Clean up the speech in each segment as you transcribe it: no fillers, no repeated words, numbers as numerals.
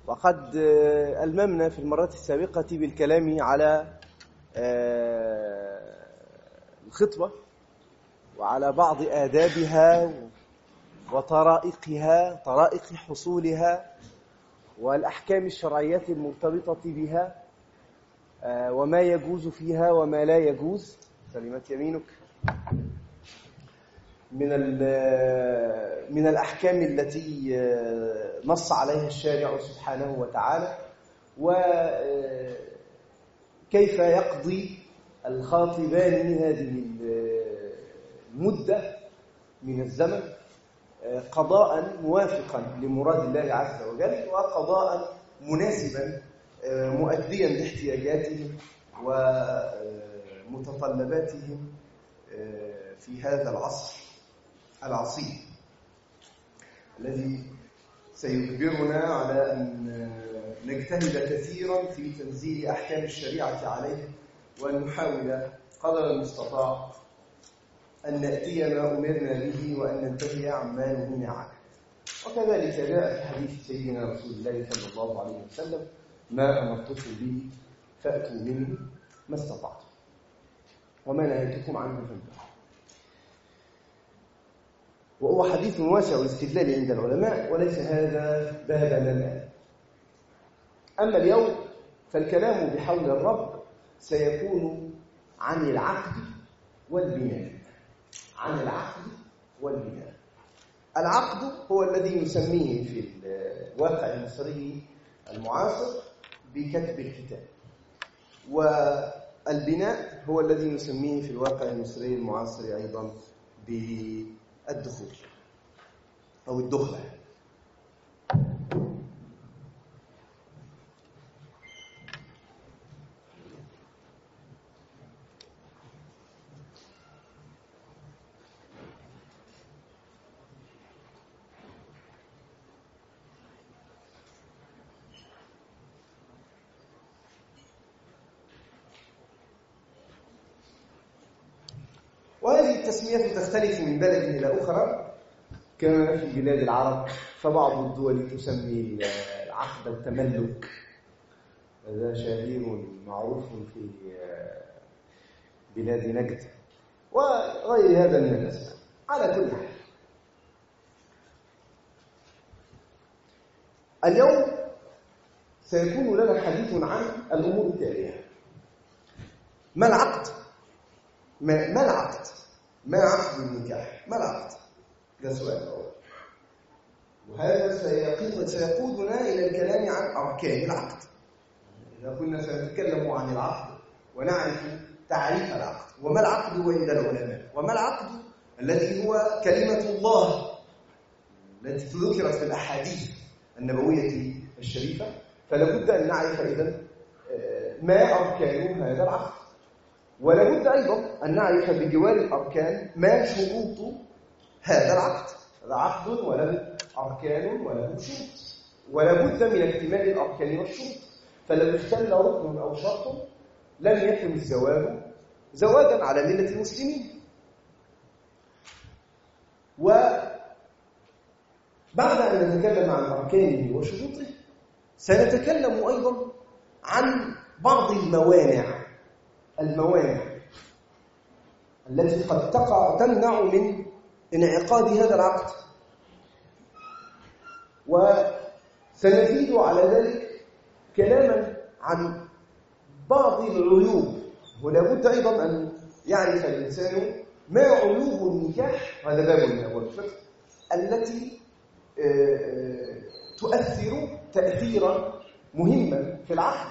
وقد ألممنا في المرات السابقة بالكلام على الخطبة وعلى بعض آدابها وطرائقها، طرائق حصولها والأحكام الشرعية المرتبطة بها وما يجوز فيها وما لا يجوز. سلمت يمينك. من الأحكام التي نص عليها الشارع سبحانه وتعالى، وكيف يقضي الخاطبان هذه المدة من الزمن قضاء موافقا لمراد الله عز وجل، وقضاء مناسبا مؤديا لاحتياجاتهم ومتطلباتهم في هذا العصر العصيب الذي سيجبرنا على أن نجتهد كثيرا في تنزيل أحكام الشريعة عليه، وأن نحاول قدر المستطاع أن نأتي ما أمرنا به وأن ننتهي عما نهينا عنه. وكذلك جاء في حديث سيدنا رسول الله صلى الله عليه وسلم: ما أمرتكم به فأتوا منه ما استطعتم وما نهيتكم عنه فانتهوا. وهو حديث واسع الاستدلال عند العلماء، وليس هذا بابنا الآن. أما اليوم فالكلام بحول الرب سيكون عن العقد والبناء. عن العقد والبناء. العقد هو الذي نسميه في الواقع المصري المعاصر بكتب الكتاب، والبناء هو الذي نسميه في الواقع المصري المعاصر أيضا بالدخول أو الدخلة. وهذه التسمية تختلف من بلد إلى أخرى، كما في بلاد العرب فبعض الدول تسمي العقد التملك، هذا شهير معروف في بلاد نجد وغير هذا من الأسماء. على كل حال، اليوم سيكون لنا حديث عن الأمور التالية: ما العقد؟ ما العقد؟ ما عقد النكاح؟ ما العقد؟ ده سؤال أول، وهذا سيقودنا إلى الكلام عن أركان العقد. إذا كنا سنتكلم عن العقد ونعرف تعريف العقد، وما العقد عند العلماء، وما العقد الذي هو كلمة الله التي ذكرت في الأحاديث النبوية الشريفة، فلا بد أن نعرف إذن ما أركان هذا العقد، ولا بد أيضا أن نعرف بجوار الأركان ما شروط هذا العقد. هذا عقد وله أركان وله شروط، ولا بد من اكتمال الأركان والشروط، فلو اختل ركن أو شرط لم يتم الزواج زواجا على ملة المسلمين. وبعد أن نتكلم عن أركانه وشروطه سنتكلم أيضا عن بعض الموانع التي قد تمنع من انعقاد هذا العقد، وسنزيد على ذلك كلاما عن بعض العيوب. ولا بد أيضا أن يعرف الإنسان ما عيوب النكاح، هذا باب من أبواب الفقه، التي تؤثر تأثيرا مهما في العقد.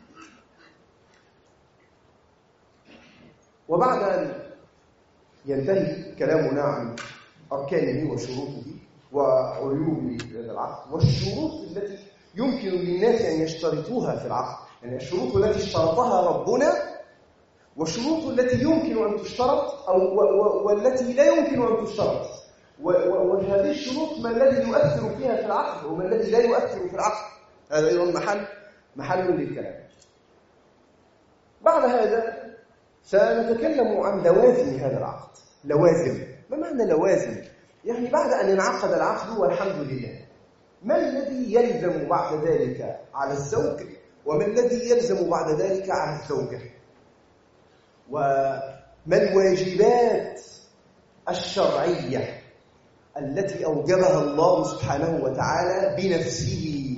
وبعد أن ينتهي كلامنا عن أركانه وشروطه وعيوب هذا العقد والشروط التي يمكن للناس أن يشترطوها في العقد، يعني الشروط التي اشترطها ربنا والشروط التي يمكن أن تشترط والتي لا يمكن أن تشترط، وهذه الشروط ما الذي يؤثر فيها في العقد وما الذي لا يؤثر في العقد. هذا أيضا محل للكلام. بعد هذا سنتكلم عن لوازم هذا العقد. لوازم، ما معنى لوازم؟ يعني بعد أن ينعقد العقد والحمد لله، ما الذي يلزم بعد ذلك على الزوج وما الذي يلزم بعد ذلك على الزوجة، وما الواجبات الشرعية التي أوجبها الله سبحانه وتعالى بنفسه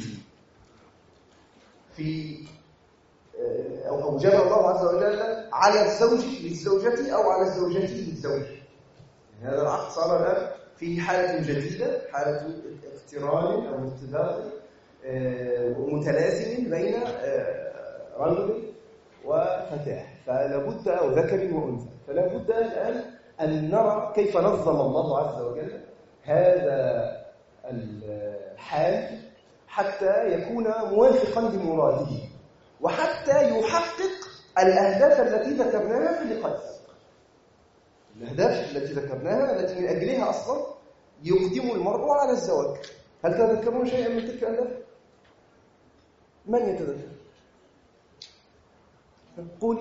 في أو أوجبها الله عز وجل على الزوج للزوجة أو على الزوجة للزوج. هذا العقد صار الآن في حالة جديدة، حالة اقتران أو ارتباط متلازم بين رجل وفتاة، فلا بد أو ذكر وأنثى، فلا بد الآن أن نرى كيف نظم الله عز وجل هذا الحال حتى يكون موافقا لمراده وحتى يحقق الأهداف التي ذكرناها في اللقاء السابق. الأهداف التي ذكرناها التي من أجلها أصلا يقدم المرء على الزواج. هل تذكرون شيئا من تلك الأهداف؟ من يتذكر؟ قول.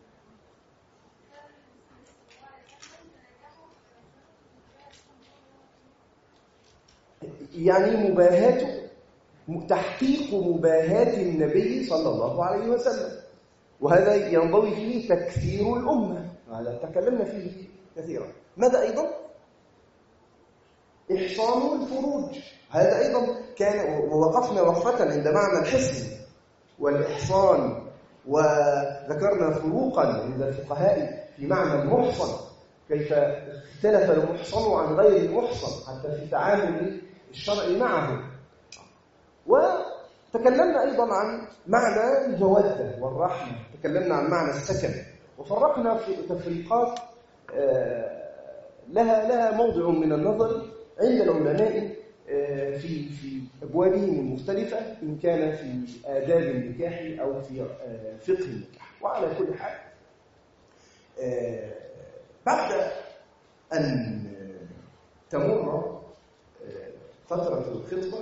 يعني تحقيق مباهات النبي صلى الله عليه وسلم، وهذا ينضوي فيه تكثير الأمة، هذا تكلمنا فيه كثيرا. ماذا أيضا؟ إحصان الفروج، هذا أيضا كان، ووقفنا وقفة عند معنى الحصن والإحصان، وذكرنا فروقا عند الفقهاء في معنى المحصن، كيف اختلف المحصن عن غير المحصن حتى في تعامل الشرع معه. وتكلمنا أيضا عن معنى المودة والرحمة، تكلمنا عن معنى السكن، وفرقنا في تفريقات لها موضع من النظر عند العلماء في أبوابهم المختلفة، إن كان في آداب النكاح أو في فقه النكاح. وعلى كل حال بعد أن تمر فترة الخطبة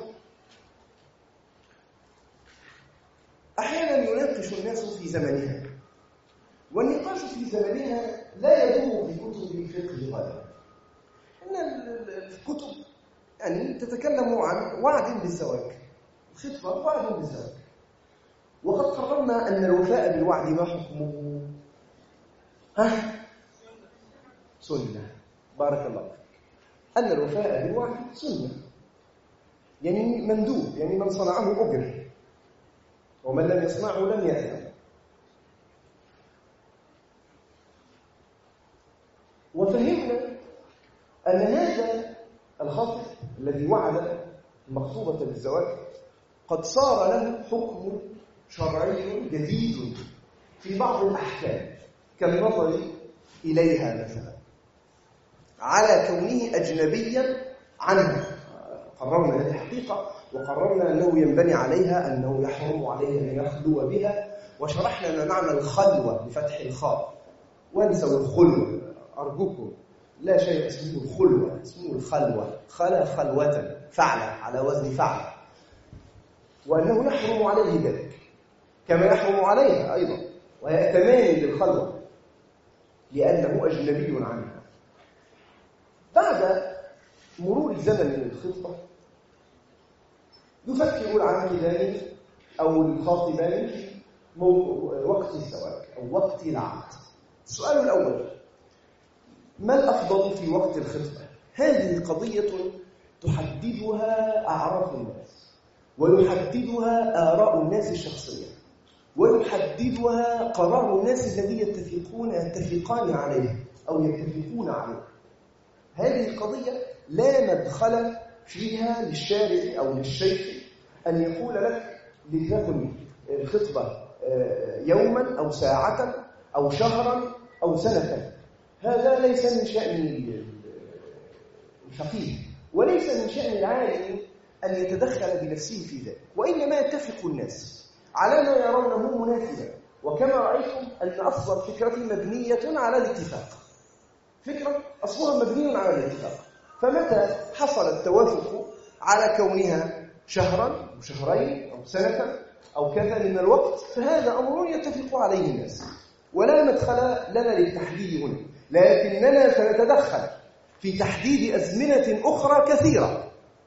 أحيانا يناقش الناس في زمنها، والنقاش في زمنها لا يدور في كتب الفقه غالبا، إن الكتب يعني تتكلم عن وعد بالزواج، الخطبة وعد بالزواج، وقد قررنا أن الوفاء بالوعد ما حكمه؟ سنة. بارك الله فيك. أن الوفاء بالوعد سنة، يعني مندوب، يعني من صنعه أجر، ومن لم يصنعه لم يأثم. وفهمنا أن هذا الخطب الذي وعد المخطوبة بالزواج قد صار له حكم شرعي جديد في بعض الأحكام، كالنظر إليها مثلا على كونه أجنبيا عنها. قررنا هذه الحقيقة، وقررنا أنه ينبني عليها أنه يحرم عليه أن يخلو بها، وشرحنا أن معنى الخلوة بفتح الخاء، وانسوا الخلوة أرجوكم، لا شيء اسمه الخلوة، اسمه الخلوة، خلا خلوة، فعل على وزن فعل، وأنه يحرم عليه ذلك كما يحرم عليها أيضا، وهي تمام للخلوة لأنه أجنبي عنها. بعد مرور الزمن من الخطبة يفكر العاقلان أو الخاطبان في وقت الزواج أو وقت العقد. السؤال الأول: ما الأفضل في وقت الخطبة؟ هذه قضية تحددها أعراف الناس، ويحددها آراء الناس الشخصية، ويحددها قرار الناس الذي يتفقان عليه أو يتفقون عليه. هذه القضية لا مدخل فيها للشارع أو للشيخ أن يقول لك لتكن الخطبة يوما أو ساعة أو شهرا أو سنة. هذا ليس من شأن الفقيه، وليس من شأن العالم أن يتدخل بنفسه في ذلك، وإنما يتفق الناس على ما يرونه مناسبا. وكما رأيتم أن أصل الفكرة مبنية على الاتفاق، فكرة أصلها مبني على الاتفاق. فمتى حصل التوافق على كونها شهرا أو شهرين أو سنة أو كذا من الوقت، فهذا أمر يتفق عليه الناس، ولا مدخل لنا للتحديد هنا، لكننا سنتدخل في تحديد أزمنة أخرى كثيرة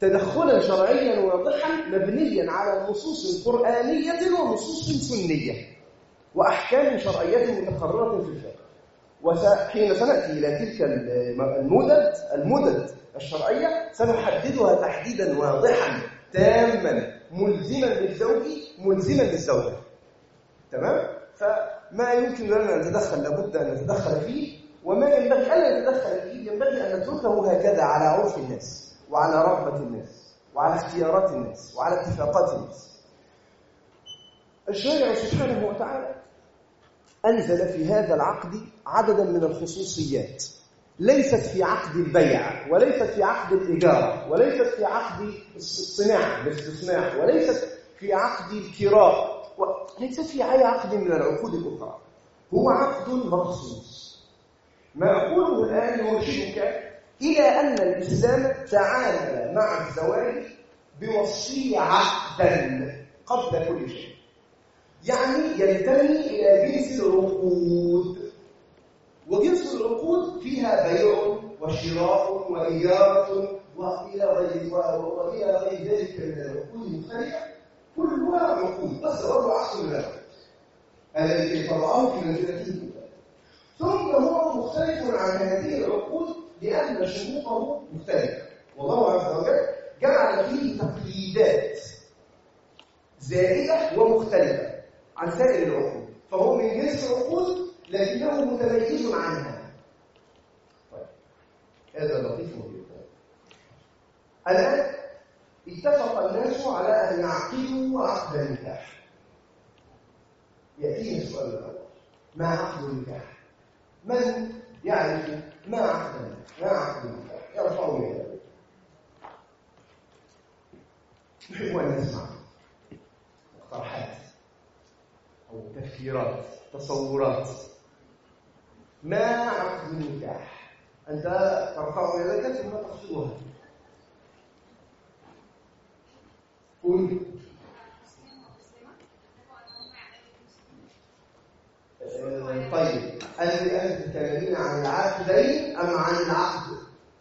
تدخلا شرعيا واضحا مبنيا على نصوص قرآنية ونصوص سنية وأحكام شرعية متقررة في الفقه. وحين سنأتي إلى تلك المدد الشرعية سنحددها تحديدا واضحا تاما ملزما للزوج ملزما للزوجة. تمام؟ فما يمكن لنا أن نتدخل لابد أن نتدخل فيه، وما ينبغي ألا نتدخل فيه ينبغي أن نتركه هكذا على عرف الناس وعلى رغبة الناس وعلى اختيارات الناس وعلى اتفاقات الناس. الشارع سبحانه وتعالى أنزل في هذا العقد عددا من الخصوصيات ليست في عقد البيع وليست في عقد الإيجار وليست في عقد الاصطناع وليست في عقد الكراء وليست في أي عقد من العقود الأخرى. هو عقد مخصوص. ما أقوله الآن يرشدك إلى أن الإسلام تعامل مع الزواج بوصفه عقدا قبل كل شيء، يعني ينتمي إلى جنس العقود، وجنس العقود فيها بيع وشراء وإيجار وإلى غير ذلك من العقود المختلفة، كلها عقود بس برضه عقد من العقود الذي طبعه في منزلته الأولى. ثم هو مختلف عن هذه العقود لأن شروطه مختلفة، والله عز وجل جعل فيه تقييدات زائدة ومختلفة عن سائر العقود، فهو من جنس العقود لكنه متميز عنها. طيب هذا لطيف وجميل. الآن اتفق الناس على أن يعقدوا عقد النكاح. يأتينا السؤال الأول: ما عقد النكاح؟ من يعرف ما عقد النكاح؟ ما عقد النكاح؟ يرفعوا يده. نحب أن نسمع مقترحات أو تفكيرات، تصورات. ما عقد النكاح؟ أنت ترفع يدك ثم تخفضها. قل. طيب أنت تتكلمين عن العقدين أم عن العقد؟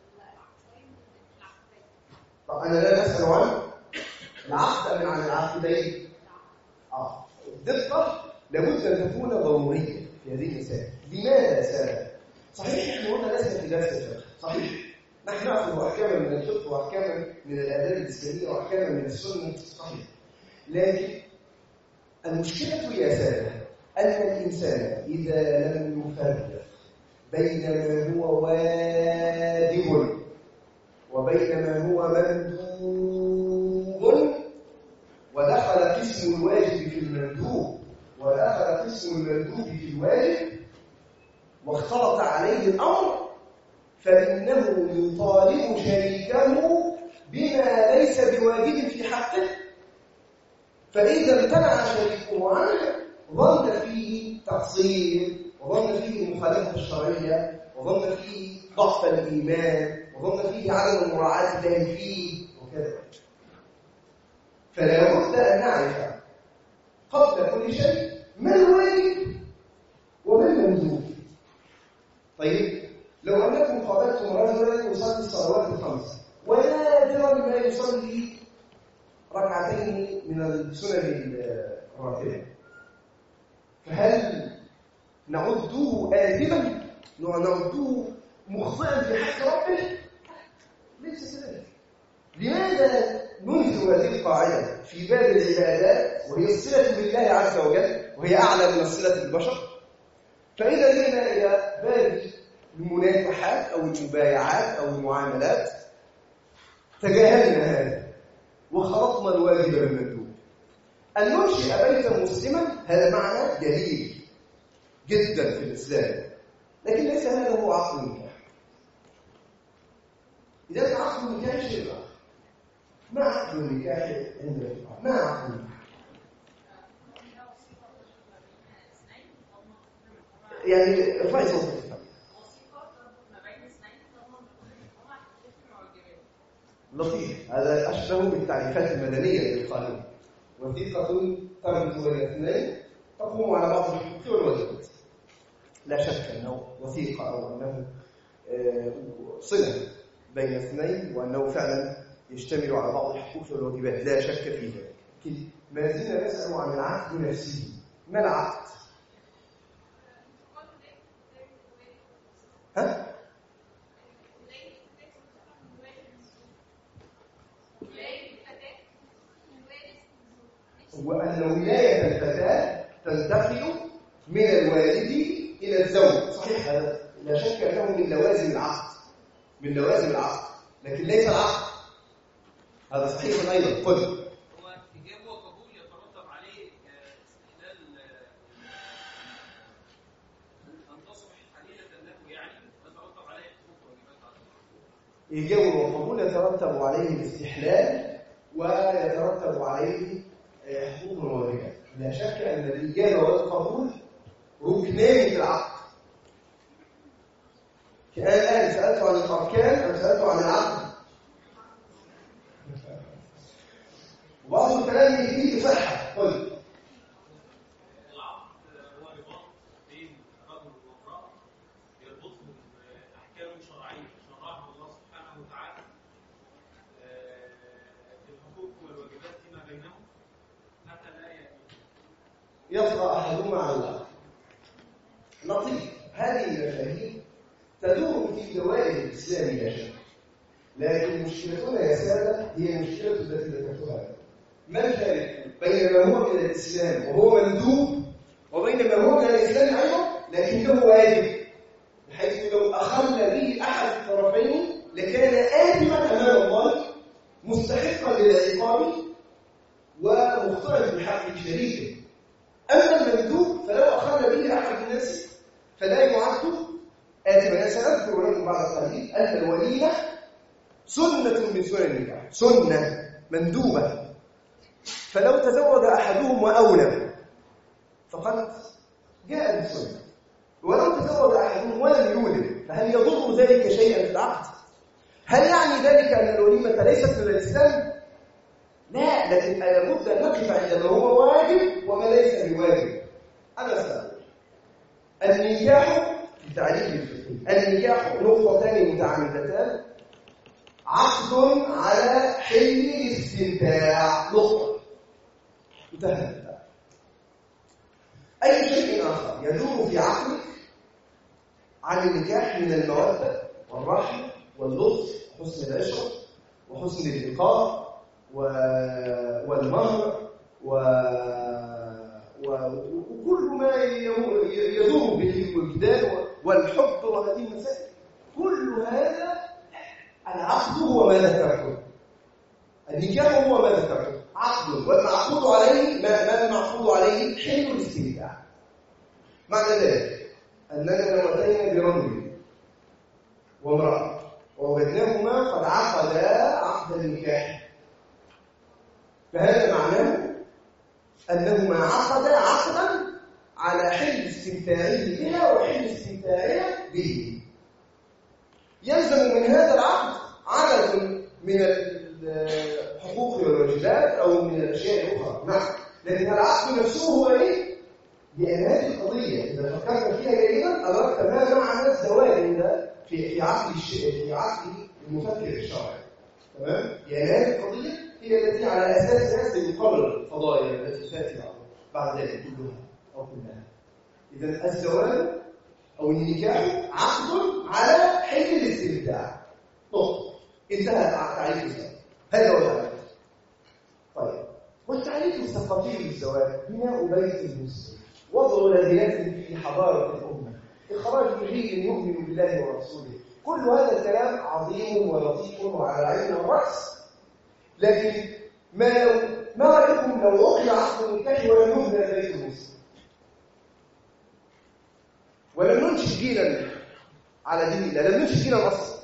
طب أنا لا أسأل عن العقد أم عن العقدين؟ الدقة لابد أن تكون ضرورية في هذه المسائل. لماذا سبب؟ صحيح احنا قلنا لسنا في درس الفقه، صحيح نحن نأخذ أحكاما من الفقه وأحكاما من الآداب الإسلامية وأحكاما من السنة، صحيح. لكن المشكلة يا سادة أن الإنسان إذا لم يفرق بين ما هو واجب وبين ما هو مندوب، ودخل قسم الواجب في المندوب ودخل قسم المندوب في الواجب واختلط عليه الأمر، فإنه يطالب شريكه بما ليس بواجب في حقه. فإذا امتنع شريكه عنه ظن فيه تقصير، وظن فيه مخالفة الشرعية، وظن فيه ضعف الإيمان، وظن فيه عدم مراعاة الله فيه وكذا. فلا بد أن نعرف قبل كل شيء ما الواجب وما المندوب. طيب لو أنكم قابلتم رجلا يصلي الصلوات الخمس ونادرا ما يصلي ركعتين من السنن الراتبة، فهل نعده آثما؟ نعده مخطئا في حق ربه؟ ليس كذلك. لماذا ننزل هذه القاعدة في باب العبادات وهي الصلة بالله عز وجل وهي أعلى من الصلة بالبشر؟ فإذا جئنا إلى باب المناكحات أو المبايعات أو المعاملات تجاهلنا هذا وخلطنا الواجب بالمندوب. أن ننشئ بيتا مسلما هذا معنى جليل جدا في الإسلام، لكن ليس هذا هو عقد النكاح. إذا عقد النكاح شيء آخر. ما عقد النكاح عند الفقهاء؟ ما عقد النكاح؟ يعني ارفعي صوتك. لطيف، هذا أشبه بالتعريفات المدنية للقانون. وثيقة تربط بين اثنين تقوم على بعض الحقوق والواجبات. لا شك أنه وثيقة أو أنه صلة بين اثنين، وأنه فعلا يشتمل على بعض الحقوق والواجبات لا شك في ذلك. لكن ما زلنا نسأل عن العقد نفسه. ما العقد؟ ها؟ هو أن ولاية الفتاة تنتقل من الوالد إلى الزوج، صحيح هذا لا شك أنه من لوازم العقد، من لوازم العقد، لكن ليس العقد. هذا صحيح أيضا. قل هو إجابة وقبول يترتب عليه استحلال أن تصبح حليلة له، يعني يترتب عليه حقوق وواجبات عليه. إجابة وقبول يترتب عليه الاستحلال ويترتب عليه حقوق وواجبات. لا شك أن الإجابة والقبول ركنان في العقد. الآن سألت عن الأركان أم سألت عن العقد؟ بعض الكلام فيه صحة. قل العقد هو رباط بين رجل وامرأة يربطهم أحكام شرعية شرعها الله سبحانه وتعالى في الحقوق والواجبات فيما بينهم حتى لا يطغى أحدهما على الآخر. لطيف. هذه المفاهيم تدور في دوائر الإسلام لا شك، لكن مشكلتنا يا سادة هي المشكلة التي ذكرتها. ما الفارق بين ما هو من الإسلام وهو مندوب وبين ما هو من الإسلام أيضا لكنه واجب، بحيث لو أخل به أحد الطرفين لكان آثما أمام الله مستحقا للعقاب ومختلف بحق شريكه. أما المندوب فلو أخل به أحد الناس فلا يعد آثما. سأذكر لكم بعد قليل أن الوليمة سنة من سنن النكاح، سنة مندوبة، فلو تزوج أحدهم وأولى فقد جاء بالسنة، ولو تزوج أحدهم ولم يولد فهل يضر ذلك شيئا في العقد؟ هل يعني ذلك أن الوليمة ليست من الإسلام؟ لا، لكن لابد أن نقف عند ما هو واجب وما ليس بواجب. أنا سأقول النكاح في تعريف الفقه، النكاح نقطتان متعامدتان، عقد على حل الاستمتاع، نقطة انتهى. أي شيء آخر يدور في عقلك عن النكاح من المودة والرحمة واللطف وحسن العشرة وحسن اللقاء والمهر وكل ما يدور به الوجدان والحب وهذه المسائل، كل هذا العقد هو ما ذكرته، النكاح هو ما ذكرته، عقد، والمعقود عليه ما المعقود عليه حل الاستمتاع. معنى ذلك أننا لو أتينا برجل وامرأة ووجدناهما قد عقدا عقد النكاح، فهذا معناه أنهما عقدا عقدا على حل استمتاعه بها وحل استمتاعها به. يلزم من هذا العقد عدد من الحقوق والواجبات أو من الأشياء الأخرى، نعم، لكن العقد نفسه هو إيه؟ لأن هذه القضية إذا فكرت فيها جيدا أدركت ما معنى الزواج في عقل المفكر الشرعي، تمام؟ يعني هذه القضية هي التي على أساسها سيقرر القضايا التي تأتي بعد ذلك كلها. إذا الزواج أو النكاح عقد على حل الاستمتاع، نقطة، انتهى تعريف الزواج. هذا هو التعريف. طيب، والتعريف الثقافي للزواج بناء بيت المسلم، وضع لازمات في حضارة الأمة، إخراج جيل يؤمن بالله ورسوله، كل هذا الكلام عظيم ولطيف وعلى العين والرأس. لكن ما رأيكم لو وقع عقد النكاح ولم يبنى بيت المسلم ولم ننشئ جيلا على دين الله، لم ننشئ جيلا أصلا،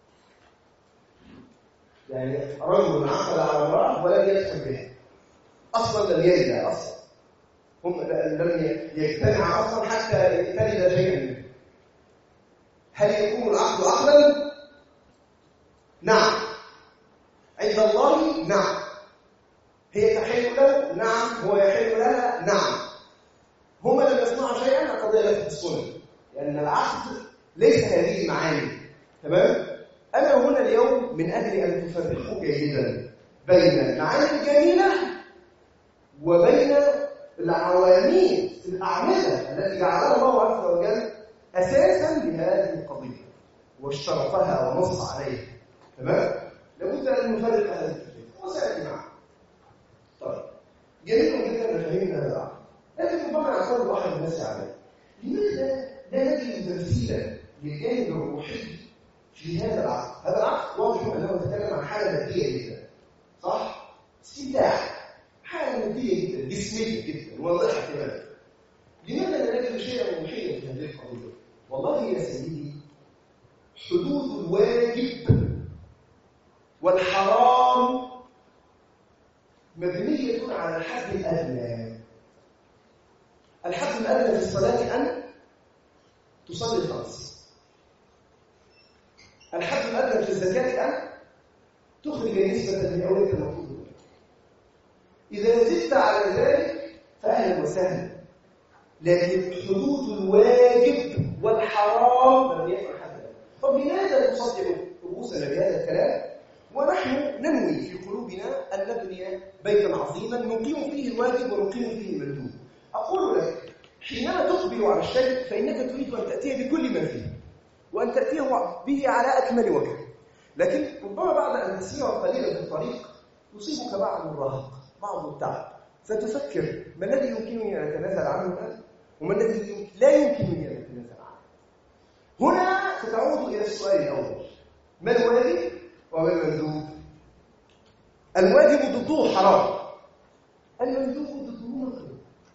يعني رجل عقد على امرأة ولم يدخل بها أصلا، لم يلد أصلا، هم لم يجتمع أصلا حتى تلد شيئا منه، هل يكون العقد عقدا؟ نعم. عند الله نعم. هي تحل له؟ نعم. هو يحل لها؟ نعم. هما لم يصنعوا شيئا، القضية ليست السنة، لأن العقد ليس هذه المعاني، تمام؟ أنا هنا اليوم من أجل أن تفرقوا جيدا جيدا بين المعاني الجميلة وبين العواميد الأعمدة التي جعلها الله عز وجل أساسا لهذه القضية واشترطها ونص عليها. تمام؟ لابد أن نفرق هذا التفريق وسيأتي معنا. طيب جميل جدا أن فهمنا هذا العقل، لكن ربما يعترض واحد الناس عليه، لماذا لا نجد تمثيلا للجانب الروحي في هذا العقل؟ هذا العقل واضح أنه يتكلم عن حالة مادية جدا، صح؟ استمتاع، حالة مادية جدا، جسمية جدا، واضحة كمان. لماذا لا نجد شيئا روحيا في هذه القضية؟ والله يا سيدي حدود الواجب والحرام مبنية على الحد الأدنى. الحد الأدنى في الصلاة أن تصلي الخمس. الحد الأدنى في الزكاة أن تخرج نسبة مئوية المفروض. إذا زدت على ذلك فأهلا وسهلا، لكن حدود الواجب والحرام لم يفعل حد. طب لماذا نصدق رؤوسنا بهذا الكلام ونحن ننوي في قلوبنا أن نبني بيتا عظيما نقيم فيه الواجب ونقيم فيه المندوب؟ أقول لك حينما تقبل على الشيء فإنك تريد أن تأتيه بكل ما فيه وأن تأتيه به على أكمل وجه، لكن ربما بعد أن تسير قليلا في الطريق يصيبك بعض الرهق، بعض التعب، فتفكر ما الذي يمكنني أن أتنازل عنه الآن وما الذي لا يمكنني أن أتنازل عنه. هنا ستعود إلى السؤال الأول: ما الواجب وما المندوب؟ الواجب ضده حرام، المندوب ضده مكروه.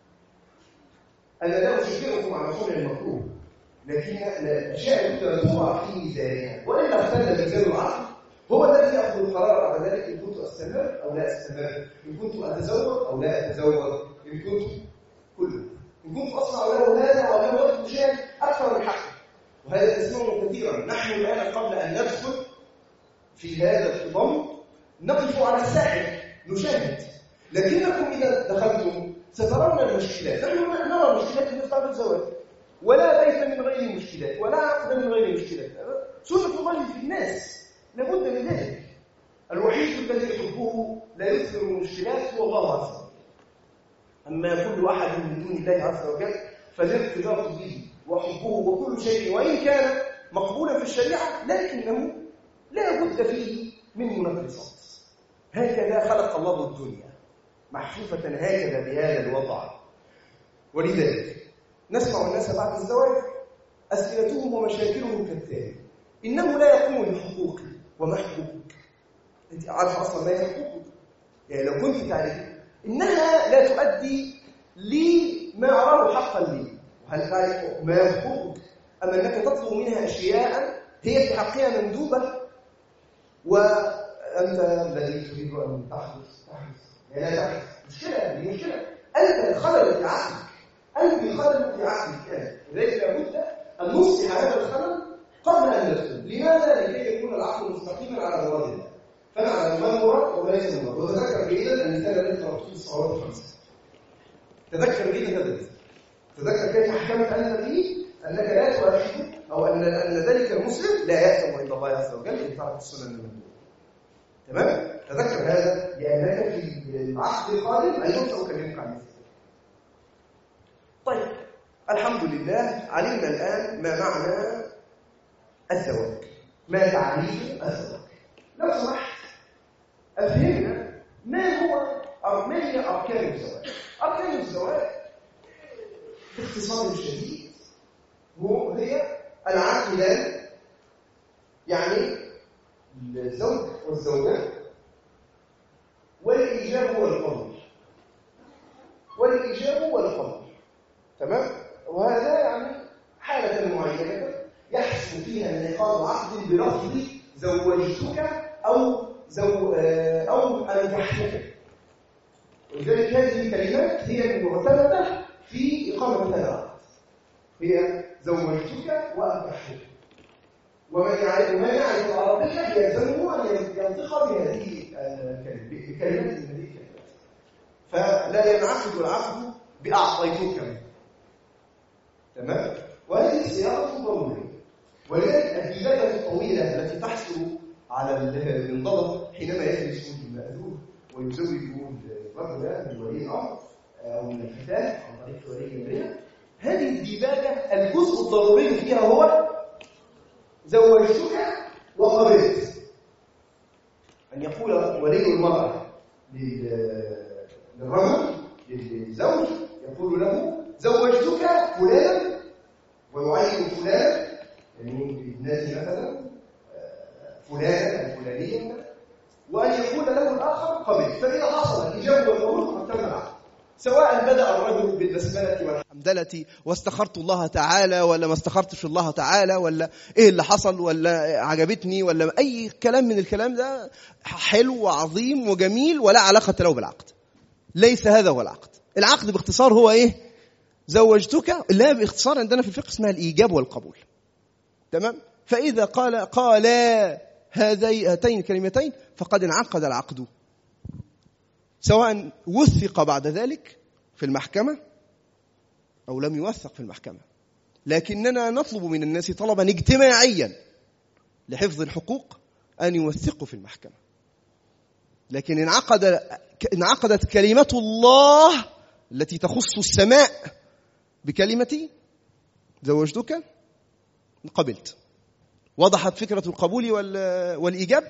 أنا لا أشجعكم على صنع المكروه، لكن الأشياء التي توضع في ميزانها وإلا اختل ميزان العقل هو الذي يأخذ القرار بعد ذلك إن كنت أستمر أو لا أستمر، إن كنت أتزوج أو لا أتزوج، إن كنت كله، إن كنت أصنع له هذا ولا أجد شيئا أكثر من حقه. وهذا تسمعه كثيرا. نحن الآن قبل أن ندخل في هذا الخضم نقف على الساحل نشاهد، لكنكم إذا دخلتم سترون المشكلات. نحن نرى مشكلات في قبل الزواج، ولا بيت من غير مشكلات ولا عقد من غير مشكلات. سنة الله في الناس لابد من ذلك. الوحيد الذي يحبه لا يكثر المشكلات هو الله عز وجل. أما كل أحد من دون الله عز وجل فالارتباط به وحبه وكل شيء وإن كان مقبولا في الشريعة لكنه لا بد فيه من منقصات. هكذا خلق الله الدنيا محفوفة هكذا بهذا الوضع. ولذلك نسمع الناس بعد الزواج أسئلتهم ومشاكلهم كالتالي: إنه لا يقوم بحقوقي. وما حقوقك؟ أنت عارف أصلا ما هي حقوقك؟ يعني لو كنت تعرف إنها لا تؤدي لي ما أراه حقا لي. وهل تعرف ما هي حقوقك؟ أما أنك تطلب منها أشياء هي في حقها مندوبة وأنت الذي تريد أن تحدث يعني لا تحدث. مشكلة، دي مشكلة. أنت الخلل في عقلك، أنت الخلل في عقلك. لذلك لابد أن نصلح هذا الخلل قبل أن ندخل. لماذا؟ لكي يكون العقل مستقيما على مراد الله، فنعلم ما المراد وليس المراد. وتذكر جيدا المثال الذي ضربته في الصلوات الخمس. تذكر جيدا هذا، تذكر كيف أحكمت أنت فيه أنك لا تؤاخذ أو أن ذلك المسلم لا يأثم عند الله عز وجل إن ترك السنن المندوبة. تمام؟ تذكر هذا لأنك في العقد القادم أيضا سأكلمك عن ذلك. طيب الحمد لله علمنا الآن ما معنى الزواج، ما تعريف الزواج. لو سمحت أفهمنا ما هي أركان الزواج. أركان الزواج باختصار شديد هي العاقلان، يعني الزوج والزوجة، والإيجاب والقبول، والإيجاب والقبول. تمام؟ وهذا يعني حالة معينة يحصل فيها انعقاد عقد بلفظ زوجتك أو أنكحتك. ولذلك هذه الكلمات هي المعتمدة في إقامة هذا العقد، هي زوجتك وأنكحتك. ومن يعرف العربية يلزمه أن ينطق بهذه الكلمات. فلا ينعقد العقد بأعطيتك. تمام؟ وهذه صياغة ضرورية. ولذلك الإجابة الطويلة التي تحصل على المنضبط حينما يجلس المأذون ويزوج الرجل ده من ولي الأمر أو من الفتاة عن طريق ولي الأمر. هذه الديباجة الجزء الضروري فيها هو زوجتك وقبلت. أن يقول ولي المرأة للرجل للزوج يقول له زوجتك فلانا ويعين فلانا، يعني ابنتي مثلا فلانا الفلانية، وأن يقول له الآخر قبل. فإذا حصل الإجابة والقبول فقد تم العقد، سواء بدأ الرجل بالبسملة والحمدلة واستخرت الله تعالى ولا ما استخرتش الله تعالى ولا إيه اللي حصل ولا عجبتني ولا أي كلام من الكلام ده حلو وعظيم وجميل ولا علاقة له بالعقد. ليس هذا هو العقد. العقد باختصار هو إيه؟ زوجتك. لا، باختصار عندنا في الفقه اسمها الإيجاب والقبول. تمام؟ فإذا قالا هاتين الكلمتين فقد انعقد العقد، سواء وثق بعد ذلك في المحكمة أو لم يوثق في المحكمة. لكننا نطلب من الناس طلبا اجتماعيا لحفظ الحقوق أن يوثقوا في المحكمة. لكن انعقدت كلمة الله التي تخص السماء بكلمة زوجتك قبلت. وضحت فكرة القبول والإيجاب؟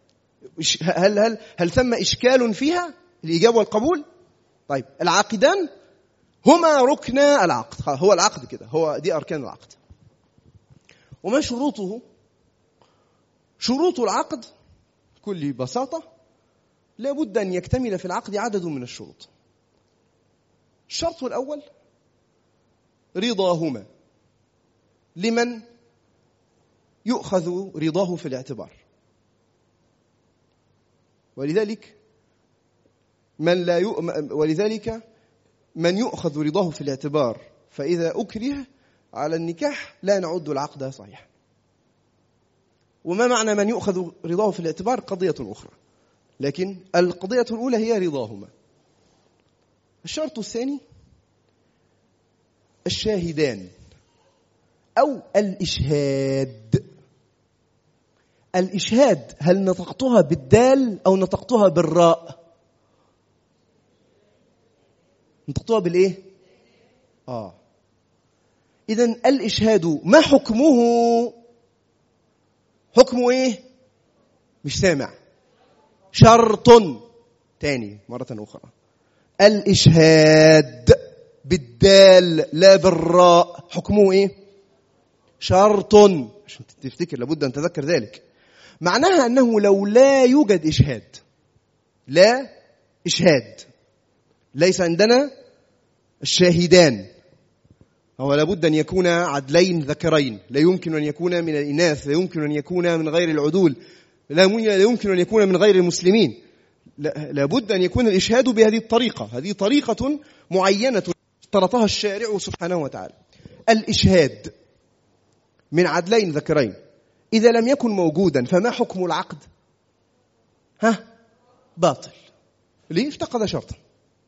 هل ثم إشكال فيها الإيجاب والقبول؟ طيب، العاقدان هما ركن العقد. هو العقد كده، هو دي أركان العقد. وما شروطه؟ شروط العقد بكل بساطة لابد أن يكتمل في العقد عدد من الشروط. الشرط الأول رضاهما، لمن يؤخذ رضاه في الاعتبار. ولذلك من يؤخذ رضاه في الاعتبار فإذا أكره على النكاح لا نعد العقد صحيحا. وما معنى من يؤخذ رضاه في الاعتبار؟ قضية أخرى، لكن القضية الأولى هي رضاهما. الشرط الثاني الشاهدان أو الإشهاد. الإشهاد هل نطقتها بالدال أو نطقتها بالراء؟ نطقتها بالإيه؟ إذن الإشهاد ما حكمه؟ حكمه إيه؟ مش سامع. شرط. تاني مرة أخرى، الإشهاد بالدال لا بالراء حكمه إيه؟ شرط. عشان تفتكر لابد أن تذكر ذلك. معناها أنه لو لا يوجد إشهاد، لا إشهاد، ليس عندنا الشاهدان، هو لابد أن يكون عدلين ذكرين، لا يمكن أن يكون من الإناث، لا يمكن أن يكون من غير العدول، لا يمكن أن يكون من غير المسلمين. لابد أن يكون الإشهاد بهذه الطريقة. هذه طريقة معينة اشترطها الشارع سبحانه وتعالى. الإشهاد من عدلين ذكرين إذا لم يكن موجودا فما حكم العقد؟ باطل. ليه؟ افتقد شرطا.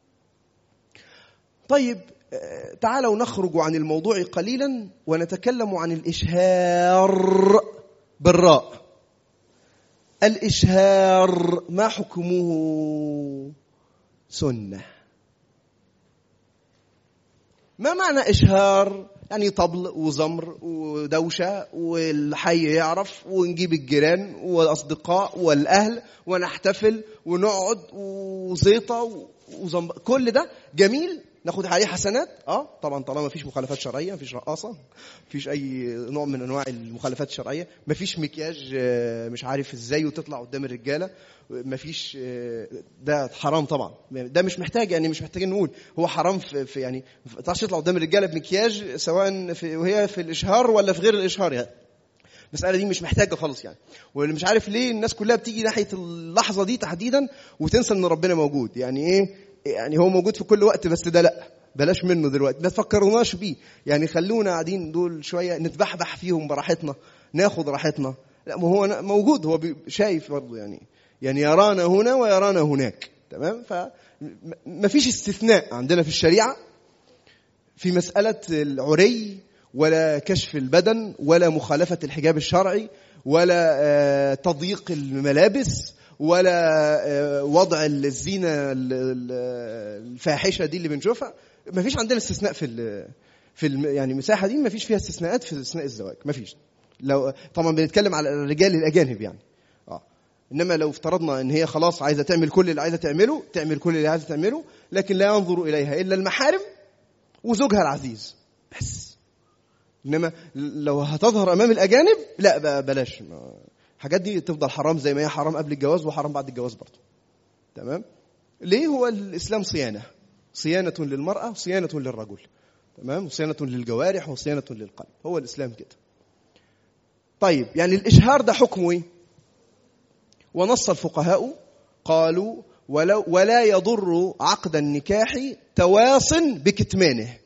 طيب، تعالوا نخرج عن الموضوع قليلا ونتكلم عن الإشهار بالراء. الإشهار ما حكمه؟ سنة. ما معنى إشهار؟ يعني طبل وزمر ودوشة والحي يعرف ونجيب الجيران والأصدقاء والأهل ونحتفل ونقعد وزيطة وزنب، كل ده جميل، ناخد عليه حسنات. طبعا طالما مفيش مخالفات شرعية، مفيش رقاصة، مفيش أي نوع من أنواع المخالفات الشرعية، مفيش مكياج مش عارف إزاي وتطلع قدام الرجالة، مفيش، ده حرام طبعا. ده مش محتاج، يعني مش محتاجين نقول هو حرام في يعني ما تعرفش تطلع قدام الرجالة بمكياج، سواء وهي في الإشهار ولا في غير الإشهار. يعني المسألة دي مش محتاجة خالص يعني. واللي مش عارف ليه الناس كلها بتيجي ناحية اللحظة دي تحديدا وتنسى إن ربنا موجود. يعني إيه؟ يعني هو موجود في كل وقت، بس ده لأ، بلاش منه دلوقتي، ما تفكروناش بيه. يعني خلونا قاعدين دول شوية نتبحبح فيهم براحتنا، ناخد راحتنا. لا، ما هو موجود، هو شايف برضه، يعني يرانا هنا ويرانا هناك. تمام؟ فما فيش استثناء عندنا في الشريعة في مسألة العري ولا كشف البدن ولا مخالفة الحجاب الشرعي ولا تضييق الملابس ولا وضع الزينة الفاحشة دي اللي بنشوفها. ما فيش عندنا استثناء يعني المساحة دي ما فيش فيها استثناءات في اثناء الزواج، ما فيش. لو طبعا بنتكلم على الرجال الأجانب يعني إنما لو افترضنا إن هي خلاص عايزة تعمل كل اللي عايزة تعمله، تعمل كل اللي عايزة تعمله، لكن لا ينظر إليها إلا المحارم وزوجها العزيز بس. إنما لو هتظهر أمام الأجانب لا بلاش، الحاجات دي تفضل حرام زي ما هي حرام قبل الجواز وحرام بعد الجواز برضه. تمام؟ ليه؟ هو الإسلام صيانة للمرأة وصيانة للرجل. تمام؟ وصيانة للجوارح وصيانة للقلب. هو الإسلام كده. طيب يعني الإشهار ده حكمه إيه؟ ونص الفقهاء قالوا ولا يضر عقد النكاح تواص بكتمانه.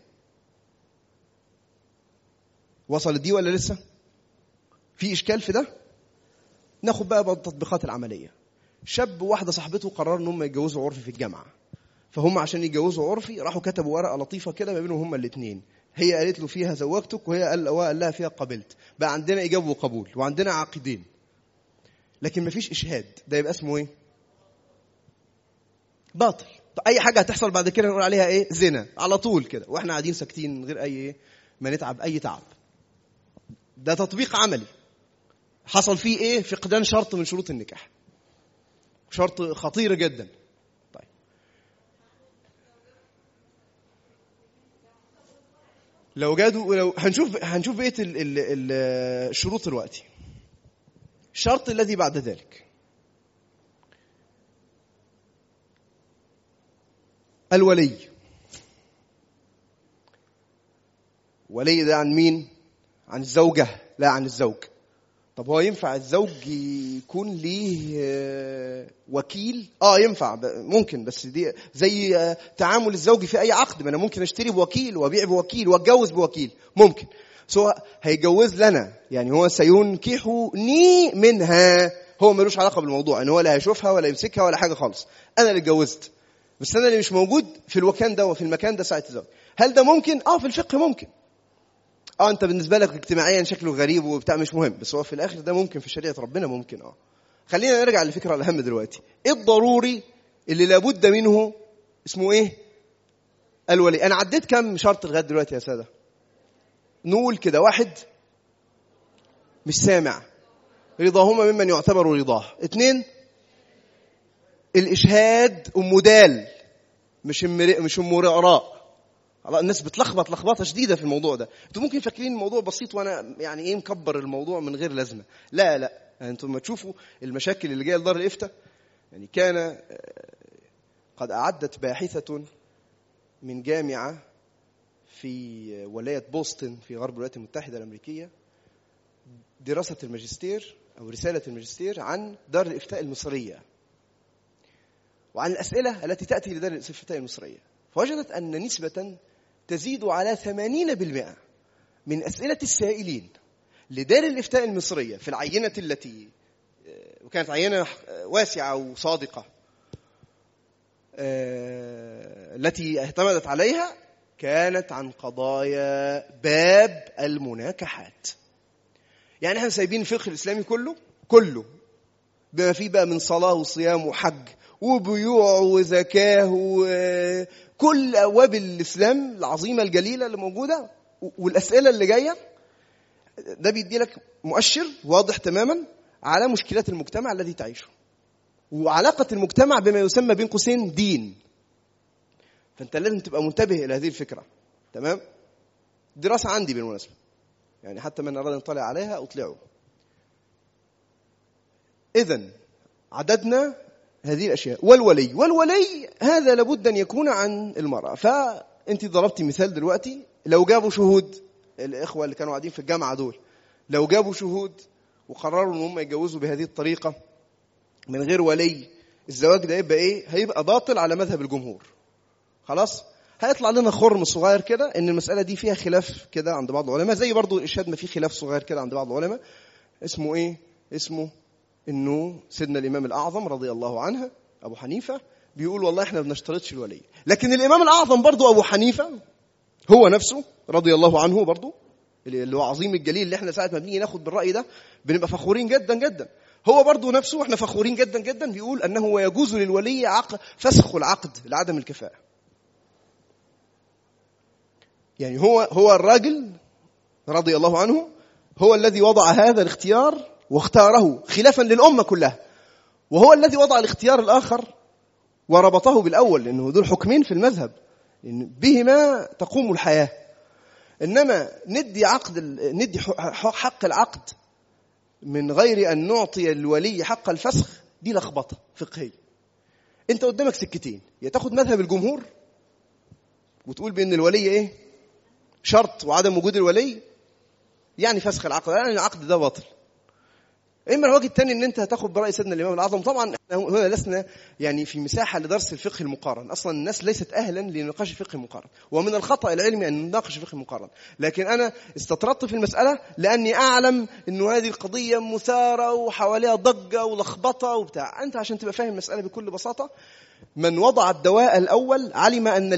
وصلت دي ولا لسه؟ في إشكال في ده؟ ناخد بقى التطبيقات العملية. شاب وواحدة صاحبته قرروا إنهم يتجوزوا عرفي في الجامعة، فهم عشان يتجوزوا عرفي راحوا كتبوا ورقة لطيفة كده ما بينهم هما الاثنين. هي قالت له فيها زوجتك وهي قال لها فيها قبلت. بقى عندنا إجابة وقبول وعندنا عاقدين، لكن مفيش إشهاد. ده يبقى اسمه إيه؟ باطل. أي حاجة هتحصل بعد كده نقول عليها إيه؟ زنا على طول كده، وإحنا قاعدين ساكتين من غير أي ما نتعب أي تعب. ده تطبيق عملي حصل فيه إيه؟ فقدان شرط من شروط النكاح، شرط خطير جدا. طيب لو هنشوف بقية الشروط دلوقتي. الشرط الذي بعد ذلك الولي. ولي ده عن مين؟ عن الزوجة لا عن الزوج. طب هو ينفع الزوج يكون ليه وكيل؟ ينفع ممكن، بس دي زي تعامل الزوج في اي عقد. ما انا ممكن اشتري بوكيل وابيع بوكيل واتجوز بوكيل ممكن. سواء هيجوز لنا يعني هو سينكحني منها، هو ملوش علاقة بالموضوع ان هو لا هيشوفها ولا يمسكها ولا حاجة خالص. انا اللي اتجوزت بس انا اللي مش موجود في الوكان ده وفي المكان ده ساعة الزواج. هل ده ممكن؟ في الفقه ممكن. انت بالنسبه لك اجتماعيا شكله غريب وبتاع مش مهم، بس هو في الاخر ده ممكن في شريعه ربنا ممكن. خلينا نرجع للفكره الاهم دلوقتي. ايه الضروري اللي لابد منه؟ اسمه ايه؟ الولي. انا عديت كم شرط لغايه دلوقتي يا ساده؟ نقول كده: 1 مش سامع، رضاهما ممن يعتبر رضاه. 2 الاشهاد دال مش رأراء. الناس بتلخبط لخبطه شديده في الموضوع ده. انتوا ممكن فاكرين الموضوع بسيط وانا يعني ايه مكبر الموضوع من غير لازمه. لا انتوا لما تشوفوا المشاكل اللي جايه لدار الافتاء، يعني كان قد اعدت باحثه من جامعه في ولايه بوسطن في غرب الولايات المتحده الامريكيه دراسه الماجستير او رساله الماجستير عن دار الافتاء المصريه وعن الاسئله التي تاتي لدار الافتاء المصريه. فوجدت ان نسبه تزيد على 80% من أسئلة السائلين لدار الإفتاء المصرية في العينة التي وكانت عينة واسعة وصادقة التي اعتمدت عليها كانت عن قضايا باب المناكحات. يعني احنا سايبين الفقه الإسلامي كله بما فيه بقى من صلاة وصيام وحج وبيوع وزكاة وكل أبواب الإسلام العظيمة الجليلة اللي موجودة، والأسئلة اللي جاية ده بيدي لك مؤشر واضح تماما على مشكلات المجتمع الذي تعيشه وعلاقة المجتمع بما يسمى بين قوسين دين. فأنت لازم تبقى منتبه إلى هذه الفكرة. تمام؟ دراسة عندي بالمناسبة، يعني حتى من أراد أن يطلع عليها أطلعه. إذن عددنا هذه الأشياء. والولي هذا لابد أن يكون عن المرأة. فأنت ضربتي مثال دلوقتي، لو جابوا شهود الإخوة اللي كانوا قاعدين في الجامعة دول، لو جابوا شهود وقرروا أن هم يتجوزوا بهذه الطريقة من غير ولي، الزواج ده يبقى إيه؟ هيبقى باطل على مذهب الجمهور. خلاص؟ هيطلع لنا خرم صغير كده إن المسألة دي فيها خلاف كده عند بعض العلماء، زي برضو الإرشاد ما فيه خلاف صغير كده عند بعض العلماء. اسمه إيه؟ اسمه إنه سيدنا الإمام الأعظم رضي الله عنه أبو حنيفة بيقول والله إحنا بنشترطش الولي. لكن الإمام الأعظم برضو أبو حنيفة هو نفسه رضي الله عنه برضو اللي هو عظيم الجليل، اللي احنا ساعه ما بنيجي ناخد بالراي ده بنبقى فخورين جدا جدا. هو برضو نفسه احنا فخورين جدا جدا بيقول انه يجوز للولي فسخ العقد لعدم الكفاءه. يعني هو الراجل رضي الله عنه هو الذي وضع هذا الاختيار واختاره خلافا للامه كلها، وهو الذي وضع الاختيار الاخر وربطه بالاول، لانه دول حكمين في المذهب بهما تقوم الحياه. انما ندي حق العقد من غير أن نعطي الولي حق الفسخ، دي لخبطة فقهية. أنت قدامك سكتين، يا تاخد مذهب الجمهور وتقول بأن الولي إيه شرط وعدم وجود الولي يعني فسخ العقد، يعني العقد ده باطل. إما الوجه الثاني أن أنت هتاخد برأي سيدنا الإمام الأعظم. طبعا هنا لسنا يعني في مساحة لدرس الفقه المقارن، أصلا الناس ليست أهلا لنقاش الفقه المقارن، ومن الخطأ العلمي أن نناقش الفقه المقارن. لكن أنا استطردت في المسألة لأني أعلم أنه هذه القضية مثارة وحواليها ضجة ولخبطة وبتاع. أنت عشان تبقى فاهم المسألة بكل بساطة، من وضع الدواء الأول علم أن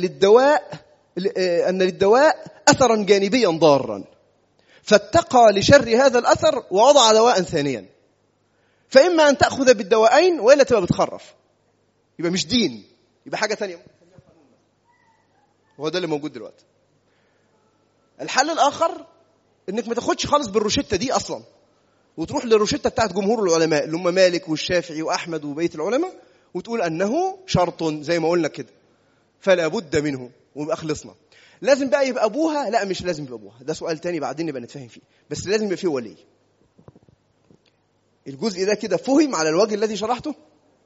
للدواء أثرا جانبيا ضارا، فاتقى لشر هذا الأثر ووضع دواء ثانيا. فإما أن تأخذ بالدواءين وإلا تبقى بتخرف، يبقى مش دين، يبقى حاجة ثانية. وهو ده اللي موجود دلوقتي. الحل الآخر إنك ما تاخدش خالص بالروشتة دي أصلا، وتروح للروشتة بتاعت جمهور العلماء اللي هم مالك والشافعي وأحمد وبقية العلماء، وتقول أنه شرط زي ما قلنا كده فلا بد منه، ويبقى خلصنا. لازم بقى يبقى أبوها؟ لا، مش لازم يبقى أبوها، ده سؤال تاني بعدين نبقى نتفاهم فيه، بس لازم يبقى فيه ولي. الجزء ده كده فهم على الوجه الذي شرحته؟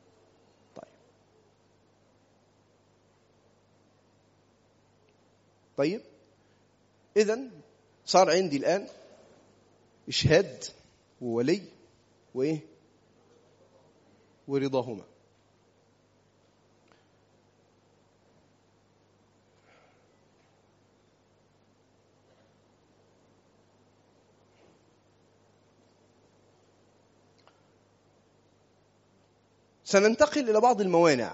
طيب إذن صار عندي الآن إشهاد وولي وإيه ورضاهما. سننتقل إلى بعض الموانع.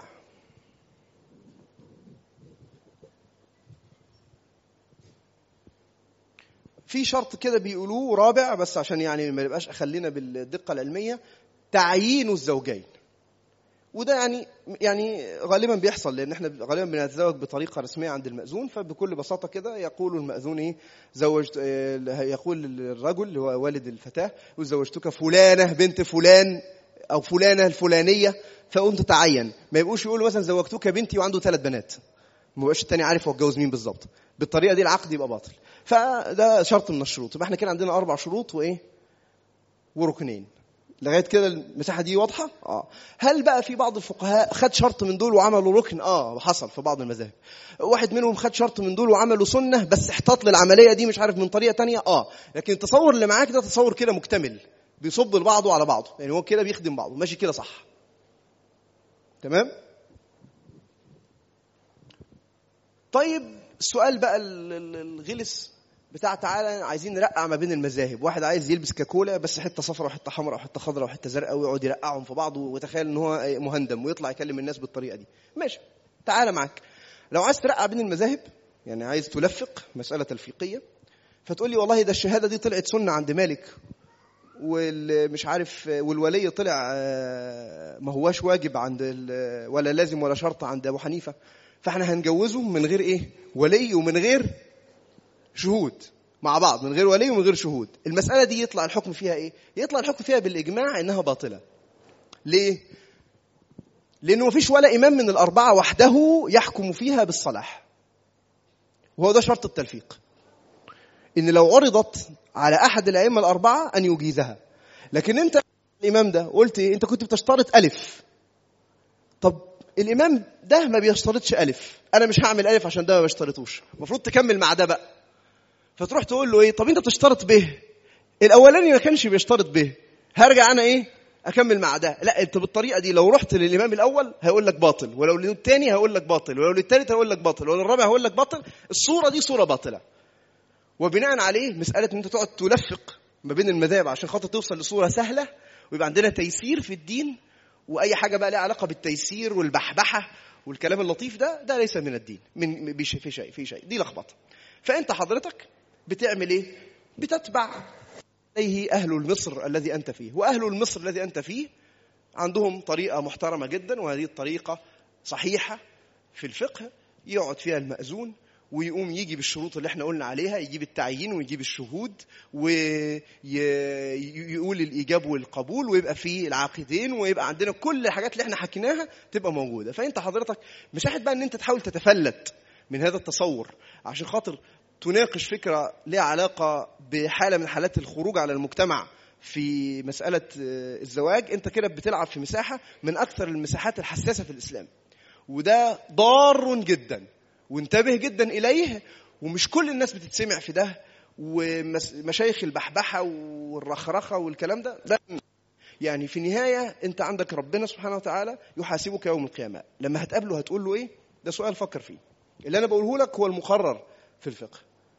في شرط كده بيقولوه رابع، بس عشان يعني ما نبقاش أخلينا بالدقة العلمية، تعيين الزوجين. وده يعني غالبا بيحصل، لأن احنا غالبا بنتزوج بطريقة رسمية عند المأذون، فبكل بساطة كده يقول المأذون إيه زوجت، يقول الرجل اللي هو والد الفتاة وزوجتك فلانة بنت فلان أو فلانة الفلانية، فقمت تعين. ما يبقوش يقولوا مثلا زوجتك بنتي وعنده 3 بنات، ما بقاش التاني عارف هو اتجوز مين بالظبط. بالطريقة دي العقد يبقى باطل. فده شرط من الشروط. يبقى احنا كده عندنا 4 شروط وإيه وركنين. لغاية كده المساحة دي واضحة؟ هل بقى في بعض الفقهاء خد شرط من دول وعملوا ركن؟ حصل في بعض المذاهب. واحد منهم خد شرط من دول وعملوا سنة، بس احتاط للعملية دي مش عارف من طريقة تانية. لكن التصور اللي معاك ده تصور كده مكتمل، بيصب لبعضه على بعضه، يعني هو كده بيخدم بعضه، ماشي كده صح. تمام. طيب السؤال بقى الغلس بتاع تعالى عايزين نرقع ما بين المذاهب. واحد عايز يلبس كاكولا بس حته صفراء وحته حمراء وحته خضراء وحته زرقاء، ويقعد يرقعهم في بعض وتخيل ان هو مهندم ويطلع يكلم الناس بالطريقه دي. ماشي، تعالى معاك. لو عايز ترقع بين المذاهب، يعني عايز تلفق مساله تلفيقيه، فتقول لي والله ده الشهاده دي طلعت سنه عند مالك، والمش عارف والولي طلع ما هواش واجب عند ولا لازم ولا شرط عند ابو حنيفه، فاحنا هنجوزه من غير ايه ولي ومن غير شهود، مع بعض من غير ولي ومن غير شهود. المسألة دي يطلع الحكم فيها ايه؟ يطلع الحكم فيها بالإجماع انها باطلة. ليه؟ لأنه مفيش ولا إمام من الأربعة وحده يحكم فيها بالصلاح، وهو ده شرط التلفيق، إن لو عرضت على أحد الأئمة الأربعة أن يجيزها. لكن أنت الإمام ده قلت إيه؟ أنت كنت بتشترط ألف. طب الإمام ده ما بيشترطش ألف، أنا مش هعمل ألف عشان ده ما بيشترطوش، المفروض تكمل مع ده بقى. فتروح تقول له ايه؟ طب انت بتشترط به، الاولاني ما كانش بيشترط به، هرجع انا ايه اكمل مع ده؟ لا، انت بالطريقه دي لو رحت للامام الاول هيقول لك باطل، ولو للثاني هيقول لك باطل، ولو للثالث هيقول لك باطل، ولو للرابع هيقول لك باطل. الصوره دي صوره باطله. وبناء عليه مساله ان انت تقعد تلفق ما بين المذاهب عشان خاطر توصل لصوره سهله ويبقى عندنا تيسير في الدين، واي حاجه بقى لها علاقه بالتيسير والبحبحه والكلام اللطيف ده ليس من الدين، في شيء دي لخبطه. فانت حضرتك بتعمل ايه؟ بتتبع عليه أهل مصر الذي أنت فيه. وأهل مصر الذي أنت فيه عندهم طريقة محترمة جدا، وهذه الطريقة صحيحة في الفقه. يقعد فيها المأذون ويقوم يجي بالشروط اللي احنا قلنا عليها، يجيب التعيين ويجيب الشهود ويقول الإيجاب والقبول، ويبقى فيه العاقدين، ويبقى عندنا كل الحاجات اللي احنا حكيناها تبقى موجودة. فأنت حضرتك مش واحد بقى ان انت تحاول تتفلت من هذا التصور عشان خاطر تناقش فكرة لها علاقة بحالة من حالات الخروج على المجتمع في مسألة الزواج. انت كده بتلعب في مساحة من أكثر المساحات الحساسة في الإسلام، وده ضار جدا، وانتبه جدا إليه. ومش كل الناس بتتسمع في ده، ومشايخ البحبحة والرخرخة والكلام ده يعني في النهاية انت عندك ربنا سبحانه وتعالى يحاسبك يوم القيامة. لما هتقابله هتقول له ايه؟ ده سؤال فكر فيه. اللي انا بقوله لك هو المقرر في الفقه.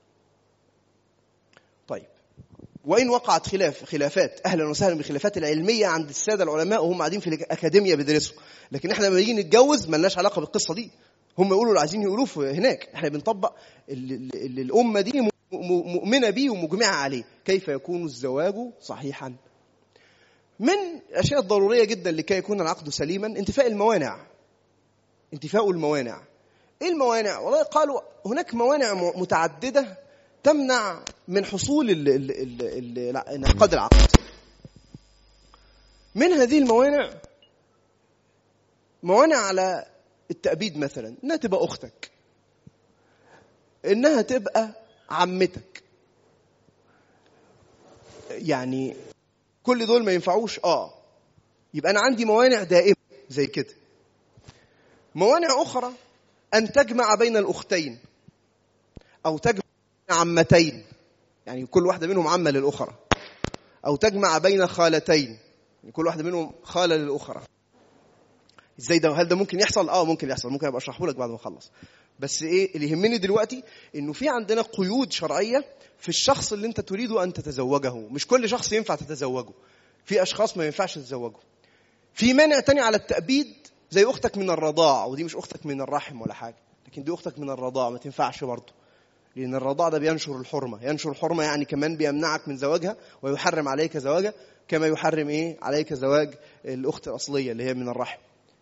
طيب، وإن وقعت خلافات، أهلا وسهلا بالخلافات العلمية عند السادة العلماء وهم قاعدين في الأكاديمية بيدرسوا، لكن احنا لما نيجي نتجوز ما لناش علاقة بالقصة دي. هم يقولوا اللي عايزين يقولوه هناك، احنا بنطبق اللي الأمة دي مؤمنة به ومجمعة عليه. كيف يكون الزواج صحيحا؟ من الأشياء الضرورية جدا لكي يكون العقد سليما انتفاء الموانع. انتفاء الموانع. ايه الموانع؟ والله قالوا هناك موانع متعددة تمنع من حصول انعقاد العقد. من هذه الموانع موانع على التأبيد، مثلا انها تبقى اختك، انها تبقى عمتك، يعني كل دول ما ينفعوش. يبقى انا عندي موانع دائمة زي كده. موانع اخرى ان تجمع بين الاختين، او تجمع عمتين، يعني كل واحدة منهم عمة للأخرى، أو تجمع بين خالتين، يعني كل واحدة منهم خالة للأخرى. إزاي ده؟ هل ده ممكن يحصل؟ ممكن يحصل. ممكن أبقى أشرحه لك بعد ما أخلص. بس إيه اللي يهمني دلوقتي؟ إنه في عندنا قيود شرعية في الشخص اللي أنت تريد أن تتزوجه. مش كل شخص ينفع تتزوجه، في أشخاص ما ينفعش تتزوجه. في مانع تاني على التأبيد زي أختك من الرضاع، ودي مش أختك من الرحم ولا حاجة، لكن دي أختك من الرضاع، ما تنفعش برضه، لأن الرضاع ده بينشر الحرمة. ينشر الحرمة يعني كمان بيمنعك من زواجها ويحرم عليك زواجها، كما يحرم عليك زواج الأخت الأصلية اللي هي من الرحم.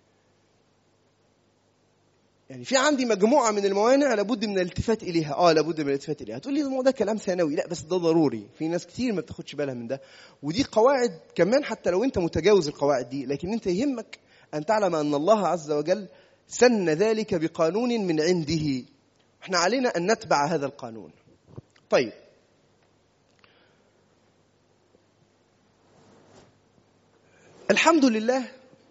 يعني في عندي مجموعة من الموانع لابد من الالتفات إليها. لابد من الالتفات إليها. تقول لي ده كلام ثانوي. لا، بس ده ضروري. في ناس كتير ما بتاخدش بالها من ده، ودي قواعد كمان حتى لو أنت متجاوز القواعد دي، لكن أنت يهمك أن تعلم أن الله عز وجل سن ذلك بقانون من عنده. احنا علينا أن نتبع هذا القانون. طيب، الحمد لله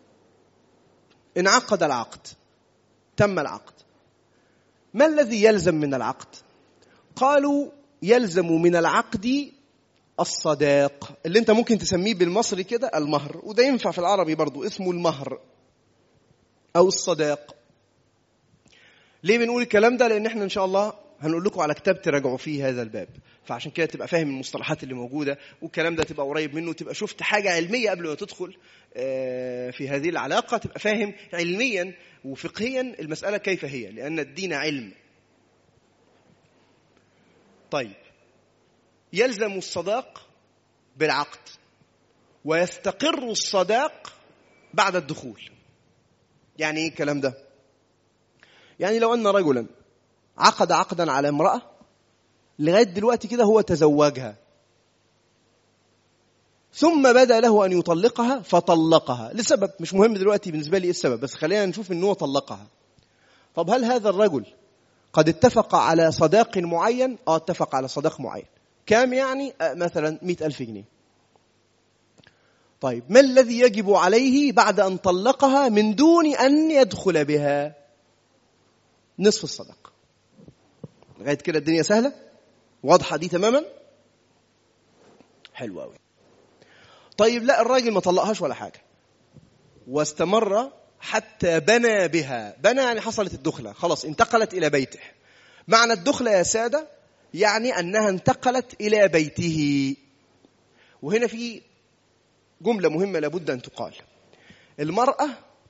انعقد العقد، تم العقد. ما الذي يلزم من العقد؟ قالوا يلزم من العقد الصداق، اللي انت ممكن تسميه بالمصري كده المهر، وده ينفع في العربي برضو اسمه المهر أو الصداق. ليه بنقول الكلام ده؟ لأن احنا إن شاء الله هنقول لكم على كتاب تراجعوا فيه هذا الباب، فعشان كده تبقى فاهم المصطلحات اللي موجودة، والكلام ده تبقى قريب منه، تبقى شفت حاجة علمية قبل ما تدخل في هذه العلاقة، تبقى فاهم علميا وفقهيا المسألة كيف هي، لأن الدين علم. طيب، يلزم الصداق بالعقد، ويستقر الصداق بعد الدخول. يعني ايه الكلام ده؟ يعني لو أن رجلا عقد عقدا على امرأة لغاية دلوقتي كده هو تزوجها، ثم بدأ له أن يطلقها فطلقها لسبب مش مهم دلوقتي بالنسبة لي إيه السبب، بس خلينا نشوف أنه طلقها. طب هل هذا الرجل قد اتفق على صداق معين؟ اتفق على صداق معين. كام يعني؟ مثلا 100,000 جنيه. طيب، ما الذي يجب عليه بعد أن طلقها من دون أن يدخل بها؟ نصف الصداق. لغاية كده الدنيا سهلة واضحة دي تماما. حلو قوي. طيب، لا، الراجل ما طلقهاش ولا حاجة واستمر حتى بنى بها. بنى يعني حصلت الدخلة، خلاص انتقلت إلى بيته. معنى الدخلة يا سادة يعني أنها انتقلت إلى بيته. وهنا في جملة مهمة لابد أن تقال. المرأة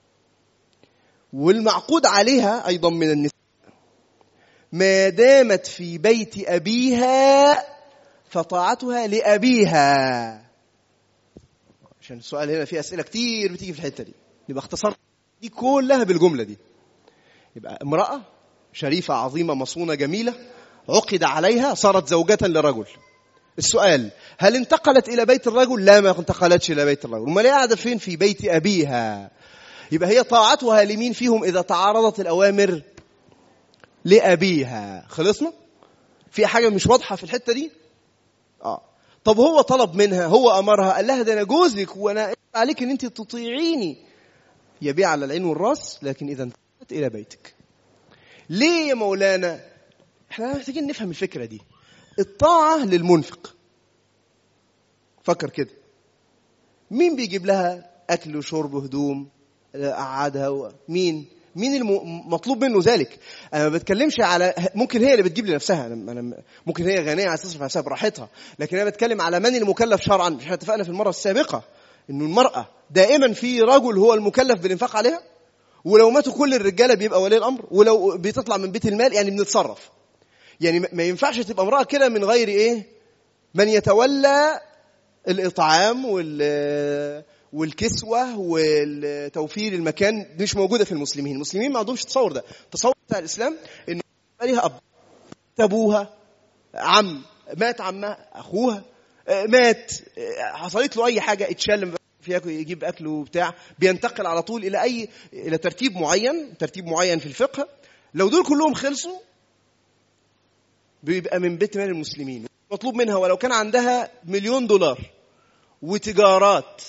والمعقود عليها أيضا من النساء ما دامت في بيت أبيها فطاعتها لأبيها. عشان السؤال هنا فيه أسئلة كتير بتيجي في الحتة دي، يبقى اختصرت دي كلها بالجملة دي. يبقى امرأة شريفة عظيمة مصونة جميلة عقد عليها صارت زوجة لرجل. السؤال هل انتقلت إلى بيت الرجل؟ لا، ما انتقلتش إلى بيت الرجل. وما قاعدة فين؟ في بيت أبيها. يبقى هي طاعتها لمين فيهم إذا تعارضت الأوامر؟ لأبيها. خلصنا؟ في حاجة مش واضحة في الحتة دي؟ طب هو طلب منها، هو أمرها، قال لها ده أنا جوزك وأنا عليك أن أنت تطيعيني. يبيع على العين والراس، لكن إذا انتقلت إلى بيتك. ليه يا مولانا؟ احنا محتاجين نفهم الفكرة دي. الطاعة للمنفق. فكر كده، مين بيجيب لها أكل وشرب وهدوم قعدها؟ مين المطلوب منه ذلك؟ أنا ما بتكلمش على ممكن هي اللي بتجيب لنفسها، أنا ممكن هي غنية عايزة تصرف على نفسها براحتها، لكن أنا بتكلم على من المكلف شرعا. احنا اتفقنا في المرة السابقة إنه المرأة دائما في رجل هو المكلف بالإنفاق عليها، ولو ماتوا كل الرجالة بيبقى ولي الأمر، ولو بتطلع من بيت المال يعني بنتصرف. يعني ما ينفعش تبقى امرأة كده من غير من يتولى الإطعام والكسوة والتوفير المكان. دي مش موجودة في المسلمين. المسلمين ما عندهمش تصور ده. تصور بتاع الإسلام إن ليها أب، أبوها، عم، مات عمها، أخوها مات، حصلت له أي حاجة، اتشلم فيها يجيب أكله وبتاع، بينتقل على طول إلى ترتيب معين في الفقه. لو دول كلهم خلصوا بيبقى من بيت مال المسلمين. مطلوب منها ولو كان عندها $1,000,000 وتجارات،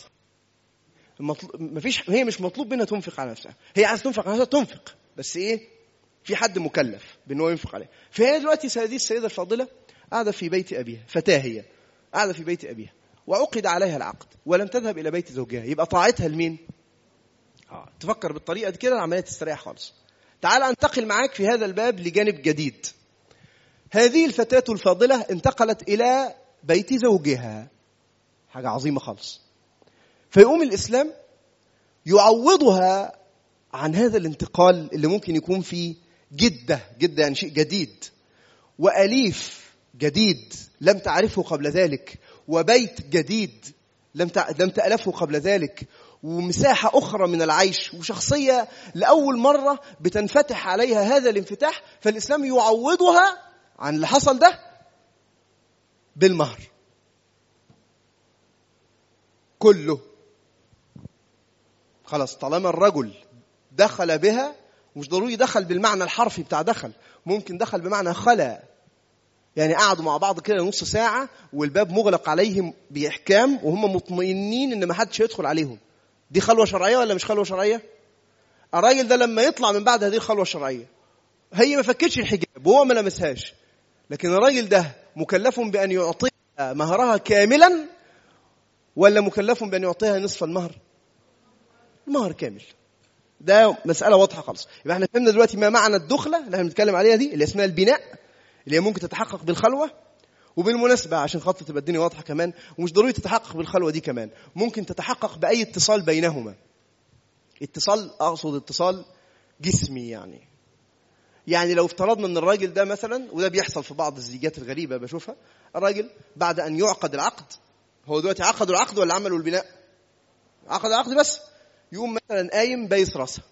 هي مش مطلوب منها تنفق على نفسها. هي عايزة تنفق على نفسها تنفق، بس في حد مكلف بأنه ينفق عليها. فهي دلوقتي هذه السيدة الفاضلة قاعدة في بيت أبيها، فتاة هي قاعدة في بيت أبيها وعقد عليها العقد ولم تذهب إلى بيت زوجها. يبقى طاعتها لمين؟ تفكر بالطريقة دي كده العملية تستريح خالص. تعال أنتقل معاك في هذا الباب لجانب جديد. هذه الفتاة الفاضلة انتقلت إلى بيت زوجها، حاجة عظيمة خالص. فيقوم الإسلام يعوضها عن هذا الانتقال اللي ممكن يكون فيه جدة يعني شيء جديد، وأليف جديد لم تعرفه قبل ذلك، وبيت جديد لم تألفه قبل ذلك، ومساحة أخرى من العيش، وشخصية لأول مرة بتنفتح عليها هذا الانفتاح. فالإسلام يعوضها عن اللي حصل ده بالمهر كله. خلاص، طالما الرجل دخل بها، مش ضروري دخل بالمعنى الحرفي بتاع دخل، ممكن دخل بمعنى خلا، يعني قعدوا مع بعض كده نص ساعة والباب مغلق عليهم بإحكام وهم مطمئنين إن ما حدش يدخل عليهم. دي خلوة شرعية ولا مش خلوة شرعية؟ الراجل ده لما يطلع من بعد هذه الخلوة الشرعية، هي ما فكتش الحجاب وهو ما لمسهاش، لكن الراجل ده مكلف بأن يعطيها مهرها كاملا ولا مكلف بأن يعطيها نصف المهر؟ المهر كامل. ده مسألة واضحة خالص. يبقى احنا فهمنا دلوقتي ما معنى الدخلة اللي احنا بنتكلم عليها دي، اللي اسمها البناء، اللي هي ممكن تتحقق بالخلوة. وبالمناسبة عشان خاطر تبقى الدنيا واضحة كمان، ومش ضروري تتحقق بالخلوة دي كمان، ممكن تتحقق بأي اتصال بينهما. اتصال، أقصد اتصال جسمي. يعني لو افترضنا ان الراجل ده مثلا، وده بيحصل في بعض الزيجات الغريبة بشوفها، الراجل بعد أن يعقد العقد، هو دلوقتي عقدوا العقد ولا عملوا البناء؟ عقد العقد بس، يقوم مثلا قايم بايس راسها.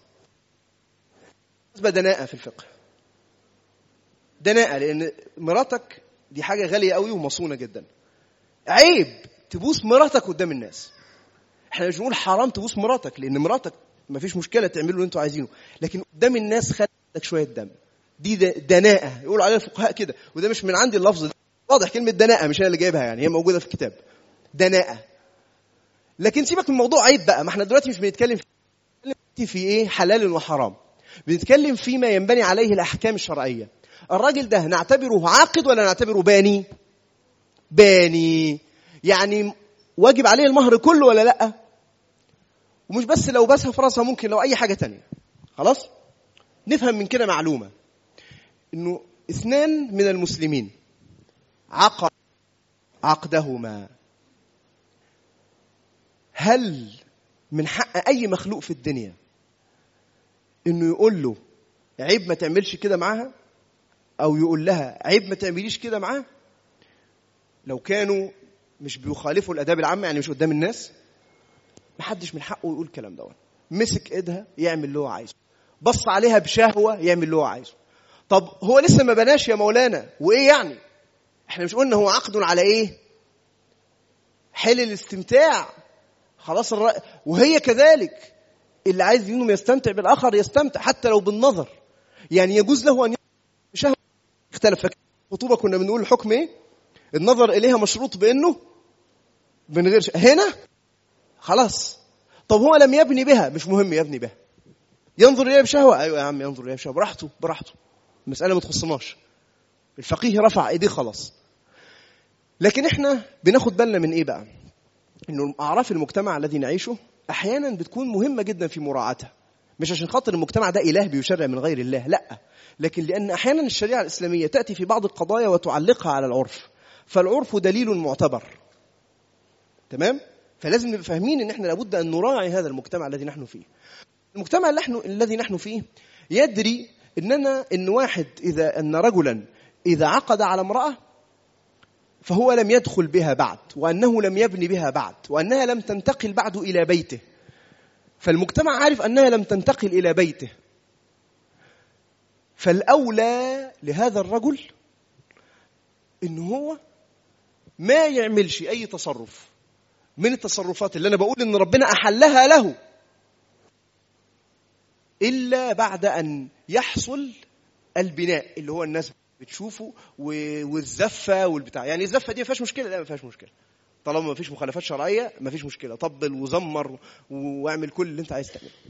دناءة في الفقه، دناءة، لأن مراتك دي حاجة غالية قوي ومصونة جدا. عيب تبوس مراتك قدام الناس. احنا مش بنقول حرام تبوس مراتك، لأن مراتك ما فيش مشكلة تعملوا اللي انتوا عايزينه، لكن قدام الناس خلي لك شوية دم. دي دناءة يقولوا عليها الفقهاء كده، وده مش من عندي اللفظ ده، واضح كلمة دناءة مش أنا اللي جايبها، يعني هي موجودة في الكتاب دناءة. لكن سيبك من موضوع عيب بقى، ما احنا دلوقتي مش بنتكلم في حلال وحرام، بنتكلم فيما ينبني عليه الأحكام الشرعية. الراجل ده نعتبره عاقد ولا نعتبره باني؟ يعني واجب عليه المهر كله ولا لأ؟ ومش بس لو بسها في راسها، ممكن لو أي حاجة تانية. خلاص، نفهم من كده معلومة، إنه 2 من المسلمين عقدهما، هل من حق أي مخلوق في الدنيا إنه يقول له عيب ما تعملش كده معاها، أو يقول لها عيب ما تعمليش كده معاه؟ لو كانوا مش بيخالفوا الآداب العامة، يعني مش قدام الناس، محدش من حقه يقول الكلام ده. مسك ايدها يعمل اللي هو عايزه، بص عليها بشهوة يعمل اللي هو عايزه. طب هو لسه ما بناش يا مولانا، وإيه يعني؟ احنا مش قلنا هو عقد على إيه؟ حل الاستمتاع. خلاص وهي كذلك، اللي عايز منهم يستمتع بالآخر يستمتع حتى لو بالنظر. يعني يجوز له أن شهوة. اختلف الخطوبة كنا بنقول الحكم إيه؟ النظر إليها مشروط بأنه من غير هنا خلاص. طب هو لم يبني بها، مش مهم يبني بها، ينظر إليها بشهوة، أيوة يا عم ينظر إليها بشهوة، براحته، المسألة ما تخصناش، الفقيه رفع ايديه خلاص. لكن احنا بناخد بالنا من ايه بقى؟ انه اعراف المجتمع الذي نعيشه احيانا بتكون مهمة جدا في مراعاتها، مش عشان خاطر المجتمع ده اله بيشرع من غير الله، لا، لكن لان احيانا الشريعة الاسلامية تأتي في بعض القضايا وتعلقها على العرف، فالعرف دليل معتبر. تمام؟ فلازم نبقى فاهمين ان احنا لابد ان نراعي هذا المجتمع الذي نحن فيه. المجتمع الذي نحن فيه يدري ان واحد ان رجلا اذا عقد على امرأة فهو لم يدخل بها بعد، وأنه لم يبني بها بعد، وأنها لم تنتقل بعد إلى بيته. فالمجتمع عارف أنها لم تنتقل إلى بيته، فالأولى لهذا الرجل إنه هو ما يعملش أي تصرف من التصرفات اللي أنا بقول إن ربنا أحلها له إلا بعد أن يحصل البناء اللي هو الناس بتشوفه، والزفة والبتاع. يعني الزفة دي ما فيهاش مشكلة، لا ما فيهاش مشكلة طالما ما فيش مخالفات شرعية، ما فيش مشكلة، طبل وزمر واعمل كل اللي انت عايز تعمله.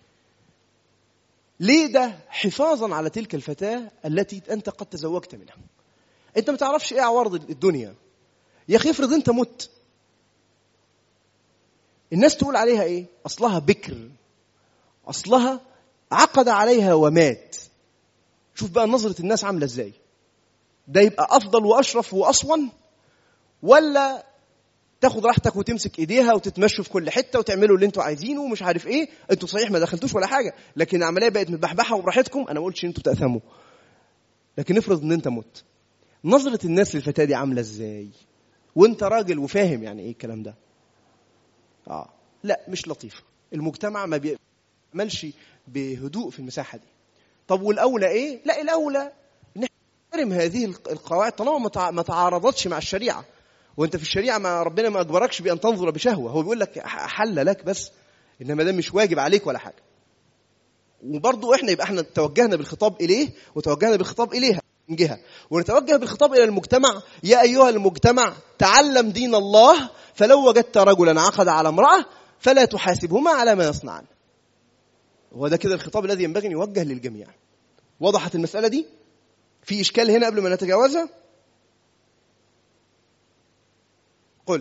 ليه ده؟ حفاظا على تلك الفتاة التي انت قد تزوجت منها. انت ما تعرفش ايه عوارض الدنيا يا اخي. افرض انت مت، الناس تقول عليها ايه؟ اصلها بكر، اصلها عقد عليها ومات. شوف بقى نظرة الناس عاملة ازاي. ده يبقى افضل واشرف واصون، ولا تاخد راحتك وتمسك ايديها وتتمشوا في كل حته وتعملوا اللي انتوا عايزينه ومش عارف ايه؟ انتوا صحيح ما دخلتوش ولا حاجه، لكن العمليه بقت متبحبحه وبراحتكم. انا ما قلتش انتوا تاثموا، لكن افرض ان انت مت، نظره الناس للفتاه دي عامله ازاي وانت راجل وفاهم يعني ايه الكلام ده؟ لا مش لطيفه. المجتمع ما بيعملش بهدوء في المساحه دي. طب والاولى ايه؟ لا الاولى نحترم هذه القواعد طالما ما تعارضتش مع الشريعه. وانت في الشريعه ما ربنا ما اجبركش بان تنظر بشهوه، هو بيقول لك حل لك بس، انما ده مش واجب عليك ولا حاجه. وبرضه احنا توجهنا بالخطاب اليه وتوجهنا بالخطاب اليها من جهه، ونتوجه بالخطاب الى المجتمع. يا ايها المجتمع تعلم دين الله، فلو وجدت رجلا عقد على امراه فلا تحاسبهما على ما يصنعان. وده كده الخطاب الذي ينبغي ان يوجه للجميع. وضحت المساله دي؟ في اشكال هنا قبل ما نتجاوزها؟ قل.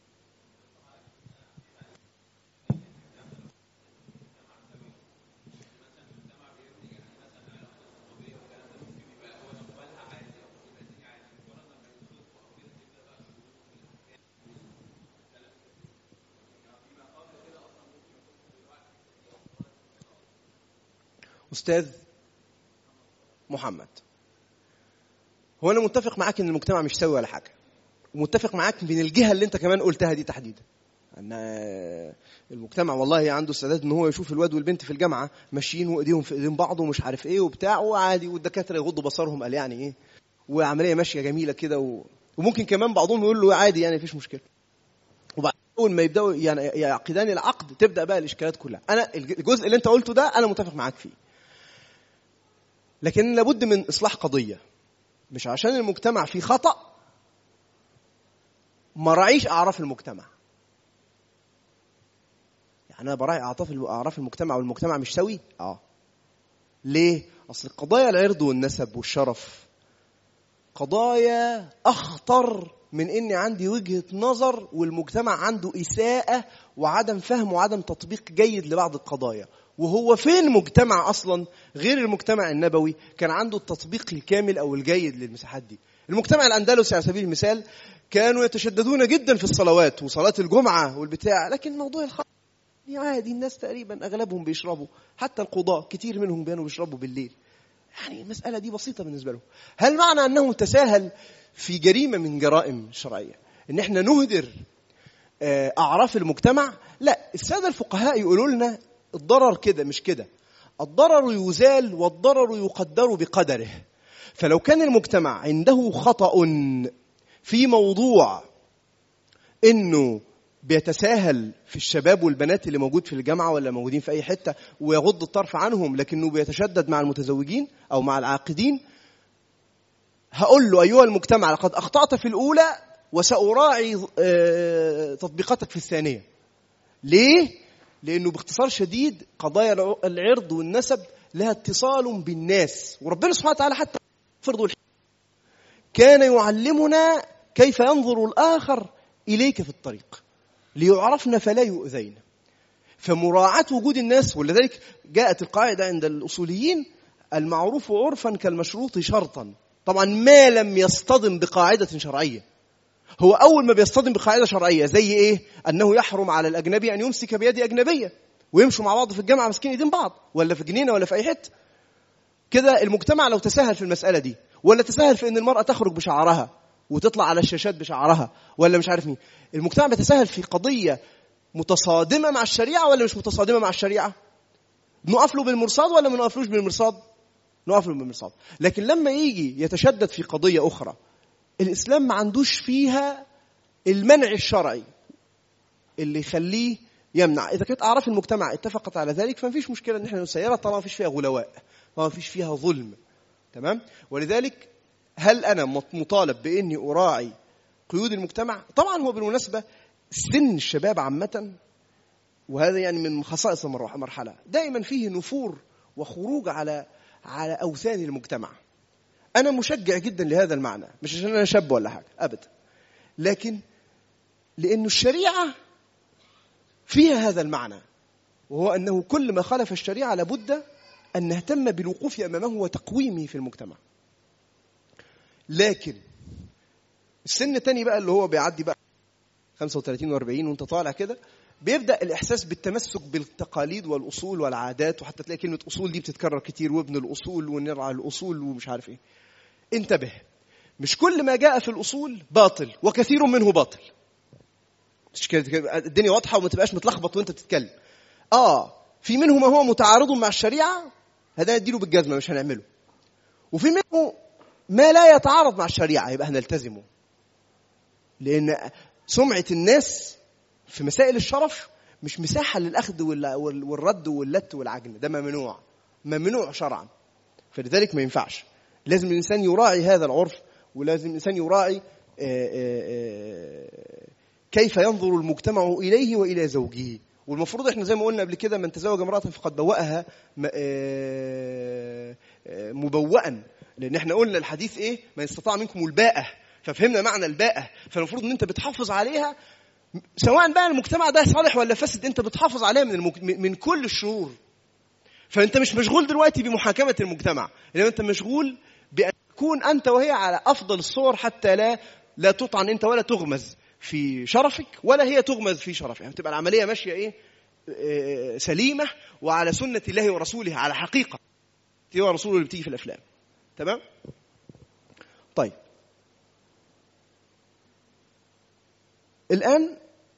أستاذ محمد، هو أنا متفق معاك إن المجتمع مش سوي ولا حاجة، ومتفق معاك من الجهة اللي أنت كمان قلتها دي تحديدا، أن المجتمع والله عنده استعداد إن هو يشوف الواد والبنت في الجامعة ماشيين وإيديهم في إيدين بعض ومش عارف إيه وبتاع وعادي، والدكاترة يغضوا بصرهم قال يعني إيه، وعملية ماشية جميلة كده وممكن كمان بعضهم يقول له عادي يعني مفيش مشكلة. وبعد أول ما يبدأوا يعني يعقدان العقد تبدأ بقى الإشكالات كلها. أنا الجزء اللي أنت قلته ده أنا متفق معاك فيه، لكن لابد من إصلاح قضية. مش عشان المجتمع فيه خطأ ما راعيش أعراف المجتمع. يعني أنا براعي أعراف المجتمع والمجتمع مش سوي. ليه؟ أصل قضايا العرض والنسب والشرف قضايا أخطر من إني عندي وجهة نظر والمجتمع عنده إساءة وعدم فهم وعدم تطبيق جيد لبعض القضايا. وهو فين مجتمع أصلا غير المجتمع النبوي كان عنده التطبيق الكامل أو الجيد للمساحات دي؟ المجتمع الأندلسي على سبيل المثال كانوا يتشددون جدا في الصلوات وصلاة الجمعة والبتاع، لكن موضوع الخمر عادي، الناس تقريبا أغلبهم بيشربوا، حتى القضاة كتير منهم بيانوا بيشربوا بالليل. يعني المسألة دي بسيطة بالنسبة له. هل معنى أنه تساهل في جريمة من جرائم الشرعية إن إحنا نهدر أعراف المجتمع؟ لا، السادة الفقهاء يقولوا لنا الضرر كده مش كده، الضرر يزال والضرر يقدر بقدره. فلو كان المجتمع عنده خطأ في موضوع إنه بيتساهل في الشباب والبنات اللي موجود في الجامعة ولا موجودين في أي حتة ويغض الطرف عنهم، لكنه بيتشدد مع المتزوجين أو مع العاقدين، هقول له أيها المجتمع لقد أخطأت في الأولى وسأراعي تطبيقاتك في الثانية. ليه؟ لأنه باختصار شديد قضايا العرض والنسب لها اتصال بالناس، وربنا سبحانه وتعالى حتى فرض كان يعلمنا كيف ينظر الآخر إليك في الطريق ليعرفنا فلا يؤذين. فمراعاة وجود الناس، ولذلك جاءت القاعدة عند الأصوليين المعروف عرفا كالمشروط شرطا، طبعا ما لم يصطدم بقاعدة شرعية. هو أول ما بيصطدم بقاعدة شرعية زي إيه؟ أنه يحرم على الأجنبي أن يمسك بيد أجنبية ويمشوا مع بعض في الجامعة ماسكين إيدين بعض ولا في جنينة ولا في أي حتة كده. المجتمع لو تساهل في المسألة دي، ولا تساهل في أن المرأة تخرج بشعرها وتطلع على الشاشات بشعرها ولا مش عارف مين، المجتمع بيتساهل في قضية متصادمة مع الشريعة ولا مش متصادمة مع الشريعة، نقف له بالمرصاد ولا ما نقفلوش بالمرصاد؟ نقف له بالمرصاد. لكن لما يجي يتشدد في قضية أخرى الإسلام ما عندوش فيها المنع الشرعي اللي يخليه يمنع. إذا كانت أعراف المجتمع اتفقت على ذلك فمفيش مشكلة إن احنا نسيرها طالما ما فيش فيها غلواء، ما فيش فيها ظلم. تمام؟ ولذلك هل أنا مطالب بإني أراعي قيود المجتمع؟ طبعا هو بالمناسبة سن الشباب عامة، وهذا يعني من خصائص المرحلة، دائما فيه نفور وخروج على أوثان المجتمع. أنا مشجع جدا لهذا المعنى، مش عشان أنا شاب ولا حاجة أبدا، لكن لأن الشريعة فيها هذا المعنى، وهو أنه كل ما خالف الشريعة لابد أن نهتم بالوقوف أمامه وتقويمه في المجتمع. لكن السن الثاني بقى اللي هو بيعدي بقى 35 و40 وانت طالع كده، بيبدأ الإحساس بالتمسك بالتقاليد والأصول والعادات، وحتى تلاقي كلمة أصول دي بتتكرر كتير، وابن الأصول ونرعى الأصول ومش عارف إيه. انتبه، مش كل ما جاء في الأصول باطل، وكثير منه باطل. الدنيا واضحة وما تبقاش متلخبط وانت بتتكلم. في منه ما هو متعارض مع الشريعة، هذا نديله بالجزمة مش هنعمله. وفي منه ما لا يتعارض مع الشريعة، يبقى هنلتزمه. لأن سمعة الناس في مسائل الشرف مش مساحة للأخذ والرد واللت والعجن، ده ممنوع شرعا. فلذلك ما ينفعش، لازم الإنسان يراعي هذا العرف، ولازم الإنسان يراعي كيف ينظر المجتمع إليه وإلى زوجه. والمفروض إحنا زي ما قلنا قبل كده، من تزوج امرأة فقد بوأها مبوأا، لأن إحنا قلنا الحديث إيه؟ من استطاع منكم الباءة، ففهمنا معنى الباءة. فالمفروض إن أنت بتحافظ عليها، سواء بقى المجتمع ده صالح ولا فاسد، أنت بتحافظ عليها من كل الشرور. فأنت مش مشغول دلوقتي بمحاكمة المجتمع، إنما أنت مشغول بأن تكون أنت وهي على أفضل الصور، حتى لا تطعن أنت ولا تغمز في شرفك ولا هي تغمز في شرفها. يعني تبقى العملية ماشية سليمة وعلى سنة الله ورسوله، على حقيقة الله ورسوله اللي بتيجي في الأفلام. تمام؟ طيب، الآن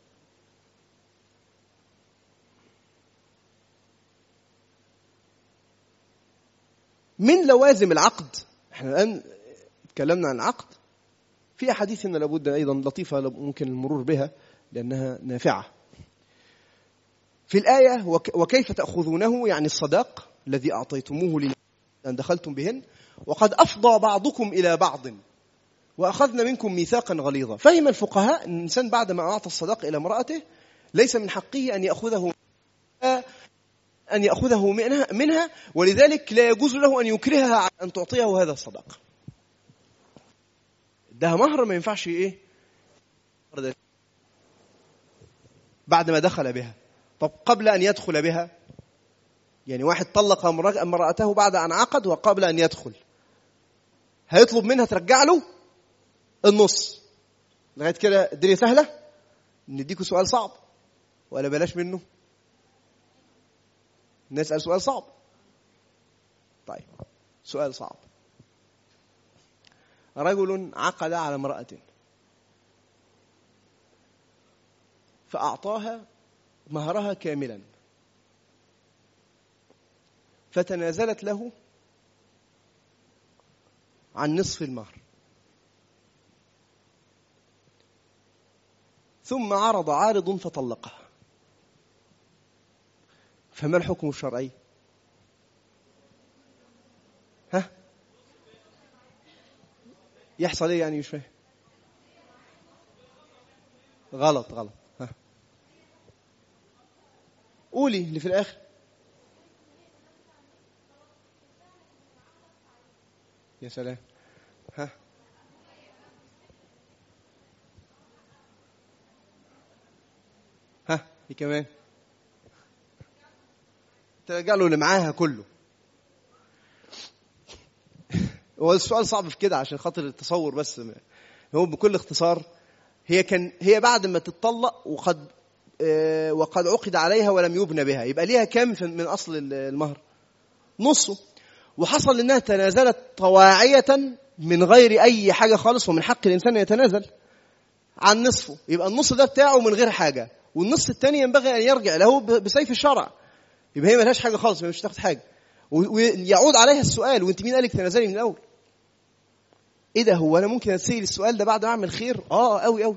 من لوازم العقد، احنا الآن تكلمنا عن العقد، في أحاديث هنا لابد أيضا لطيفة ممكن المرور بها لأنها نافعة. في الآية وكيف تأخذونه، يعني الصداق الذي أعطيتموه لأن دخلتم بهن، وقد أفضى بعضكم إلى بعض وأخذنا منكم ميثاقا غليظا. فهم الفقهاء أن الإنسان بعد ما أعطى الصداق إلى امرأته ليس من حقه أن يأخذه منها، ولذلك لا يجوز له أن يكرهها على أن تعطيه هذا الصداق. ده مهر ما ينفعش بعد ما دخل بها. طب قبل أن يدخل بها، يعني واحد طلق امرأته بعد أن عقد وقبل أن يدخل، هيطلب منها ترجع له النص. لغاية كده الدنيا سهلة؟ نديكوا سؤال صعب ولا بلاش منه؟ نسأل سؤال صعب. طيب، سؤال صعب. رجل عقد على امرأة فأعطاها مهرها كاملا، فتنازلت له عن نصف المهر، ثم عرض عارض فطلقها، فما الحكم الشرعي؟ ها؟ يحصل ايه يعني؟ مش فاهم. غلط. ها، قولي اللي في الاخر. يا سلام. ها، ايه كمان؟ ترجع له اللي معاها كله. هو السؤال صعب في كده عشان خاطر التصور بس. هو بكل اختصار هي بعد ما تتطلق وقد عقد عليها ولم يبنى بها، يبقى ليها كم من أصل المهر؟ نصه. وحصل إنها تنازلت طواعية من غير أي حاجة خالص، ومن حق الإنسان يتنازل عن نصفه، يبقى النص ده بتاعه من غير حاجة، والنص الثاني ينبغي أن يرجع له بسيف الشرع. يبقى هي ملهاش حاجة خالص، مش تاخد حاجة. ويعود عليها السؤال: وانت مين قالك تنازلي من الأول؟ ايه ده؟ هو انا ممكن اسال السؤال ده بعد ما اعمل خير؟ قوي.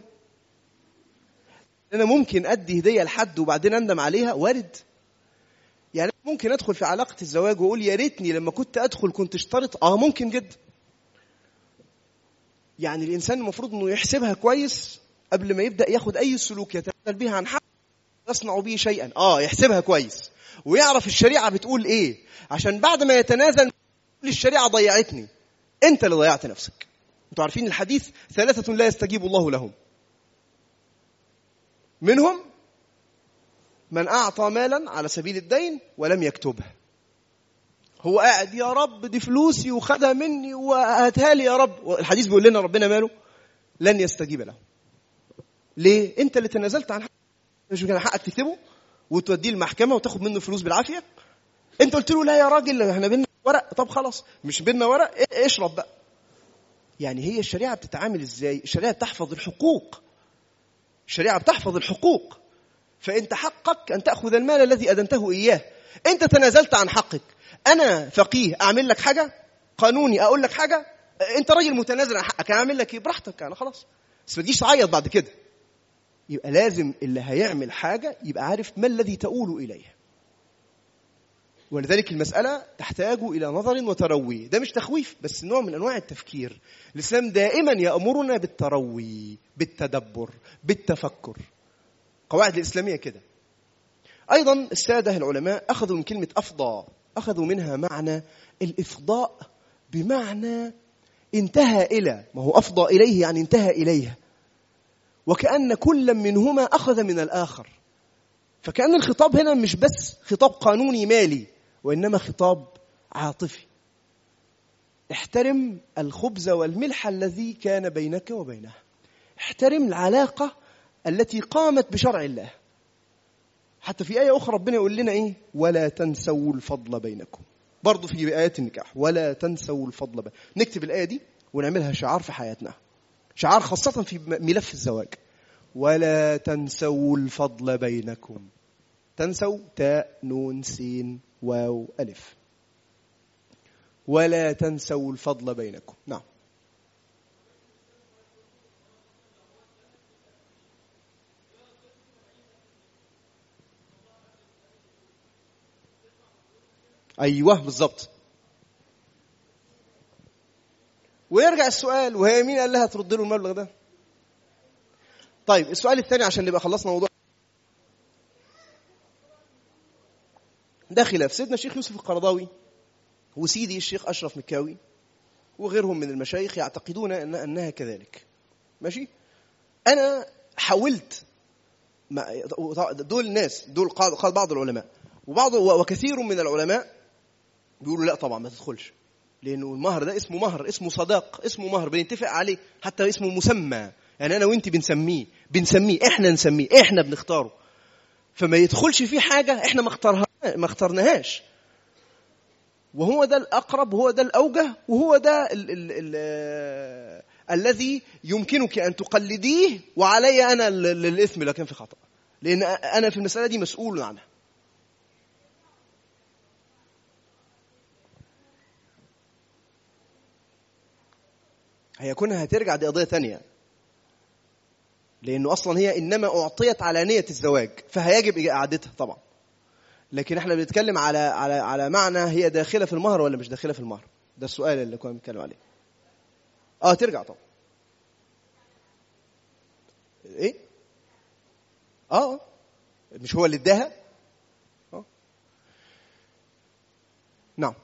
انا ممكن ادي هديه لحد وبعدين اندم عليها؟ وارد. يعني ممكن ادخل في علاقه الزواج واقول يا ريتني لما كنت ادخل كنت اشترط. ممكن جدا. يعني الانسان المفروض انه يحسبها كويس قبل ما يبدا ياخد اي سلوك يتنازل بها عن حق يصنع به شيئا. يحسبها كويس ويعرف الشريعه بتقول ايه، عشان بعد ما يتنازل الشريعه ضيعتني. انت اللي ضيعت نفسك. انتوا عارفين الحديث: 3 لا يستجيب الله لهم، منهم من أعطى مالا على سبيل الدين ولم يكتبه. هو قاعد: يا رب دي فلوسي وخدها مني وهاتها لي يا رب. الحديث بيقول لنا ربنا ماله؟ لن يستجيب له. ليه؟ انت اللي تنازلت عن حقك. مش كان حقك تكتبه وتوديه المحكمة وتاخد منه فلوس بالعافية؟ انت قلت له: لا يا راجل احنا بينا ورق. طب خلاص، مش بينا ورق، اشرب بقى. يعني هي الشريعة بتتعامل ازاي؟ الشريعة بتحفظ الحقوق. الشريعة بتحفظ الحقوق. فانت حقك ان تأخذ المال الذي أدنته إياه. انت تنازلت عن حقك. انا فقيه اعمل لك حاجة قانوني، اقول لك حاجة، انت راجل متنازل عن حقك، اعمل لك ايه؟ براحتك، انا خلاص. بس ما تجيش تعيط بعد كده. يبقى لازم اللي هيعمل حاجة يبقى عارف ما الذي تؤول إليه. ولذلك المسألة تحتاج إلى نظر وتروي. ده مش تخويف، بس نوع من أنواع التفكير. الإسلام دائما يأمرنا بالتروي، بالتدبر، بالتفكر. قواعد الإسلامية كده. أيضا السادة العلماء أخذوا من كلمة أفضى، أخذوا منها معنى الإفضاء، بمعنى انتهى إلى. ما هو أفضى إليه يعني انتهى إليها، وكأن كل منهما أخذ من الآخر. فكأن الخطاب هنا مش بس خطاب قانوني مالي، وإنما خطاب عاطفي. احترم الخبز والملح الذي كان بينك وبينها. احترم العلاقة التي قامت بشرع الله. حتى في آية أخرى ربنا يقول لنا إيه؟ ولا تنسوا الفضل بينكم. برضو في آيات النكاح: ولا تنسوا الفضل بينكم. نكتب الآية دي ونعملها شعار في حياتنا، شعار خاصة في ملف الزواج: ولا تنسوا الفضل بينكم. تنسوا تاء نون سين واو ألف. ولا تنسوا الفضل بينكم. نعم. أيوه بالضبط. ويرجع السؤال: وهي مين قال لها ترد له المبلغ ده؟ طيب السؤال الثاني عشان نبقى خلصنا موضوع. ده خلاف سيدنا الشيخ يوسف القرضاوي وسيدي الشيخ أشرف مكاوي وغيرهم من المشايخ يعتقدون أنها كذلك. ماشي. أنا حاولت دول الناس دول قال بعض العلماء وكثير من العلماء بيقولوا لا طبعا ما تدخلش، لأنه المهر ده اسمه مهر، اسمه صداق، اسمه مهر بنتفق عليه، حتى اسمه مسمى. يعني أنا وإنتي بنسميه إحنا نسميه، إحنا بنختاره، فما يدخلش فيه حاجة إحنا ما اخترناهاش. وهو ده الأقرب وهو ده الأوجه وهو ده الذي يمكنك أن تقلديه، وعلي أنا الإثم لكن في خطأ، لأن أنا في المسألة دي مسؤول عنها. هي كونها هترجع دي قضية تانية، لأنه أصلا هي إنما أعطيت على نية الزواج فهيجب إعادتها طبعا. لكن احنا بنتكلم على معنى هي داخلة في المهر ولا مش داخلة في المهر. ده السؤال اللي كنا بنتكلم عليه. ترجع طبعا. ايه مش هو اللي اداها. نعم.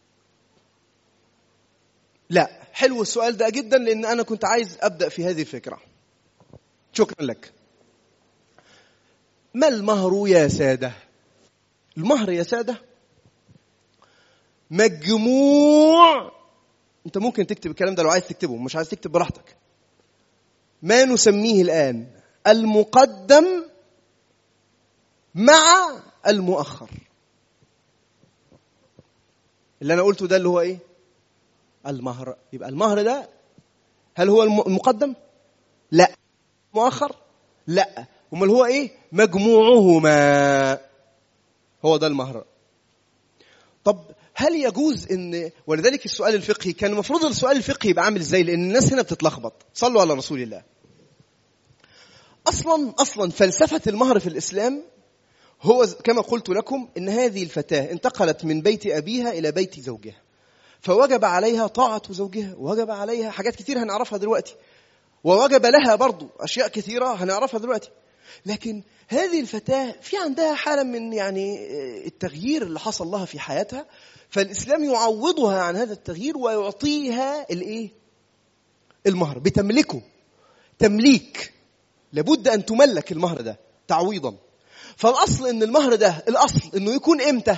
لا، حلو السؤال ده جدا، لان انا كنت عايز ابدا في هذه الفكره. شكرا لك. ما المهر يا ساده؟ المهر يا ساده مجموع، انت ممكن تكتب الكلام ده لو عايز تكتبه، مش عايز تكتب براحتك، ما نسميه الآن المقدم مع المؤخر. اللي أنا قلته ده اللي هو إيه؟ المهر. يبقى المهر ده هل هو المقدم؟ لا. مؤخر؟ لا. امال هو إيه؟ مجموعهما، هو ده المهر. طب هل يجوز ان، ولذلك السؤال الفقهي كان المفروض السؤال الفقهي يبقى عامل ازاي؟ لان الناس هنا بتتلخبط. صلوا على رسول الله. اصلا فلسفه المهر في الاسلام هو كما قلت لكم ان هذه الفتاه انتقلت من بيت ابيها الى بيت زوجها، فوجب عليها طاعه زوجها، ووجب عليها حاجات كتير هنعرفها دلوقتي، ووجب لها برضو اشياء كثيره هنعرفها دلوقتي. لكن هذه الفتاه في عندها حاله من يعني التغيير اللي حصل لها في حياتها، فالإسلام يعوضها عن هذا التغيير ويعطيها الإيه؟ المهر، بتملكه تمليك، لابد أن تملك المهر ده تعويضا. فالأصل إن المهر ده الأصل إنه يكون إمتى؟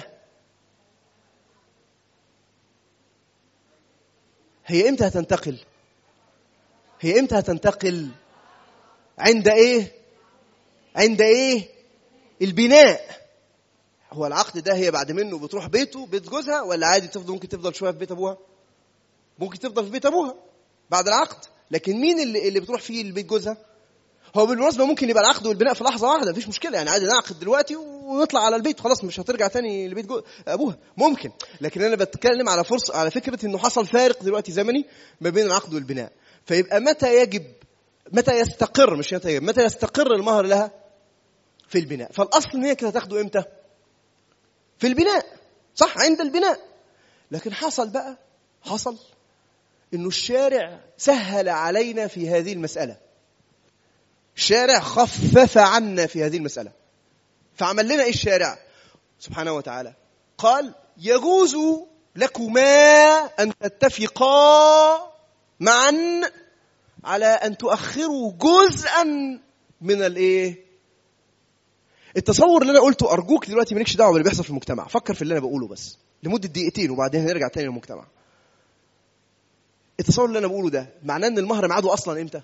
هي إمتى هتنتقل؟ هي إمتى هتنتقل؟ عند إيه؟ عند إيه؟ البناء. هو العقد ده هي بعد منه بتروح بيته بيت جوزها، ولا عادي تفضل ممكن تفضل شويه في بيت ابوها؟ ممكن تفضل في بيت ابوها بعد العقد. لكن مين اللي بتروح فيه لبيت جوزها؟ هو بالمناسبه ممكن يبقى العقد والبناء في لحظه واحده، مفيش مشكله، يعني عادي نعقد دلوقتي ونطلع على البيت خلاص، مش هترجع تاني لبيت ابوها، ممكن. لكن انا بتكلم على فرصه، على فكره انه حصل فارق دلوقتي زمني ما بين العقد والبناء. فيبقى متى يستقر، مش متى يستقر المهر لها؟ في البناء. فالاصل ان هي كده تاخده امتى؟ في البناء، صح، عند البناء. لكن حصل إنه الشارع سهل علينا في هذه المسألة، الشارع خفف عنا في هذه المسألة. فعمل لنا إيه الشارع سبحانه وتعالى؟ قال يجوز لكما أن تتفقا معا على أن تؤخروا جزءا من الإيه؟ التصور اللي أنا قلته أرجوك دلوقتي مالكش دعوة باللي بيحصل في المجتمع، فكر في اللي أنا بقوله بس لمدة دقيقتين وبعدين هنرجع تاني للمجتمع. التصور اللي أنا بقوله ده معناه أن المهر ميعاده أصلا إمتى؟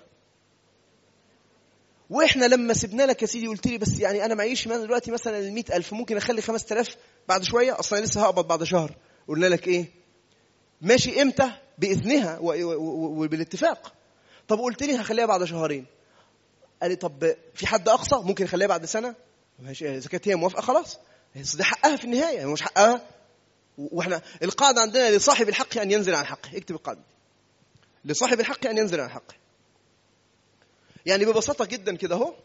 وإحنا لما سبنا لك يا سيدي قلت لي بس يعني أنا معيش دلوقتي مثلا 100,000 ممكن أخلي 5,000 بعد شوية، أصلا لسه هقبض بعد شهر. قلنا لك إيه؟ ماشي إمتى؟ بإذنها وبالاتفاق. طب قلت لي هخليها بعد شهرين. قال لي طب في حد أقصى ممكن أخليها بعد سنة؟ إذا كانت هي موافقة خلاص، ده حقها في النهاية، مش حقها. وإحنا القاعدة عندنا لصاحب الحق أن ينزل عن حقه. اكتب القاعدة دي، لصاحب الحق أن ينزل عن حقه. يعني ببساطة جدا كده اهو،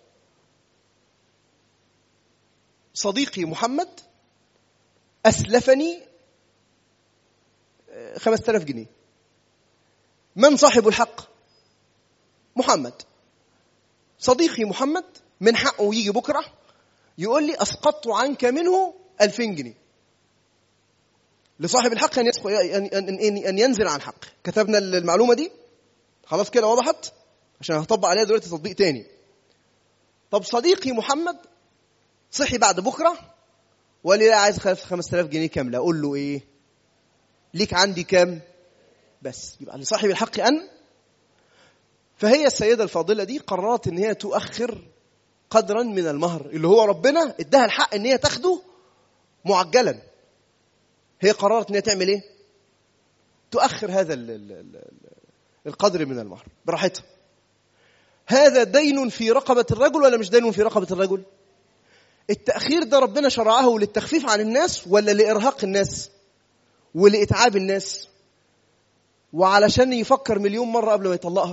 صديقي محمد أسلفني 5,000 جنيه. من صاحب الحق؟ محمد. صديقي محمد من حقه يجي بكرة يقول لي أسقطت عنك منه 2,000 جنيه. لصاحب الحق أن ينزل عن حقه. كتبنا المعلومة دي خلاص كده وضحت، عشان هطبق عليها دلوقتي تطبيق تاني. طب صديقي محمد صحي بعد بكرة وقال لي لا عايز 5,000 جنيه كاملة. أقول له إيه؟ ليك عندي كام؟ بس. يبقى لصاحب الحق أن. فهي السيدة الفاضلة دي قررت إن هي تؤخر قدرا من المهر اللي هو ربنا اداها الحق إن هي تاخده معجلا. هي قررت انها تعمل ايه؟ تؤخر هذا القدر من المهر براحتها. هذا دين في رقبة الرجل ولا مش دين في رقبة الرجل؟ التأخير ده ربنا شرعه للتخفيف عن الناس ولا لإرهاق الناس ولإتعاب الناس وعلشان يفكر مليون مرة قبل ما يطلقها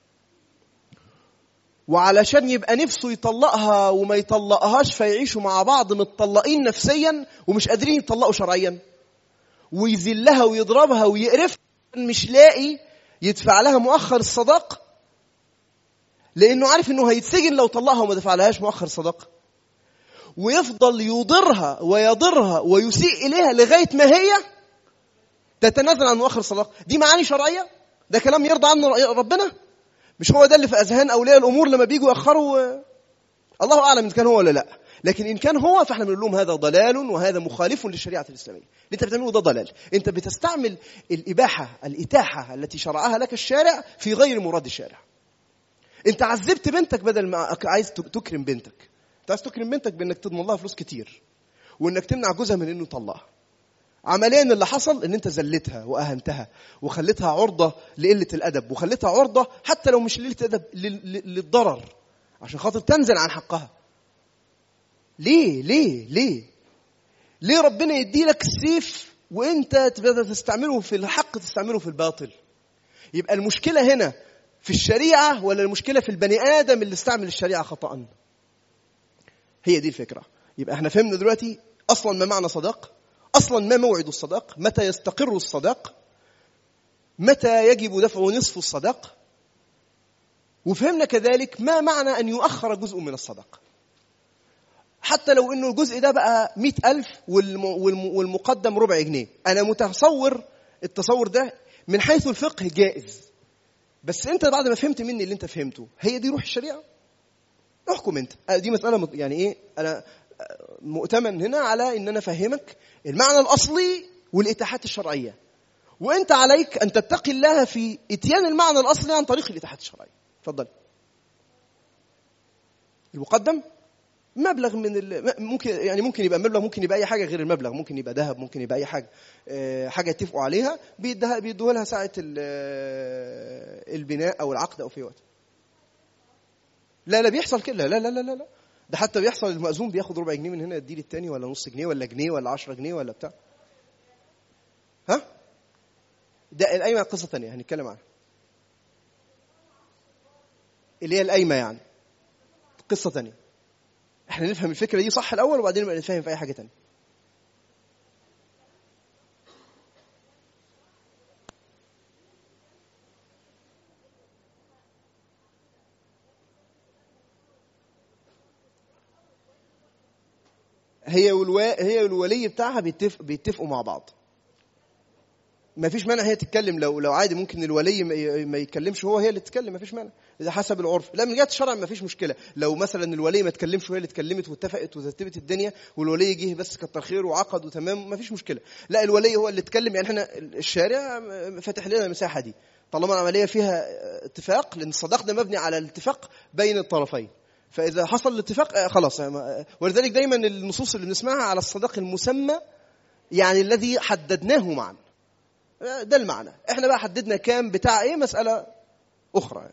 وعلشان يبقى نفسه يطلقها وما يطلقهاش فيعيشوا مع بعض متطلقين نفسيا ومش قادرين يطلقوا شرعيا ويذلها ويضربها ويقرفها مش لاقي يدفع لها مؤخر الصداق لأنه عارف أنه هيتسجن لو طلقها وما دفع لهاش مؤخر الصداق ويفضل يضرها ويضرها ويسيء إليها لغاية ما هي تتنازل عن مؤخر الصداق. دي معاني شرعية؟ ده كلام يرضى عنه ربنا؟ مش هو ده اللي في أذهان أولياء الأمور لما بيجوا يأخروا؟ الله أعلم إن كان هو ولا لا. لكن إن كان هو فإحنا بنقول لهم هذا ضلال وهذا مخالف للشريعة الإسلامية. اللي أنت بتعمله ده ضلال. أنت بتستعمل الإتاحة التي شرعها لك الشارع في غير مراد الشارع. أنت عذبت بنتك بدل ما عايز تكرم بنتك. أنت عايز تكرم بنتك بأنك تضمن لها فلوس كتير وأنك تمنع جوزها من إنه يطلقها. عمليا اللي حصل ان انت زلتها واهنتها وخليتها عرضة لقلة الادب وخليتها عرضة حتى لو مش لقلة الادب للضرر عشان خاطر تنزل عن حقها. ليه ربنا يدي لك السيف وانت تبدأ تستعمله في الحق تستعمله في الباطل؟ يبقى المشكلة هنا في الشريعة ولا المشكلة في البني آدم اللي استعمل الشريعة خطأ؟ هي دي الفكرة. يبقى احنا فهمنا دلوقتي اصلا ما معنى صداق، أصلا ما موعد الصداق، متى يستقر الصداق، متى يجب دفع نصف الصداق، وفهمنا كذلك ما معنى أن يؤخر جزء من الصداق حتى لو أنه الجزء ده بقى 100,000 والمقدم ربع جنيه. أنا متصور التصور ده من حيث الفقه جائز، بس أنت بعد ما فهمت مني اللي أنت فهمته هي دي روح الشريعة. احكم أنت. دي مسألة يعني إيه، أنا مؤتمن هنا على ان انا افهمك المعنى الاصلي والاتاحات الشرعيه، وانت عليك ان تتقي الله في اتيان المعنى الاصلي عن طريق الاتاحات الشرعيه. اتفضل. المقدم مبلغ من ممكن يبقى مبلغ، ممكن يبقى اي حاجه غير المبلغ، ممكن يبقى ذهب، ممكن يبقى اي حاجه يتفقوا عليها بيدوها لها ساعه البناء او العقد او في وقت. لا بيحصل كده. لا ده حتى بيحصل المأذون بياخد ربع جنيه من هنا يديه للتاني ولا نص جنيه ولا جنيه ولا 10 جنيه ولا بتاع. ها ده القايمة قصة تانية هنتكلم عنها، اللي هي القايمة يعني قصة تانية. احنا نفهم الفكرة دي صح الأول وبعدين نبقى نفهم في أي حاجة تانية. هي والولي بتاعها بيتفقوا مع بعض. ما فيش مانع هي تتكلم، لو عادي ممكن الولي ما يتكلمش هي اللي تتكلم، ما فيش مانع، اذا حسب العرف. لا من جهه الشرع ما فيش مشكله. لو مثلا الولي ما تكلمش وهي اللي اتكلمت واتفقت وترتبت الدنيا والولي جه بس كتر خير وعقد وتمام، ما فيش مشكله. لا الولي هو اللي اتكلم. يعني احنا الشارع فاتح لنا المساحه دي طالما العمليه فيها اتفاق، لان الصداق ده مبني على الاتفاق بين الطرفين. فإذا حصل الاتفاق خلاص. ولذلك دايما النصوص اللي بنسمعها على الصداق المسمى يعني الذي حددناه معا، ده المعنى. احنا بقى حددنا كام بتاع ايه مسألة أخرى.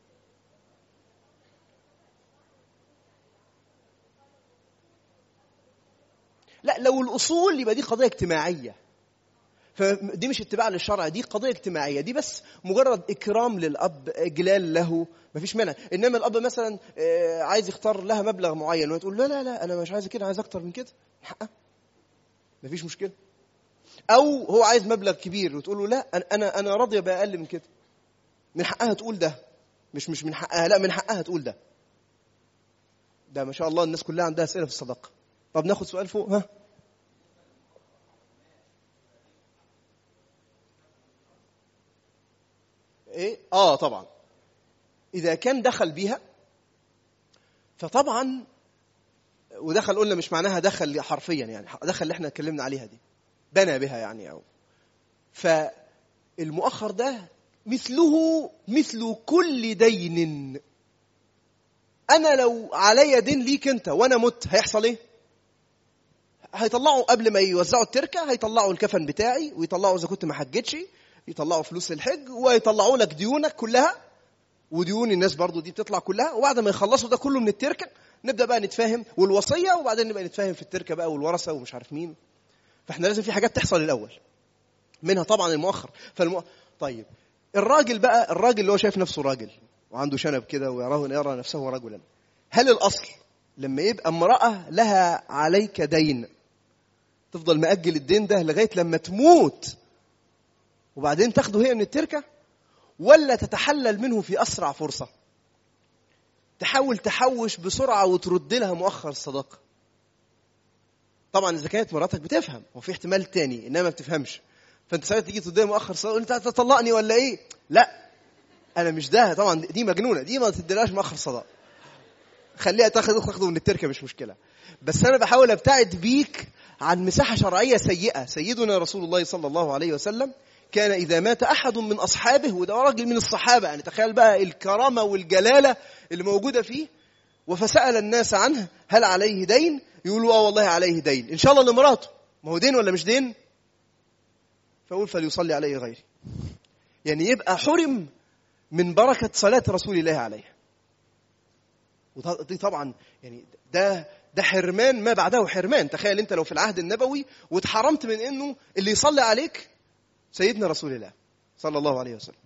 لا لو الأصول يبقى دي قضية اجتماعية، فدي مش اتباع للشرع، دي قضية اجتماعية، دي بس مجرد إكرام للأب، إجلال له، ما فيش مانع. إنما الأب مثلا عايز يختار لها مبلغ معين وتقول لا أنا مش عايز كده، عايز أكتر من كده، حقه، ما فيش مشكلة. أو هو عايز مبلغ كبير وتقول له لا أنا راضية بأقل من كده، من حقها تقول ده، مش من حقها، لا من حقها تقول ده ما شاء الله الناس كلها عندها أسئلة في الصداقة. طب ناخد سؤال فوق. ها ايه طبعا اذا كان دخل بيها فطبعا، ودخل قلنا مش معناها دخل حرفيا، يعني دخل اللي احنا اتكلمنا عليها دي بنى بها يعني. او فالمؤخر ده مثل كل دين. انا لو عليا دين ليك انت وانا مت هيحصل ايه؟ هيطلعوا قبل ما يوزعوا التركه هيطلعوا الكفن بتاعي، ويطلعوا اذا كنت ما حجتش يطلعوا فلوس الحج، ويطلعوا لك ديونك كلها وديون الناس برضو دي بتطلع كلها. وبعد ما يخلصوا ده كله من التركه نبدا بقى نتفاهم والوصيه، وبعدين نبقى نتفاهم في التركه بقى والورثه ومش عارف مين. فاحنا لازم في حاجات تحصل الاول، منها طبعا المؤخر. طيب الراجل اللي هو شايف نفسه راجل وعنده شنب كده ويرى نفسه رجلا، هل الاصل لما يبقى امراه لها عليك دين تفضل مأجل الدين ده لغايه لما تموت وبعدين تاخده هي من التركه، ولا تتحلل منه في اسرع فرصه؟ تحاول تحوش بسرعه وترد لها مؤخر الصداقه. طبعا اذا كانت مراتك بتفهم، وفي احتمال تاني انما ما بتفهمش، فانت ساعتها تيجي تديها مؤخر صداقه، انت هتطلقني ولا ايه؟ لا انا مش ده طبعا، دي مجنونه، دي ما تديلهاش مؤخر صداقه، خليها تاخده من التركه مش مشكله. بس انا بحاول ابتعد بيك عن مساحه شرعيه سيئه. سيدنا رسول الله صلى الله عليه وسلم كان اذا مات احد من اصحابه، وده راجل من الصحابه، يعني تخيل بقى الكرامه والجلاله اللي موجوده فيه، وفسأل الناس عنه هل عليه دين؟ يقولوا والله عليه دين، ان شاء الله لمراته، ما هو دين ولا مش دين؟ فأقول فليصلي عليه غيري، يعني يبقى حرم من بركه صلاه رسول الله عليه. ودي طبعا يعني ده حرمان ما بعده حرمان. تخيل انت لو في العهد النبوي واتحرمت من انه اللي يصلي عليك سيدنا رسول الله صلى الله عليه وسلم.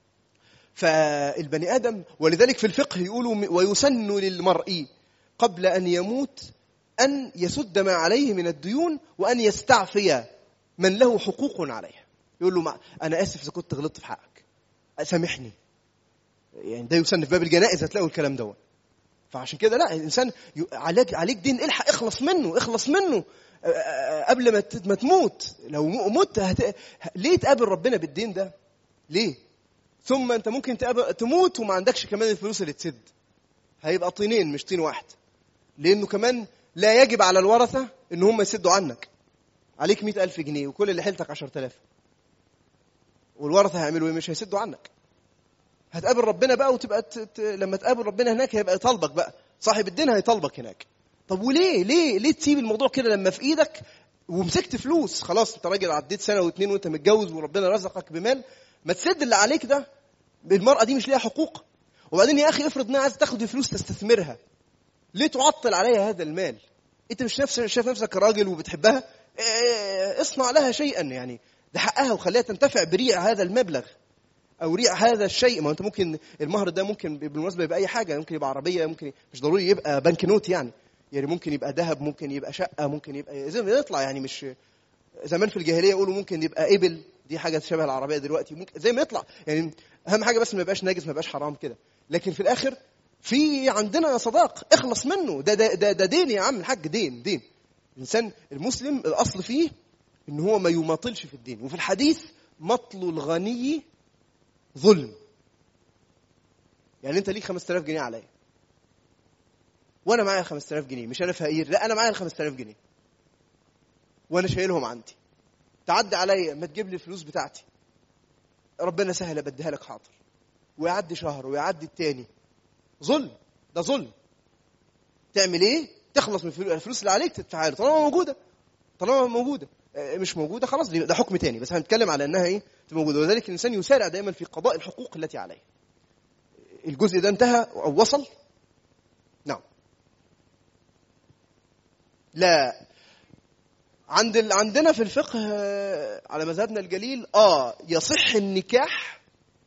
فالبني آدم، ولذلك في الفقه يقولوا ويسن للمرء قبل أن يموت أن يسد ما عليه من الديون وأن يستعفي من له حقوق عليه. يقول له أنا آسف إذا كنت غلطت في حقك، سامحني. يعني ده يسن في باب الجنائز، هتلاقوا الكلام دوت. فعشان كده لا، الإنسان عليك دين، الحق اخلص منه قبل ما تموت. لو مت ليه تقابل ربنا بالدين ده؟ ليه؟ ثم انت ممكن تموت وما عندكش كمان الفلوس اللي تسد، هيبقى طينين مش طين واحد، لانه كمان لا يجب على الورثه ان هم يسدوا عنك. عليك 100,000 جنيه وكل اللي حيلتك 10,000، والورثه هيعملوا ايه؟ مش هيسدوا عنك. هتقابل ربنا بقى، وتبقى لما تقابل ربنا هناك هيبقى يطالبك بقى، صاحب الدين هيطالبك هناك. طب وليه ليه تسيب الموضوع كده لما في ايدك ومسكت فلوس؟ خلاص انت راجل عديت سنه واتنين وانت متجوز وربنا رزقك بمال، ما تسد اللي عليك ده. المرأة دي مش ليها حقوق؟ وبعدين يا أخي افرض انها عايز تاخد فلوس تستثمرها، ليه تعطل عليها هذا المال؟ انت مش شايف نفسك راجل وبتحبها؟ اصنع لها شيئا، يعني ده حقها، وخليها تنتفع بريع هذا المبلغ او ريع هذا الشيء. ما انت ممكن المهر ده ممكن بالمناسبه يبقى اي حاجه، ممكن يبقى عربيه، ممكن مش ضروري يبقى بنك نوت، يعني ممكن يبقى ذهب، ممكن يبقى شقه، ممكن يبقى زي ما يطلع. يعني مش زمان في الجاهليه يقولوا ممكن يبقى ابل، دي حاجه شبه العربيه دلوقتي، ممكن زي ما يطلع. يعني اهم حاجه بس ما يبقاش ناجس، ما يبقاش حرام كده. لكن في الاخر في عندنا صداق، اخلص منه. ده دين يا عم الحاج، دين. الانسان المسلم الاصل فيه ان هو ما يماطلش في الدين. وفي الحديث مطل الغني ظلم. يعني انت ليك 5000 جنيه عليا وانا معايا 5000 جنيه، مش انا فقير، لا انا معايا 5000 جنيه وانا شايلهم عندي، تعدي عليا ما تجيب لي الفلوس بتاعتي، ربنا سهل ابديها لك، حاضر. ويعدي شهر ويعدي التاني، ظلم، ده ظلم. تعمل ايه؟ تخلص من الفلوس اللي عليك، تدفعها له طالما موجوده. مش موجوده خلاص، ده حكم تاني، بس هنتكلم على انها ايه موجوده. وذلك الانسان يسارع دائما في قضاء الحقوق التي عليه. الجزء ده انتهى او وصل؟ نعم. لا، عندنا في الفقه على مذهبنا الجليل يصح النكاح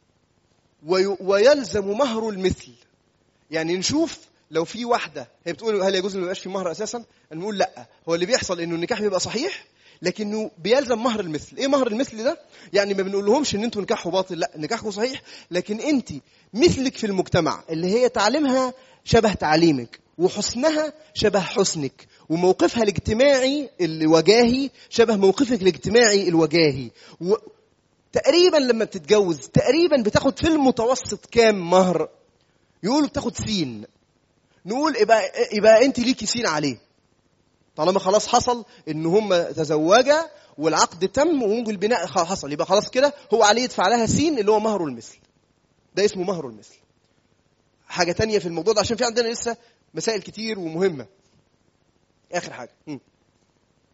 ويلزم مهر المثل. يعني نشوف لو في واحده هي بتقول هل يجوز ان ما يبقاش في مهر اساسا، نقول لا، هو اللي بيحصل انه النكاح بيبقى صحيح لكنه بيلزم مهر المثل. ايه مهر المثل ده؟ يعني ما بنقول لهمش ان انتوا نكاحوا باطل، لا، نكاحكم صحيح، لكن انت مثلك في المجتمع اللي هي تعليمها شبه تعليمك، وحسنها شبه حسنك، وموقفها الاجتماعي الوجاهي شبه موقفك الاجتماعي الوجاهي. تقريبا لما بتتجوز تقريبا بتاخد في المتوسط كام مهر؟ يقولوا بتاخد سين. نقول يبقى انت ليكي سين عليه، طالما خلاص حصل ان هم تزوجا والعقد تم والبناء حصل، يبقى خلاص كده هو عليه يدفع لها سين اللي هو مهر المثل. ده اسمه مهر المثل. حاجة تانية في الموضوع ده، عشان في عندنا لسه مسائل كتير ومهمة. آخر حاجة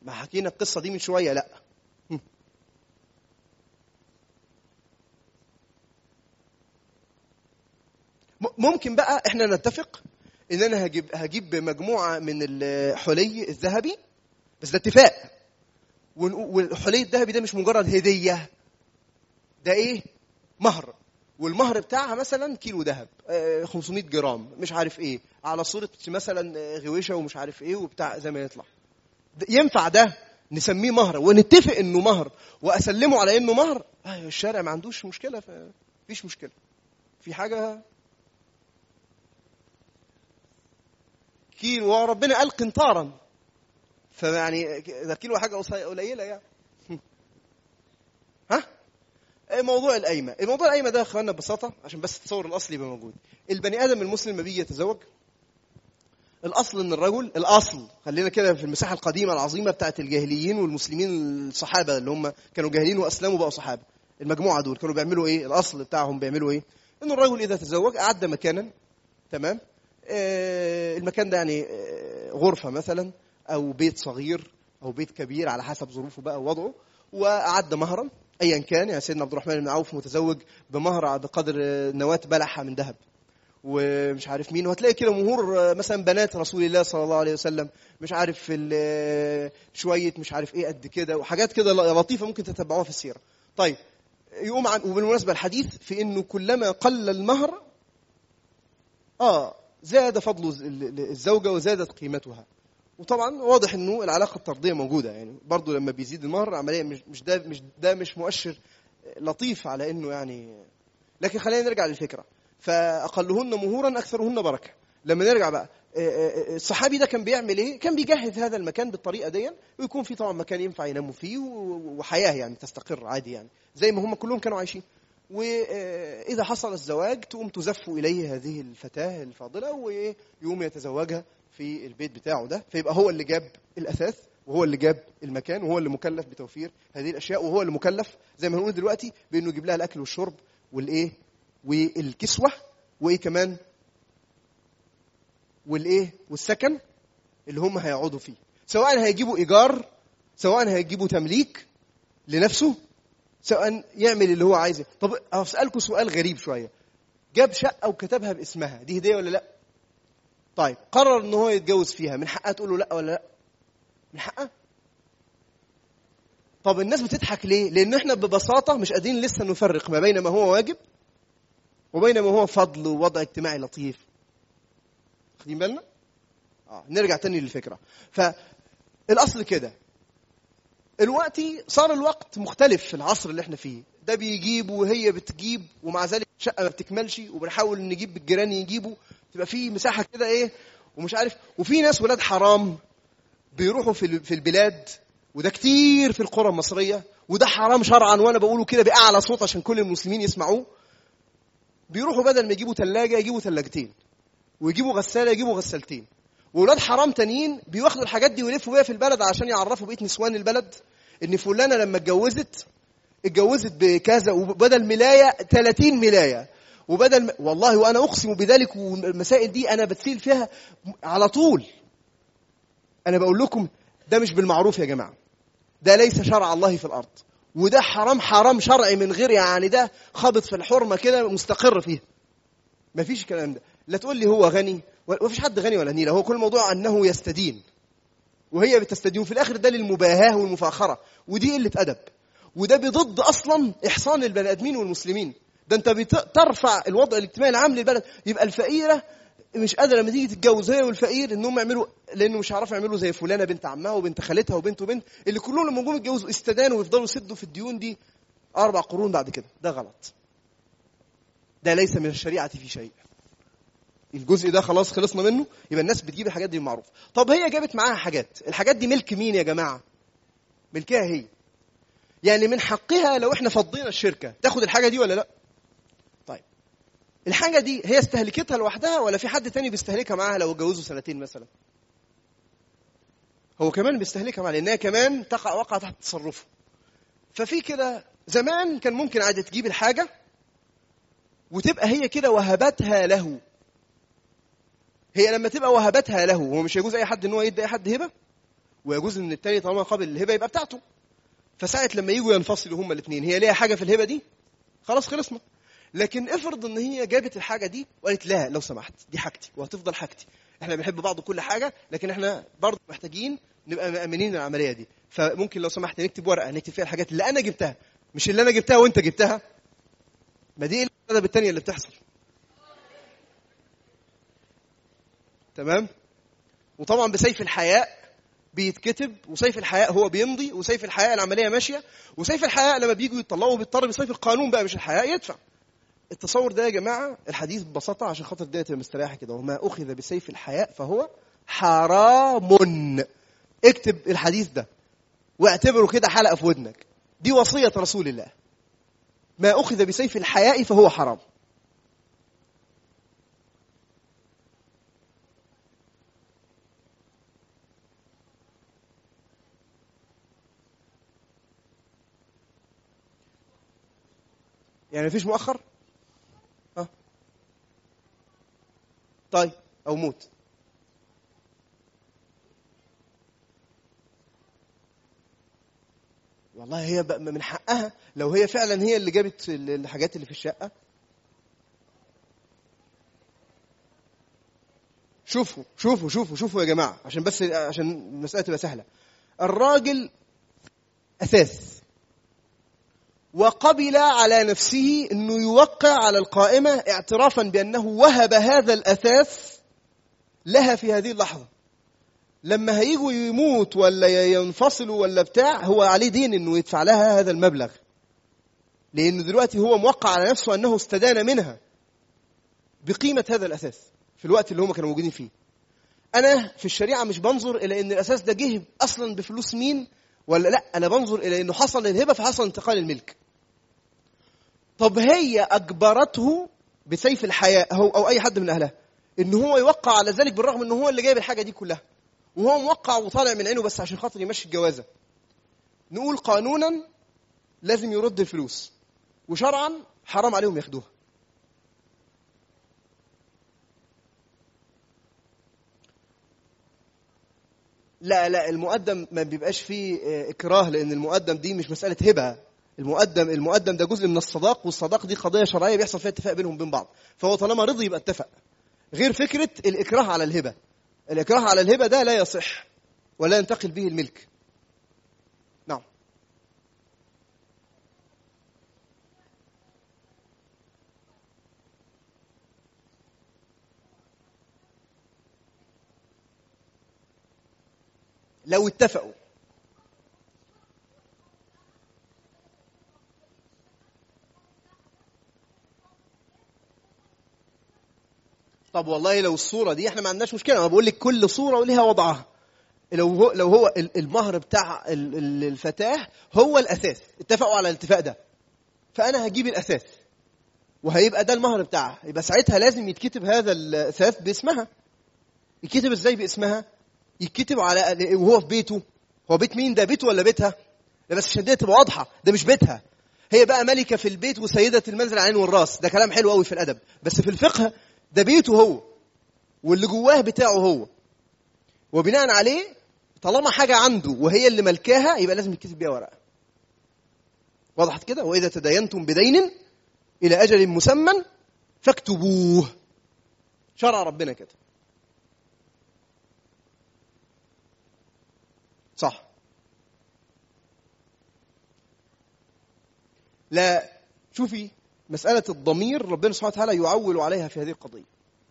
ما حكينا القصة دي من شوية؟ لا. ممكن بقى احنا نتفق ان انا هجيب مجموعة من الحلي الذهبي، بس ده اتفاق. والحلي الذهبي ده مش مجرد هدية، ده ايه؟ مهر. والمهر بتاعها مثلا كيلو ذهب، 500 جرام مش عارف ايه، على صورة مثلا غويشة ومش عارف ايه وبتاع زي ما يطلع. ينفع ده نسميه مهر ونتفق انه مهر واسلمه على انه مهر؟ الشارع ما عندوش مشكلة، فيش مشكلة في حاجة. كيلو وربنا قال قنطارا، فيعني ده كيلو حاجة قليلة يعني. ها؟ موضوع القايمة ده اخوانا ببساطة عشان بس التصور الأصلي يبقى موجود. البني آدم المسلم ما بيجي يتزوج، الأصل إن الرجل، الأصل خلينا كده في المساحة القديمة العظيمة بتاعت الجاهليين والمسلمين الصحابة اللي هم كانوا جاهلين وأسلموا بقوا صحابة، المجموعة دول كانوا بيعملوا إيه؟ الأصل بتاعهم بيعملوا إيه؟ إنه الرجل إذا تزوج أعد مكانا، تمام؟ المكان ده يعني غرفة مثلا أو بيت صغير أو بيت كبير على حسب ظروفه بقى ووضعه، وأعد مهرا أيا كان. يعني سيدنا عبد الرحمن بن عوف متزوج بمهر بقدر نواة بلحة من ذهب ومش عارف مين، وهتلاقي كده مهور مثلا بنات رسول الله صلى الله عليه وسلم مش عارف شوية مش عارف ايه قد كده، وحاجات كده لطيفة ممكن تتبعوها في السيرة. طيب يقوم وبالمناسبة الحديث في انه كلما قل المهر زاد فضل الزوجة وزادت قيمتها. وطبعا واضح انه العلاقة الطردية موجودة، يعني برضو لما بيزيد المهر عملية مش مؤشر لطيف على انه يعني. لكن خلينا نرجع للفكرة، فأقلهن مهورا أكثرهن بركة. لما نرجع بقى الصحابي ده كان بيعمل إيه؟ كان بيجهز هذا المكان بالطريقة دي، ويكون فيه طبعا مكان ينفع يناموا فيه وحياة يعني تستقر عادي، يعني زي ما هم كلهم كانوا عايشين. وإذا حصل الزواج تقوم تزف إليه هذه الفتاة الفاضلة ويقوم يتزوجها في البيت بتاعه ده، فيبقى هو اللي جاب الأثاث وهو اللي جاب المكان وهو اللي مكلف بتوفير هذه الأشياء، وهو اللي مكلف زي ما هنقول دلوقتي بأنه يجيب لها الأكل والشرب والإيه والكسوة وإيه كمان والإيه والسكن اللي هم هيقعدوا فيه، سواء هيجيبوا إيجار، سواء هيجيبوا تمليك لنفسه، سواء يعمل اللي هو عايزه. طب أسألكم سؤال غريب شوية، جاب شقة وكتبها باسمها، دي هدية ولا لا؟ طيب قرر إن هو يتجوز فيها، من حقها تقول له لا ولا لا؟ من حقها. طب الناس بتضحك ليه؟ لأن احنا ببساطة مش قادرين لسه نفرق ما بين ما هو واجب وبين ما هو فضل ووضع اجتماعي لطيف. خدين بالنا؟ نرجع تاني للفكرة. فالأصل كده، الوقتي صار الوقت مختلف في العصر اللي احنا فيه، ده بيجيب وهي بتجيب، ومع ذلك شقة ما بتكملش وبنحاول نجيب بالجيران يجيبوا، تبقى في مساحة كده ايه ومش عارف. وفي ناس ولاد حرام بيروحوا في البلاد، وده كتير في القرى المصرية، وده حرام شرعا، وانا بقوله كده بأعلى صوت عشان كل المسلمين يسمعوه. بيروحوا بدل ما يجيبوا ثلاجة يجيبوا ثلاجتين، ويجيبوا غسالة يجيبوا غسالتين. وولاد حرام تانيين بياخدوا الحاجات دي ويلفوا بيها في البلد عشان يعرفوا بقية نسوان البلد ان فلانة لما اتجوزت بكذا، وبدل ملاية 30 ملاية، وبدل والله وانا اقسم بذلك. والمسائل دي انا بتسيل فيها على طول. انا بقول لكم ده مش بالمعروف يا جماعة، ده ليس شرع الله في الارض، وده حرام شرعي من غير يعني، ده خابط في الحرمة كده مستقر فيه. مفيش الكلام ده. لا تقول لي هو غني، ومفيش حد غني ولا نيلة، هو كل الموضوع أنه يستدين وهي بتستدين في الآخر. ده للمباهاة والمفاخرة، ودي قلة أدب، وده بضد أصلا إحصان البني آدمين والمسلمين. ده أنت بترفع الوضع الاجتماعي العام للبلد. يبقى الفقيرة مش قادرة لما تيجي تتجوز هي والفقير إنهم يعملوا، لأنه مش عارف يعملوا زي فلانة بنت عمها وبنت خالتها وبنت اللي كلهم لما جم يتجوزوا استدانوا ويفضلوا يسدوا في الديون دي 4 قرون بعد كده. ده غلط، ده ليس من الشريعة في شيء. الجزء ده خلاص خلصنا منه. يبقى الناس بتجيب الحاجات دي معروف. طب هي جابت معاها حاجات، الحاجات دي ملك مين يا جماعة؟ ملكها هي. يعني من حقها لو احنا فضينا الشركة تاخد الحاجة دي ولا لا؟ طيب الحاجة دي هي استهلكتها لوحدها ولا في حد تاني بيستهلكها معاها لو اتجوزوا 2 سنين مثلا؟ هو كمان بيستهلكها معاها لأنها كمان وقع تحت تصرفه. ففي كده زمان كان ممكن عادة تجيب الحاجة وتبقى هي كده وهبتها له. هي لما تبقى وهبتها له، هو مش يجوز أي حد إن هو يدي أي حد هبة، ويجوز ان التاني طالما قابل للهبه يبقى بتاعته. فساعه لما يجوا ينفصلوا هما الاثنين، هي ليها حاجه في الهبه دي، خلاص خلصنا. لكن افرض ان هي جابت الحاجه دي وقالت لا لو سمحت دي حاجتي وهتفضل حاجتي، احنا بنحب بعض كل حاجه، لكن احنا برضه محتاجين نبقى مأمنين العمليه دي، فممكن لو سمحت نكتب ورقه نكتب فيها الحاجات اللي انا جبتها مش اللي انا جبتها وانت جبتها. ما دي الادب الثانيه اللي بتحصل. تمام. وطبعا بسيف الحياء بيتكتب، وسيف الحياء هو بيمضي، وسيف الحياء العمليه ماشيه، وسيف الحياء لما بييجوا يطلعوا بيضطر بسيف القانون بقى مش الحياء يدفع. التصور ده يا جماعه الحديث ببساطه عشان خاطر الدنيا تبقى مستريحه كده، وما اخذ بسيف الحياء فهو حرام. اكتب الحديث ده واعتبره كده حلقه في ودنك، دي وصيه رسول الله. ما اخذ بسيف الحياء فهو حرام. يعني مفيش مؤخر؟ طيب او موت. والله هي من حقها لو هي فعلا هي اللي جابت الحاجات اللي في الشقه. شوفوا يا جماعه، عشان بس عشان المساله تبقى سهله. الراجل اثاث وقبل على نفسه انه يوقع على القائمه اعترافا بانه وهب هذا الاثاث لها في هذه اللحظه. لما هيجوا يموت ولا ينفصلوا ولا بتاع، هو عليه دين انه يدفع لها هذا المبلغ، لانه دلوقتي هو موقع على نفسه انه استدان منها بقيمه هذا الاساس في الوقت اللي هم كانوا موجودين فيه. انا في الشريعه مش بنظر الى ان الاساس ده جه اصلا بفلوس مين ولا لا، انا بنظر الى انه حصل الهبه فحصل انتقال الملك. طب هي اجبرته بسيف الحياء هو او اي حد من اهلها ان هو يوقع على ذلك، بالرغم ان هو اللي جايب الحاجه دي كلها وهو موقع وطالع من عينه بس عشان خاطر يمشي الجوازه. نقول قانونا لازم يرد الفلوس، وشرعا حرام عليهم ياخدوها. لا المقدم ما بيبقاش فيه اكراه، لان المقدم دي مش مساله هبه. المقدم ده جزء من الصداق، والصداق دي قضيه شرعيه بيحصل فيها اتفاق بينهم وبين بعض، فهو طالما رضي يبقى اتفق. غير فكره الاكراه على الهبه. الاكراه على الهبه ده لا يصح ولا ينتقل به الملك. نعم. لو اتفقوا. طب والله لو الصورة دي احنا ما عندناش مشكلة، انا بقول لك كل صورة وليها وضعها. لو هو المهر بتاع الفتاة هو الأساس، اتفقوا على الاتفاق ده، فأنا هجيب الأساس وهيبقى ده المهر بتاعها، يبقى ساعتها لازم يتكتب هذا الأساس باسمها. يتكتب ازاي باسمها؟ يتكتب على وهو في بيته. هو بيت مين ده؟ بيته ولا بيتها؟ لا بس عشان دي تبقى واضحة، ده مش بيتها. هي بقى ملكة في البيت وسيدة المنزل على العين والراس، ده كلام حلو قوي في الأدب، بس في الفقه ده بيته هو واللي جواه بتاعه هو، وبناء عليه طالما حاجة عنده وهي اللي ملكاها يبقى لازم يتكتب بيها ورقة. وضحت كده؟ وإذا تداينتم بدين إلى أجل مسمى فاكتبوه. شرع ربنا كده. صح. لا شوفي، مسألة الضمير ربنا سبحانه وتعالى يعول عليها في هذه القضية.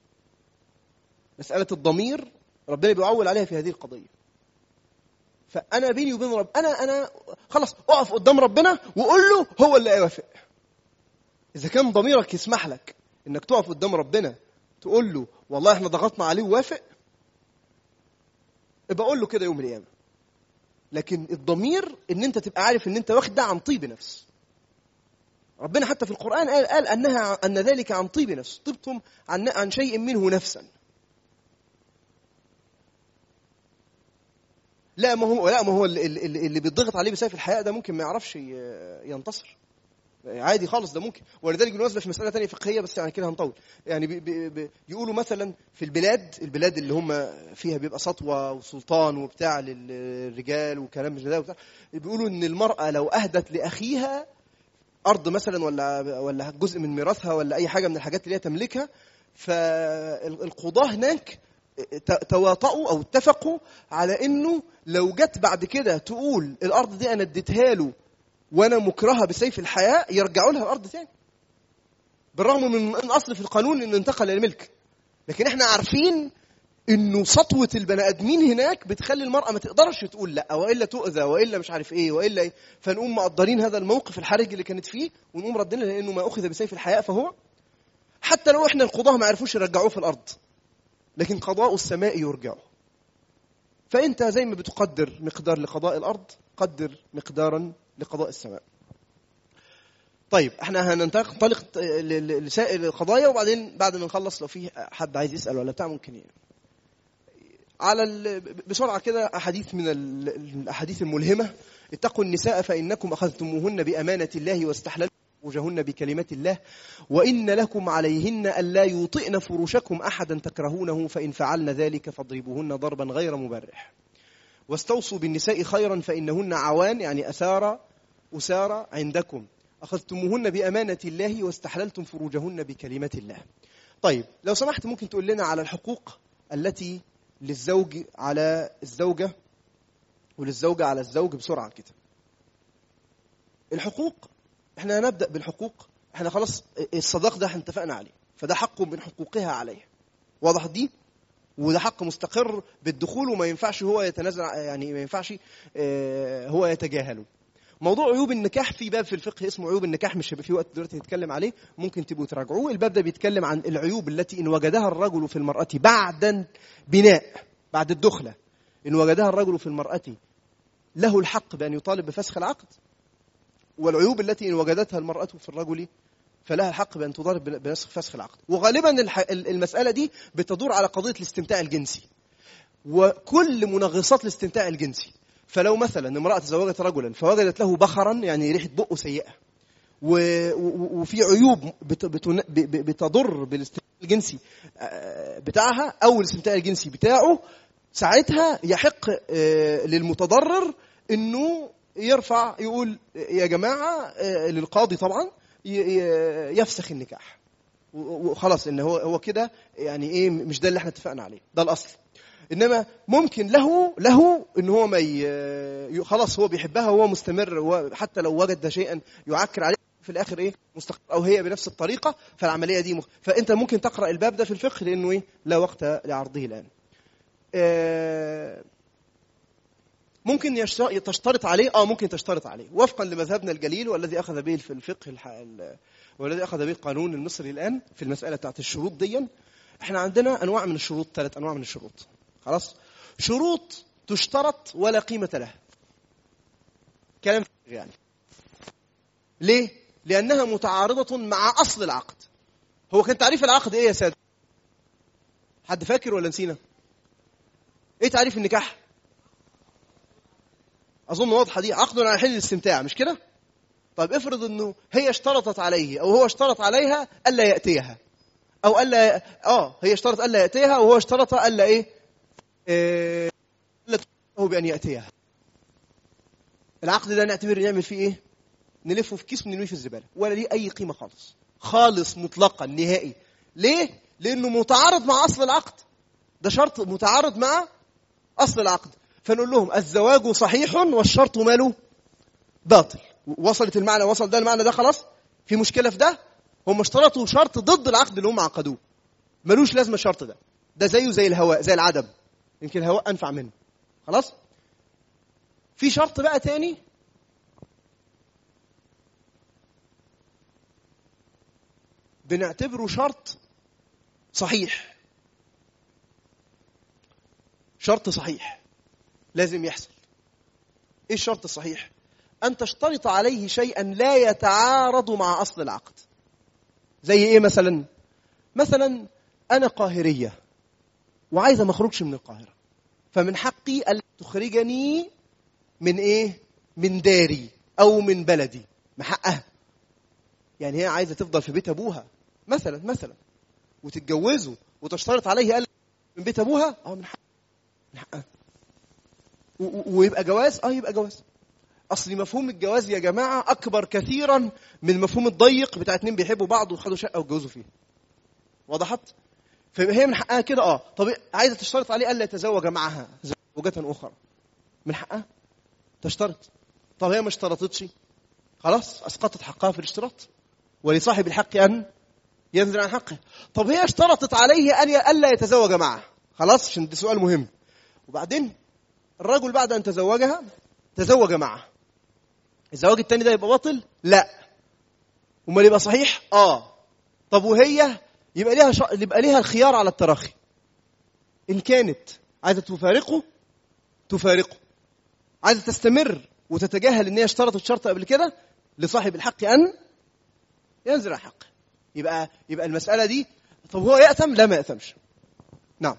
مسألة الضمير ربنا بيعول عليها في هذه القضية. فأنا بيني وبين رب، أنا خلاص أقف قدام ربنا وقول له هو اللي يوافق. إذا كان ضميرك يسمح لك إنك تقف قدام ربنا تقول له والله إحنا ضغطنا عليه ووافق، ابقى أقول له كده يوم القيامة. لكن الضمير إن أنت تبقى عارف إن أنت واخد ده عن طيب نفس. ربنا حتى في القرآن قال أن ذلك عن طيب نفس، طبتم عن شيء منه نفسا. لا ما هو اللي بيضغط عليه بسيف الحياء ده ممكن ما يعرفش ينتصر. عادي خالص ده ممكن. ولذلك بالمناسبه في مساله ثانيه فقهيه بس يعني كده هنطول، يعني يقولوا مثلا في البلاد اللي هم فيها بيبقى سطوه وسلطان وبتاع للرجال وكلام من ده وبتاع، بيقولوا ان المراه لو اهدت لاخيها ارض مثلا ولا جزء من ميراثها ولا اي حاجه من الحاجات اللي هي تملكها، فالقضاه هناك تواطؤوا او اتفقوا على انه لو جت بعد كده تقول الارض دي انا اديتها له وانا مكرهه بسيف الحياه، يرجعوا لها الارض تاني، بالرغم من ان اصل في القانون انه انتقل للملك. لكن احنا عارفين انه سطوه البني ادمين هناك بتخلي المراه ما تقدرش تقول لا، والا تؤذى، والا مش عارف ايه، والا إيه. فنقوم مقدرين هذا الموقف الحرج اللي كانت فيه ونقوم ردنا لانه ما اخذ بسيف الحياه فهو، حتى لو احنا القضاه ما عرفوش يرجعوه في الارض، لكن قضاء السماء يرجعه. فانت زي ما بتقدر مقدار لقضاء الارض قدر مقدارا لقضاء السماء. طيب احنا هننطلق لسائر القضايا، وبعدين بعد ما نخلص لو في حد عايز يسال ولا بتاع ممكن يعني. على بسرعه كده احاديث من الاحاديث الملهمه. اتقوا النساء فانكم اخذتموهن بامانه الله واستحللتم فروجهن بكلمات الله وان لكم عليهن الا يطئن فروشكم احدا تكرهونه فان فعلن ذلك فاضربوهن ضربا غير مبرح واستوصوا بالنساء خيرا فانهن عوان يعني اسارى عندكم أخذتموهن بأمانة الله واستحللتم فروجهن بكلمات الله. طيب لو سمحت ممكن تقول لنا على الحقوق التي للزوج على الزوجة وللزوجة على الزوج بسرعة كده. الحقوق احنا هنبدأ بالحقوق. احنا خلاص الصداق ده احنا اتفقنا عليه، فده حق من حقوقها عليه، واضح دي؟ وده حق مستقر بالدخول وما ينفعش هو يتنازل، يعني ما ينفعش هو يتجاهله. موضوع عيوب النكاح في باب في الفقه اسمه عيوب النكاح، مش هيبقى في وقت دلوقتي نتكلم عليه، ممكن تبقوا تراجعوه. الباب ده بيتكلم عن العيوب التي إن وجدها الرجل في المرأة بعد بناء، بعد الدخلة، إن وجدها الرجل في المرأة له الحق بأن يطالب بفسخ العقد، والعيوب التي إن وجدتها المرأة في الرجل فلها الحق بأن تطالب بفسخ العقد. وغالبا المسألة دي بتدور على قضية الاستمتاع الجنسي وكل منغصات الاستمتاع الجنسي. فلو مثلا امرأة تزوجت رجلا فوجدت له بخرا يعني ريحة بقه سيئة وفي عيوب بتضر بالاستمتاع الجنسي بتاعها أو الاستمتاع الجنسي بتاعه، ساعتها يحق للمتضرر إنه يرفع يقول يا جماعة للقاضي طبعا يفسخ النكاح وخلاص، إن هو كده يعني إيه، مش ده اللي احنا اتفقنا عليه، ده الأصل. إنما ممكن له إن هو ما خلاص هو بيحبها وهو مستمر، حتى لو وجد شيئا يعكر عليه في الآخر إيه مستقر أو هي بنفس الطريقة، فالعملية دي فأنت ممكن تقرأ الباب ده في الفقه لأنه إيه لا وقت لعرضه الآن. ممكن تشترط عليه ممكن تشترط عليه وفقا لمذهبنا الجليل والذي أخذ به في الفقه والذي أخذ به القانون المصري الآن في المسألة بتاعت الشروط دي. احنا عندنا أنواع من الشروط، 3 أنواع من الشروط. خلاص، شروط تشترط ولا قيمة لها، كلام يعني. ليه؟ لأنها متعارضة مع أصل العقد. هو كان تعريف العقد إيه يا سادة؟ حد فاكر ولا نسينا؟ إيه تعريف النكاح؟ أظن واضحة دي، عقد على حل الاستمتاع، مش كده؟ طيب افرض إنه هي اشترطت عليه أو هو اشترط عليها ألا يأتيها، أو ألا هي اشترط ألا يأتيها وهو اشترط ألا إيه؟ ألا تطلبه بأن يأتيها. العقد ده نعمل فيه إيه؟ نلفه في كيس ونرميه في الزبالة، ولا ليه أي قيمة خالص مطلقا نهائي. ليه؟ لأنه متعارض مع أصل العقد، ده شرط متعارض مع أصل العقد. فنقول لهم الزواج صحيح والشرط ماله باطل. وصلت المعنى، وصل ده المعنى ده خلاص، في مشكلة في ده؟ هم اشترطوا شرط ضد العقد اللي هم عقدوه، ملوش لازمة الشرط ده زيه زي الهواء، زي العدم، يمكن الهواء أنفع منه. خلاص. في شرط بقى تاني بنعتبره شرط صحيح، شرط صحيح لازم يحصل. ايه الشرط الصحيح؟ أن تشترط عليه شيئا لا يتعارض مع أصل العقد. زي ايه مثلا؟ مثلا أنا قاهرية وعايزة ما اخرجش من القاهرة، فمن حقي أن تخرجني من ايه؟ من داري أو من بلدي، من حقها. يعني هي عايزة تفضل في بيت أبوها مثلا وتتجوزه وتشترط عليه قال من بيت أبوها، من حقها ويبقى جواز، يبقى جواز. أصل مفهوم الجواز يا جماعة أكبر كثيرا من المفهوم الضيق بتاع اتنين بيحبوا بعض وخدوا شقة واتجوزوا فيها. وضحت؟ فهي من حقها كده. طب عايزة تشترط عليه ألا يتزوج معها زوجة أخرى، من حقها تشترط. طب هي ما اشترطتش، خلاص أسقطت حقها في الاشتراط، ولصاحب الحق أن ينزل عن حقه. طب هي اشترطت عليه أن ألا يتزوج معها، خلاص، عشان ده سؤال مهم. وبعدين الرجل بعد أن تزوجها تزوج معها، الزواج التاني ده يبقى باطل؟ لا. وما يبقى صحيح؟ طب وهي يبقى ليها الخيار على التراخي. إن كانت عايزة تفارقه، عايزة تستمر وتتجاهل إن هي اشترطت شرط قبل كده، لصاحب الحق أن ينزل عن حقه. يبقى المسألة دي، طب هو يأثم؟ لا، ما يأثمش. نعم.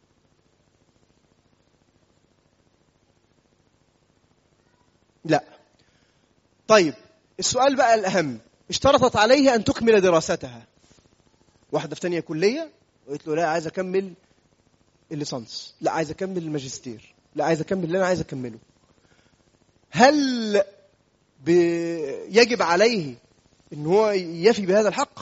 لا. طيب السؤال بقى الأهم، اشترطت عليه أن تكمل دراستها، واحدة في تانية كلية وقلت له لا عايز أكمل الليسانس، لا عايز أكمل الماجستير، لا عايز أكمل اللي أنا عايز أكمله، هل يجب عليه إن هو يفي بهذا الحق؟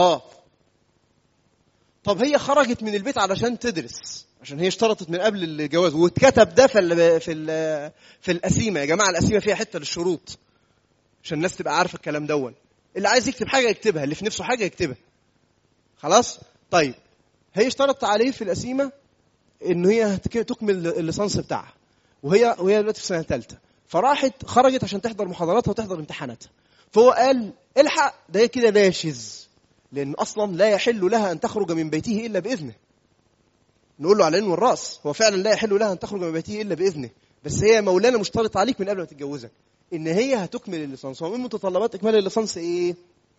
طب هي خرجت من البيت علشان تدرس، عشان هي اشترطت من قبل الجواز واتكتب ده في القسيمة. يا جماعة القسيمة فيها حتة للشروط عشان الناس تبقى عارفة الكلام دون. اللي عايز يكتب حاجة يكتبها، اللي في نفسه حاجة يكتبها، خلاص. طيب هي اشترطت عليه في القسيمة إن هي تكمل الليسانس بتاعها، وهي دلوقتي في سنة 3، فراحت خرجت عشان تحضر محاضراتها وتحضر امتحاناتها. فهو قال الحق، ده كده ناشز، لأن أصلا لا يحل لها أن تخرج من بيته إلا بإذنه. نقول له على العين والراس، هو فعلا لا يحل لها أن تخرج من بيته إلا بإذنه، بس هي مولانا مشترط عليك من قبل ما تتجوزك إن هي هتكمل الليسانس. ومن متطلبات إكمال الليسانس إيه؟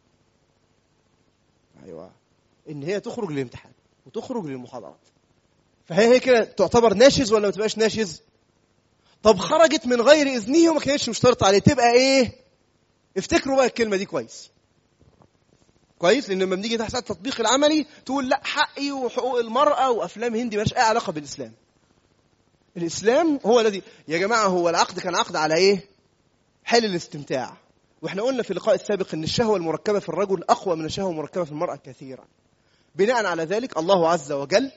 أيوة، إن هي تخرج للامتحان وتخرج للمحاضرات. فهي كده تعتبر ناشز ولا ما تبقاش ناشز؟ طب خرجت من غير إذنه وما كانتش مشترط عليه، تبقى إيه؟ افتكروا بقى الكلمة دي كويس، لأن لما بنيجي تحت التطبيق العملي تقول لا حقي وحقوق المرأة وأفلام هندي مالهاش أي علاقة بالإسلام. الإسلام هو الذي يا جماعة، هو العقد كان عقد على إيه؟ حل الاستمتاع. وإحنا قلنا في اللقاء السابق إن الشهوة المركبة في الرجل أقوى من الشهوة المركبة في المرأة كثيرا. بناء على ذلك الله عز وجل،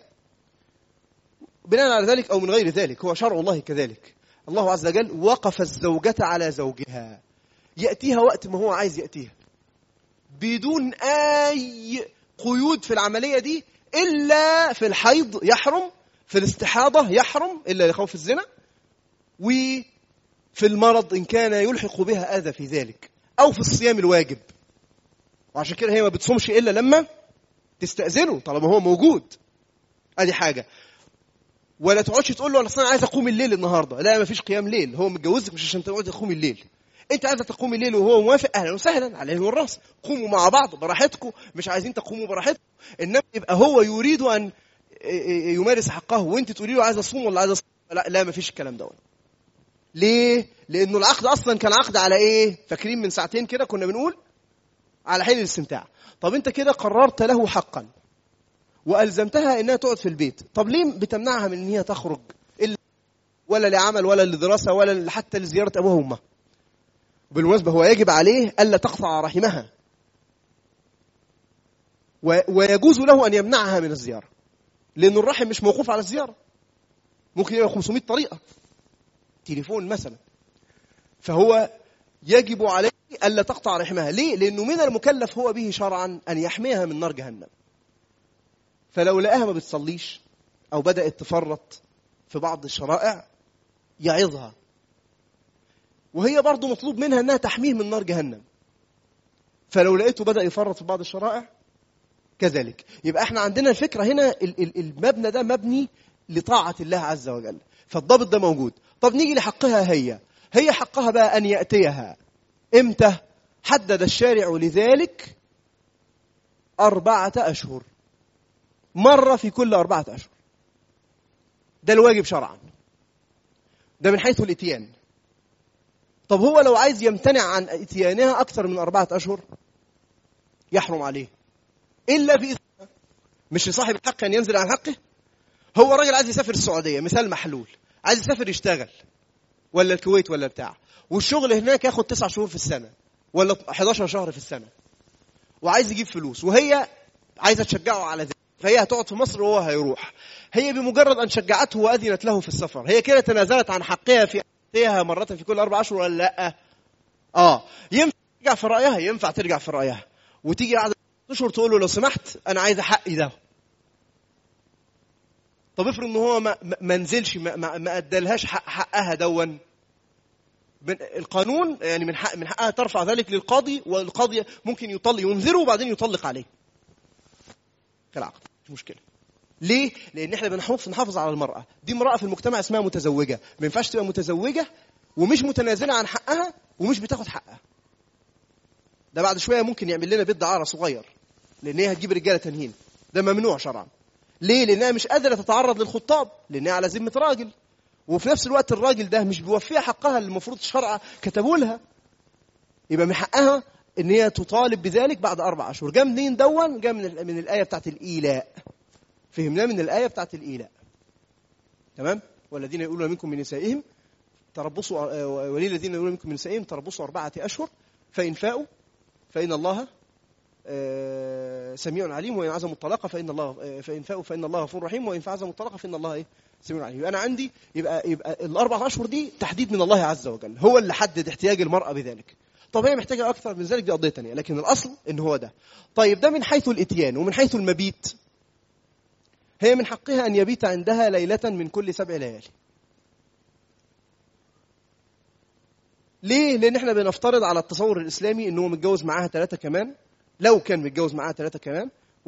أو من غير ذلك، هو شرع الله كذلك، الله عز وجل وقف الزوجة على زوجها، يأتيها وقت ما هو عايز يأتيها بدون أي قيود في العملية دي، إلا في الحيض يحرم، في الاستحاضة يحرم إلا لخوف الزنا، وفي المرض إن كان يلحق بها أذى في ذلك، أو في الصيام الواجب. وعشان كده هي ما بتصومش إلا لما تستأذنه طالما هو موجود. أدي حاجة. ولا تقعدش تقول له أنا أصلا عايز أقوم الليل النهاردة، لا ما فيش قيام ليل، هو متجوزك مش عشان تقعد تقوم الليل. انت عايزه تقوم الليل وهو موافق، اهلا وسهلا، على العين والراس، قوموا مع بعض براحتكم. مش عايزين تقوموا براحتكم، انما يبقى هو يريد ان يمارس حقه وانت تقولي له عايز اصوم ولا عايز اصوم، لا مفيش الكلام ده. ليه؟ لانه العقد اصلا كان عقد على ايه؟ فاكرين من ساعتين كده كنا بنقول على حل الاستمتاع. طب انت كده قررت له حقا والزمتها انها تقعد في البيت، طب ليه بتمنعها من ان هي تخرج الا ولا لعمل ولا لدراسه ولا حتى لزياره ابوها وامها؟ بالمناسبة هو يجب عليه ألا تقطع رحمها، ويجوز له أن يمنعها من الزيارة، لأن الرحم مش موقوف على الزيارة، ممكن يبقى 500 طريقة، تليفون مثلا. فهو يجب عليه ألا تقطع رحمها. ليه؟ لأنه من المكلف هو به شرعا أن يحميها من نار جهنم. فلو لقاها ما بتصليش أو بدأت تفرط في بعض الشرائع يعظها، وهي برضو مطلوب منها أنها تحميه من نار جهنم. فلو لقيته بدأ يفرط في بعض الشرائع كذلك. يبقى احنا عندنا الفكرة هنا، المبنى ده مبني لطاعة الله عز وجل، فالضبط ده موجود. طب نيجي لحقها. هي حقها بقى أن يأتيها إمتى؟ حدد الشارع لذلك 4 أشهر، مرة في كل 4 أشهر. ده الواجب شرعا، ده من حيث الاتيان. طب هو لو عايز يمتنع عن اتيانها أكثر من 4 أشهر يحرم عليه إلا بإذن. مش لصاحب الحق أن ينزل عن حقه. هو راجل عايز يسافر السعودية مثال محلول، عايز يسافر يشتغل ولا الكويت ولا بتاع، والشغل هناك ياخد 9 شهور في السنة ولا 11 شهر في السنة، وعايز يجيب فلوس، وهي عايزة تشجعه على ذلك، فهي هتقعد في مصر وهو هيروح. هي بمجرد أن شجعته وأذنت له في السفر، هي كده تنازلت عن حقها في أحقها مرة في كل 4 أشهر ولا لأ؟ ينفع ترجع في رأيها، ينفع ترجع في رأيها، وتيجي بعد 6 أشهر تقول له لو سمحت أنا عايزة حقي ده. طب افرض ان هو ما نزلش، ما ادالهاش حقها دون، القانون يعني من حقها ترفع ذلك للقاضي، والقاضي ممكن ينذره وبعدين يطلق عليه في العقد، مش مشكله. ليه؟ لان احنا بنحافظ على المراه دي. امراه في المجتمع اسمها متزوجه، ما ينفعش تبقى متزوجه ومش متنازله عن حقها ومش بتاخد حقها. ده بعد شويه ممكن يعمل لنا بيت دعاره صغير، لان هي هتجيب رجاله تانيين. ده ممنوع شرعا. ليه؟ لأنها مش قادرة تتعرض للخطاب، لأنها على ذمة راجل، وفي نفس الوقت الراجل ده مش بيوفيها حقها اللي المفروض الشرع كتبوا لها. يبقى من حقها إن هي تطالب بذلك بعد 4 أشهر. جاء منين دون؟ جاء من الآية بتاعت الإيلاء. فهمناه من الآية بتاعت الإيلاء. تمام؟ والذين يقولون منكم من نسائهم تربصوا، وللذين يقولون منكم من نسائهم تربصوا 4 أشهر فإن فاءوا فإن الله سميع عليم، وإن عزموا الطلاق فإن فاءوا فإن الله غفور رحيم، وإن عزموا الطلاق فإن الله سميع عليم. أنا عندي يبقى ال4 أشهر دي تحديد من الله عز وجل، هو اللي حدد احتياج المرأة بذلك. طب هي محتاجة أكثر من ذلك، دي قضية تانية، لكن الأصل إن هو ده. طيب ده من حيث الإتيان. ومن حيث المبيت، هي من حقها أن يبيت عندها ليلة من كل 7 ليالي. ليه؟ لأن احنا بنفترض على التصور الإسلامي إنه متجوز معاها 3 كمان. لو كان متجوز معاها 3 كمان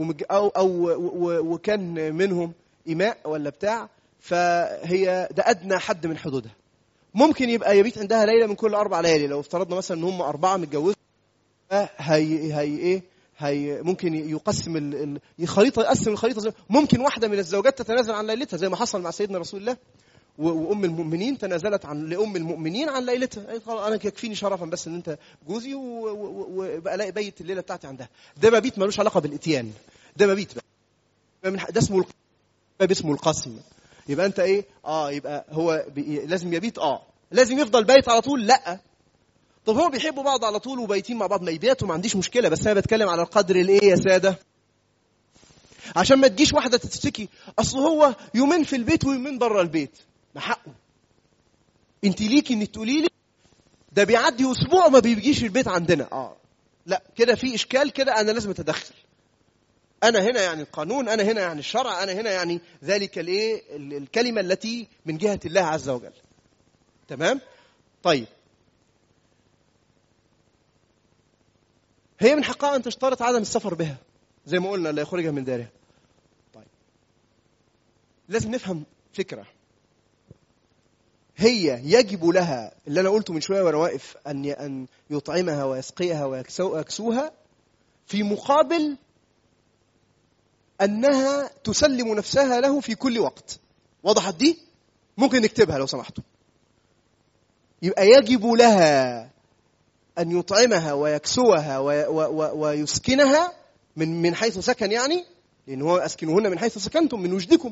وكان منهم إماء ولا بتاع، فهي ده أدنى حد من حدودها. ممكن يبقى يبيت عندها ليلة من كل 4 ليالي. لو افترضنا مثلا إن هم 4 متجوزين، ممكن يقسم الخريطة. ممكن واحدة من الزوجات تتنازل عن ليلتها، زي ما حصل مع سيدنا رسول الله، وأم المؤمنين تنازلت لأم المؤمنين عن ليلتها. أنا يكفيني شرفا بس إن أنت جوزي، وبقى لاقي بيت الليلة بتاعتي عندها. ده مبيت ملوش علاقة بالإتيان، ده مبيت بقى. ده اسمه القسم. يبقى أنت إيه؟ يبقى هو لازم يبيت، لازم يفضل بيت على طول؟ لأ. طب هو بيحبوا بعض على طول وبايتين مع بعض، ما يبيتوا، ما عنديش مشكلة، بس أنا بتكلم على القدر الإيه يا سادة، عشان ما تجيش واحدة تشتكي أصل هو يومين في البيت ويومين بره البيت. ما حقه. انت ليكي انك تقولي لي ده بيعدي اسبوع ما بيجيش البيت عندنا. لا، كده في اشكال، كده انا لازم اتدخل. انا هنا يعني القانون، انا هنا يعني الشرع، انا هنا يعني ذلك الايه الكلمه التي من جهه الله عز وجل. تمام؟ طيب هي من حقها ان تشترط عدم السفر بها، زي ما قلنا لا يخرجها من دارها. طيب لازم نفهم فكره. هي يجب لها اللي أنا قلته من شوية وأنا واقف أن يطعمها ويسقيها ويكسوها، في مقابل أنها تسلم نفسها له في كل وقت. وضحت دي؟ ممكن نكتبها لو سمحتوا. يبقى يجب لها أن يطعمها ويكسوها ويسكنها من حيث سكن، يعني لأن هو أسكنهن من حيث سكنتم من وجدكم،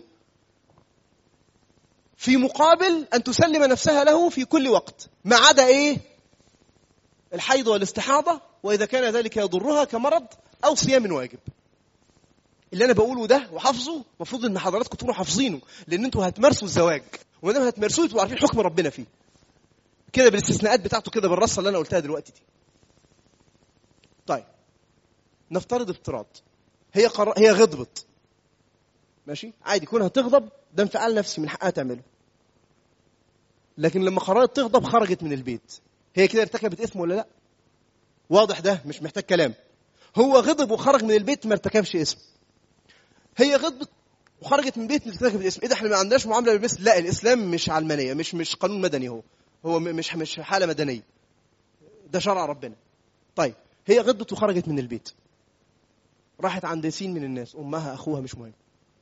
في مقابل أن تسلم نفسها له في كل وقت، ما عدا إيه؟ الحيض والاستحاضة، وإذا كان ذلك يضرها كمرض أو صيام واجب. اللي أنا بقوله ده وحافظه، مفروض إن حضراتكم تكونوا حافظينه، لأن أنتوا هتمارسوا الزواج، وما دام هتمارسوه تبقوا عارفين حكم ربنا فيه كده بالاستثناءات بتاعته، كده بالرصة اللي أنا قلتها دلوقتي دي. طيب نفترض افتراض هي غضبت، ماشي، عادي، كونها تغضب ده انفعال نفسي من حقها تعمله. لكن لما قررت تغضب خرجت من البيت، هي كده ارتكبت اسم ولا لا؟ واضح، ده مش محتاج كلام. هو غضب وخرج من البيت، ما ارتكبش اسم. هي غضبت وخرجت من البيت، ارتكبت اسم. ايه ده؟ احنا ما عندناش معامله بالمثل. لا، الاسلام مش علمانيه، مش قانون مدني، هو مش حاله مدنيه، ده شرع ربنا. طيب هي غضبت وخرجت من البيت، راحت عند سين من الناس، امها اخوها مش مهم.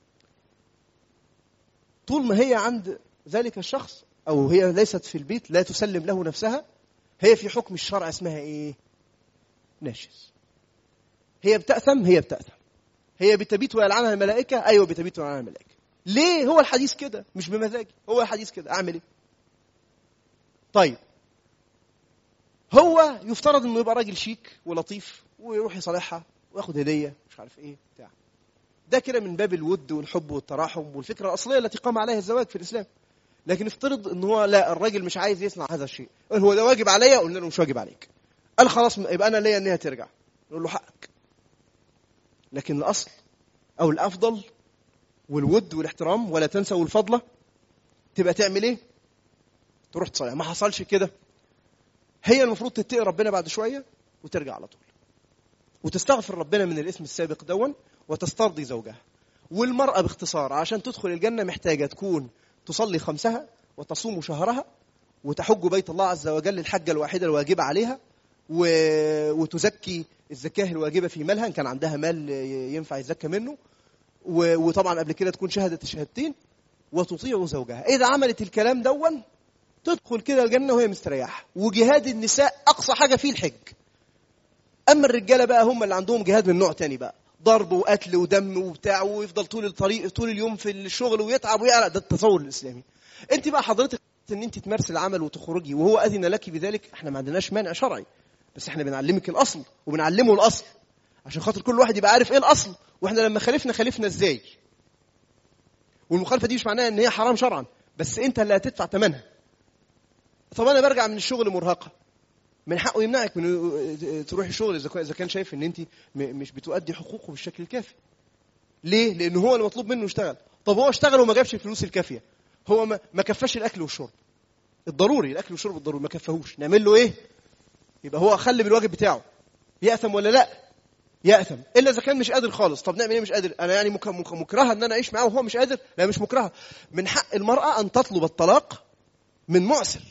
طول ما هي عند ذلك الشخص أو هي ليست في البيت، لا تسلم له نفسها، هي في حكم الشرع اسمها إيه؟ ناشز. هي بتأثم، هي بتبيت ويلعنها الملائكة، أيوة بتبيت ويلعنها الملائكة. ليه؟ هو الحديث كده، مش بمزاجي، هو الحديث كده، أعمل إيه؟ طيب هو يفترض إنه يبقى راجل شيك ولطيف ويروح يصالحها وياخد هدية مش عارف إيه بتاع. ده كده من باب الود والحب والتراحم والفكرة الأصلية التي قام عليها الزواج في الإسلام. لكن افترض إن هو لا، الراجل مش عايز يصنع هذا الشيء، قال هو ده واجب عليا، قلنا له مش واجب عليك، قال خلاص يبقى أنا ليا إنها ترجع، نقول له حقك. لكن الأصل أو الأفضل والود والاحترام ولا تنسوا الفضلة، تبقى تعمل إيه؟ تروح تصالح. ما حصلش كده، هي المفروض تتقي ربنا بعد شوية وترجع على طول وتستغفر ربنا من الاسم السابق دون وتسترضي زوجها. والمرأة باختصار عشان تدخل الجنة محتاجة تكون تصلي 5 وتصوم شهرها وتحج بيت الله عز وجل الحجة الواحدة الواجبة عليها، وتزكي الزكاة الواجبة في مالها إن كان عندها مال ينفع يزكى منه، وطبعا قبل كده تكون شهدت الشهادتين، وتطيع زوجها. إذا عملت الكلام دون تدخل كده الجنة وهي مستريحة. وجهاد النساء أقصى حاجة فيه الحج. أما الرجالة بقى هم اللي عندهم جهاد من نوع تاني بقى، ضرب وقتل ودم وبتاع، ويفضل طول الطريق طول اليوم في الشغل ويتعب ويعرق. ده التصور الإسلامي. أنت بقى حضرتك إن أنت تمارسي العمل وتخرجي وهو أذن لك بذلك، إحنا ما عندناش مانع شرعي، بس إحنا بنعلمك الأصل وبنعلمه الأصل عشان خاطر كل واحد يبقى عارف إيه الأصل، وإحنا لما خالفنا إزاي. والمخالفة دي مش معناها إن هي حرام شرعا، بس أنت اللي هتدفع ثمنها. طب أنا برجع من الشغل مرهقة، من حقه يمنعك من تروح الشغل إذا كان شايف إن أنت مش بتؤدي حقوقه بالشكل الكافي. ليه؟ لأنه هو المطلوب منه يشتغل. طب هو اشتغل وما جابش الفلوس الكافية، هو ما كفاش الأكل والشرب الضروري، الأكل والشرب الضروري ما كفاهوش، نعمل له إيه؟ يبقى هو أخل بالواجب بتاعه. يأثم ولا لا؟ يأثم، إلا إذا كان مش قادر خالص. طب نعمل إيه؟ مش قادر أنا، يعني مكرهة إن أنا أعيش معاه وهو مش قادر؟ لا مش مكرهة. من حق المرأة أن تطلب الطلاق من معسر.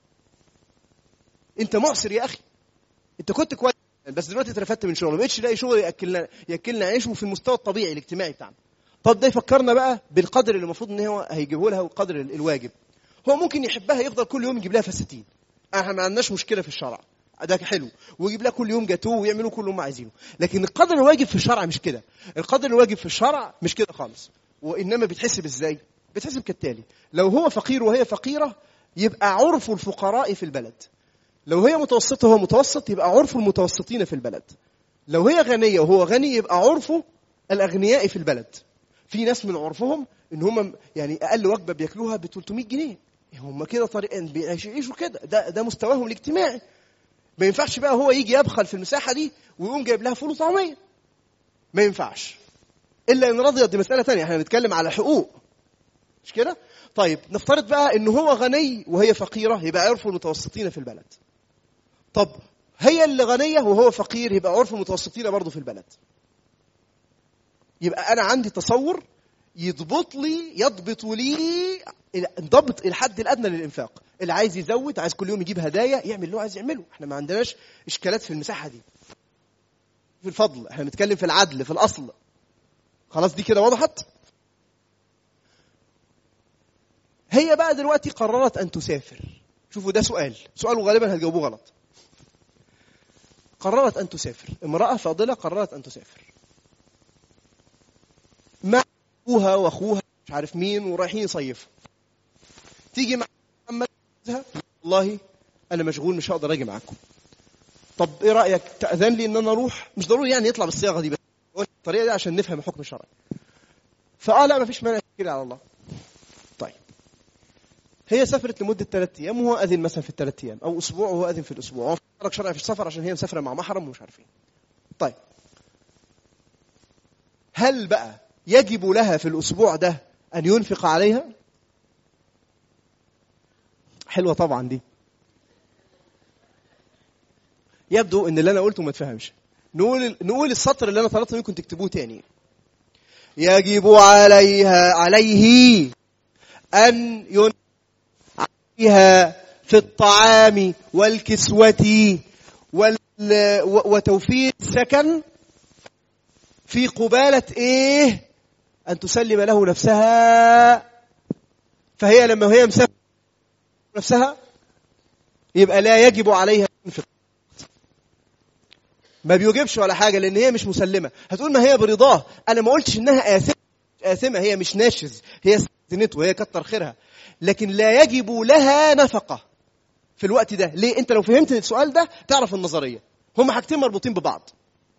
أنت معسر يا أخي، أنت كنت كويس بس دلوقتي اترفدت من شغل، ما بقتش لاقي شغل ياكلنا عيشه في المستوى الطبيعي الاجتماعي بتاعنا. طب ده يفكرنا بقى بالقدر اللي المفروض ان هو هيجيبه لها والقدر الواجب. هو ممكن يحبها يفضل كل يوم يجيب لها فساتين، احنا ما عندناش مشكله في الشرع، ده حلو، ويجيب لها كل يوم جاتوه ويعملوا كل ما عايزينه. لكن القدر الواجب في الشرع مش كده، القدر الواجب في الشرع مش كده خالص. وانما بيتحسب ازاي؟ بيتحسب كالتالي: لو هو فقير وهي فقيره يبقى عرف الفقراء في البلد، لو هي متوسطة وهو متوسط يبقى عرف المتوسطين في البلد، لو هي غنية وهو غني يبقى عرفه الأغنياء في البلد. في ناس من عرفهم إن هم يعني أقل وجبة بياكلوها ب 300 جنيه، هم كده طريقين بيعيشوا كده، ده مستواهم الاجتماعي. ما ينفعش بقى هو يجي يبخل في المساحة دي ويقوم جايب لها فول وطعمية، ما ينفعش، إلا إن رضيت. دي مسألة تانية، احنا بنتكلم على حقوق، مش كده؟ طيب نفترض بقى إن هو غني وهي فقيرة، يبقى عرف المتوسطين في البلد. طب هي اللي غنية وهو فقير، يبقى عرف المتوسطين برضو في البلد. يبقى أنا عندي تصور يضبط لي ضبط الحد الأدنى للإنفاق. اللي عايز يزود، عايز كل يوم يجيب هدايا، يعمل اللي هو عايز يعمله. احنا ما عندناش إشكالات في المساحة دي، في الفضل. احنا بنتكلم في العدل، في الأصل. خلاص دي كده وضحت. هي بقى دلوقتي قررت أن تسافر. شوفوا ده سؤال وغالبا هتجاوبوه غلط. قررت أن تسافر، امرأة فاضلة قررت أن تسافر مع أخوها وأخوها مش عارف مين، ورايحين يصيفوا. تيجي مع محمد، والله أنا مشغول مش هقدر أجي معاكم. طب إيه رأيك تأذن لي إن أنا أروح؟ مش ضروري يعني يطلع بالصياغة دي، بس الطريقة دي عشان نفهم الحكم الشرعي. لا ما فيش مانع كده على الله. طيب هي سافرت لمدة 3 أيام وهو أذن مثلا في 3 أيام، أو أسبوع وهو أذن في الأسبوع. فرق شرعي في السفر عشان هي مسافرة مع محرم ومش عارفين. طيب هل بقى يجب لها في الأسبوع ده أن ينفق عليها؟ حلوة طبعا دي. يبدو ان اللي انا قلته ما تفهمش. نقول السطر اللي انا طلبت منكم تكتبوه تاني. يجب عليه ان ينفق عليها في الطعام والكسوة وتوفير السكن في قبالة ايه؟ ان تسلم له نفسها. فهي لما هي مسافرة نفسها يبقى لا يجب عليها تنفق. ما بيوجبش ولا حاجة لأن هي مش مسلمة. هتقول ما هي برضاه. أنا ما قلتش إنها آثمة، هي مش ناشز، هي سنته، هي كتر خيرها، لكن لا يجب لها نفقة في الوقت ده. ليه؟ أنت لو فهمت السؤال ده تعرف النظرية. هم حاجتين مربوطين ببعض.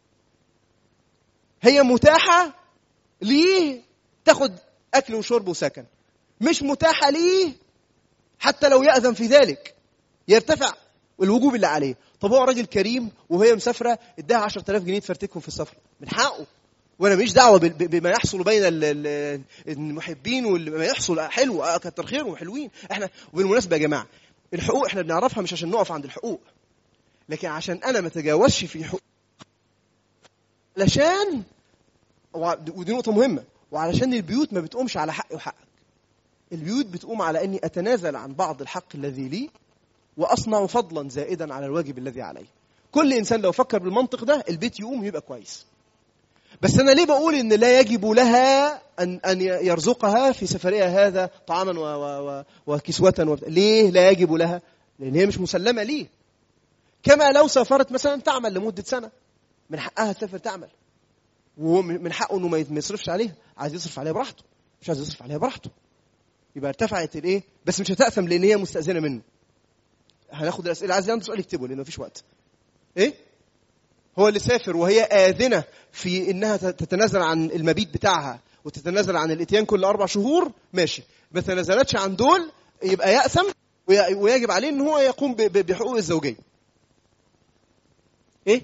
هي متاحة ليه تاخد أكل وشرب وسكن، مش متاحة ليه حتى لو يأذن في ذلك يرتفع الوجوب اللي عليه. طب هو راجل كريم وهي مسافرة اداها 10,000 جنيه تفرتكهم في السفر، من حقه، وانا مش دعوه بما يحصل بين المحبين وما يحصل حلو، كتر خيرهم حلوين. احنا وبالمناسبه يا جماعه الحقوق احنا بنعرفها مش عشان نقف عند الحقوق، لكن عشان انا ما اتجاوزش في حقوق، علشان ودي نقطه مهمه، وعلشان البيوت ما بتقومش على حقي وحقك. البيوت بتقوم على اني اتنازل عن بعض الحق الذي لي واصنع فضلا زائدا على الواجب الذي علي. كل انسان لو فكر بالمنطق ده البيت يقوم يبقى كويس. بس أنا ليه بقول إن لا يجب لها أن يرزقها في سفرها هذا طعاما وكسوة ليه لا يجب لها؟ لأن هي مش مسلمة ليه. كما لو سافرت مثلا تعمل لمدة سنة، من حقها تسافر تعمل، ومن حقه إنه ما يصرفش عليها. عايز يصرف عليها براحته، مش عايز يصرف عليها براحته، يبقى ارتفعت الإيه. بس مش هتأثم لأن هي مستأذنة منه. هناخد الأسئلة، عايز عنده سؤال يكتبه لأنه مفيش وقت. إيه؟ هو اللي سافر وهي آذنة في إنها تتنازل عن المبيت بتاعها وتتنازل عن الاتيان كل 4 شهور، ماشي. ما تنازلتش عن دول يبقى يأثم، ويجب عليه إن هو يقوم بحقوق الزوجية. إيه؟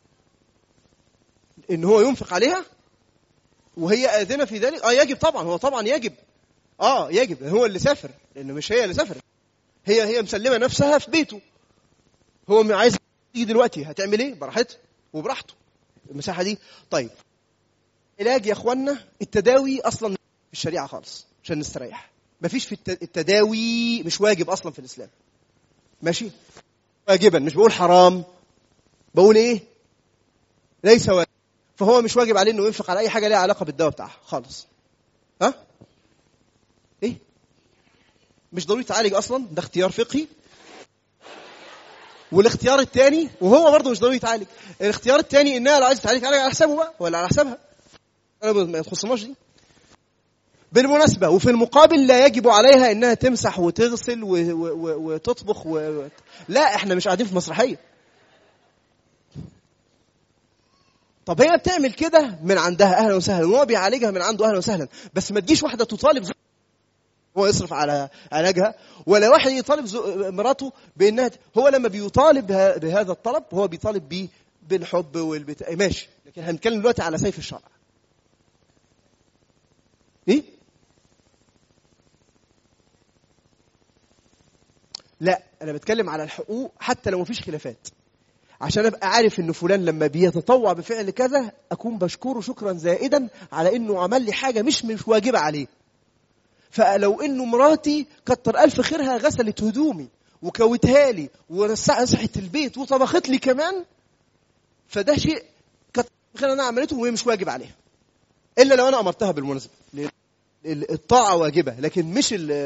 إن هو ينفق عليها وهي آذنة في ذلك. يجب طبعا، هو طبعا يجب. يجب، هو اللي سافر، لأنه مش هي اللي سافرت، هي مسلمة نفسها في بيته. هو عايز تيجي دلوقتي، هتعمل إيه؟ براحتها وبراحته المساحة دي. طيب علاج يا اخوانا، التداوي اصلا في الشريعة خالص عشان نستريح. مفيش في التداوي، مش واجب اصلا في الاسلام، ماشي؟ واجبا، مش بقول حرام، بقول ايه؟ ليس واجب. فهو مش واجب عليه انه ينفق على اي حاجة ليها علاقة بالدواء بتاعها خالص. ايه؟ مش ضروري تعالج اصلا، ده اختيار فقهي. والاختيار الثاني، وهو برضه مش ضروري يتعالج، الاختيار الثاني انها لو عايزه تعالج على حسابه بقى ولا على حسابها، انا ما تخصناش دي. بالمناسبه، وفي المقابل لا يجب عليها انها تمسح وتغسل وتطبخ لا، احنا مش قاعدين في مسرحيه. طب هي بتعمل كده من عندها اهلا وسهلا، وهو بيعالجها من عنده اهلا وسهلا، بس ما تجيش واحده تطالب هو يصرف على علاجها، ولا واحد يطالب مراته بانها هو لما بيطالب بهذا الطلب هو بيطالب بيه بالحب ماشي. لكن هنتكلم دلوقتي على سيف الشرع. ايه؟ لا، انا بتكلم على الحقوق حتى لو مفيش خلافات، عشان ابقى عارف ان فلان لما بيتطوع بفعل كذا اكون بشكره شكرا زائدا على انه عمل لي حاجه مش واجبه عليه. فلو انه مراتي كتر الف خيرها غسلت هدومي وكوتها لي ورسحت البيت وطبخت لي كمان، فده شيء كتر خيرها انا عملته وهي مش واجب عليها، الا لو انا امرتها بالمناسبه. الطاعه واجبه لكن مش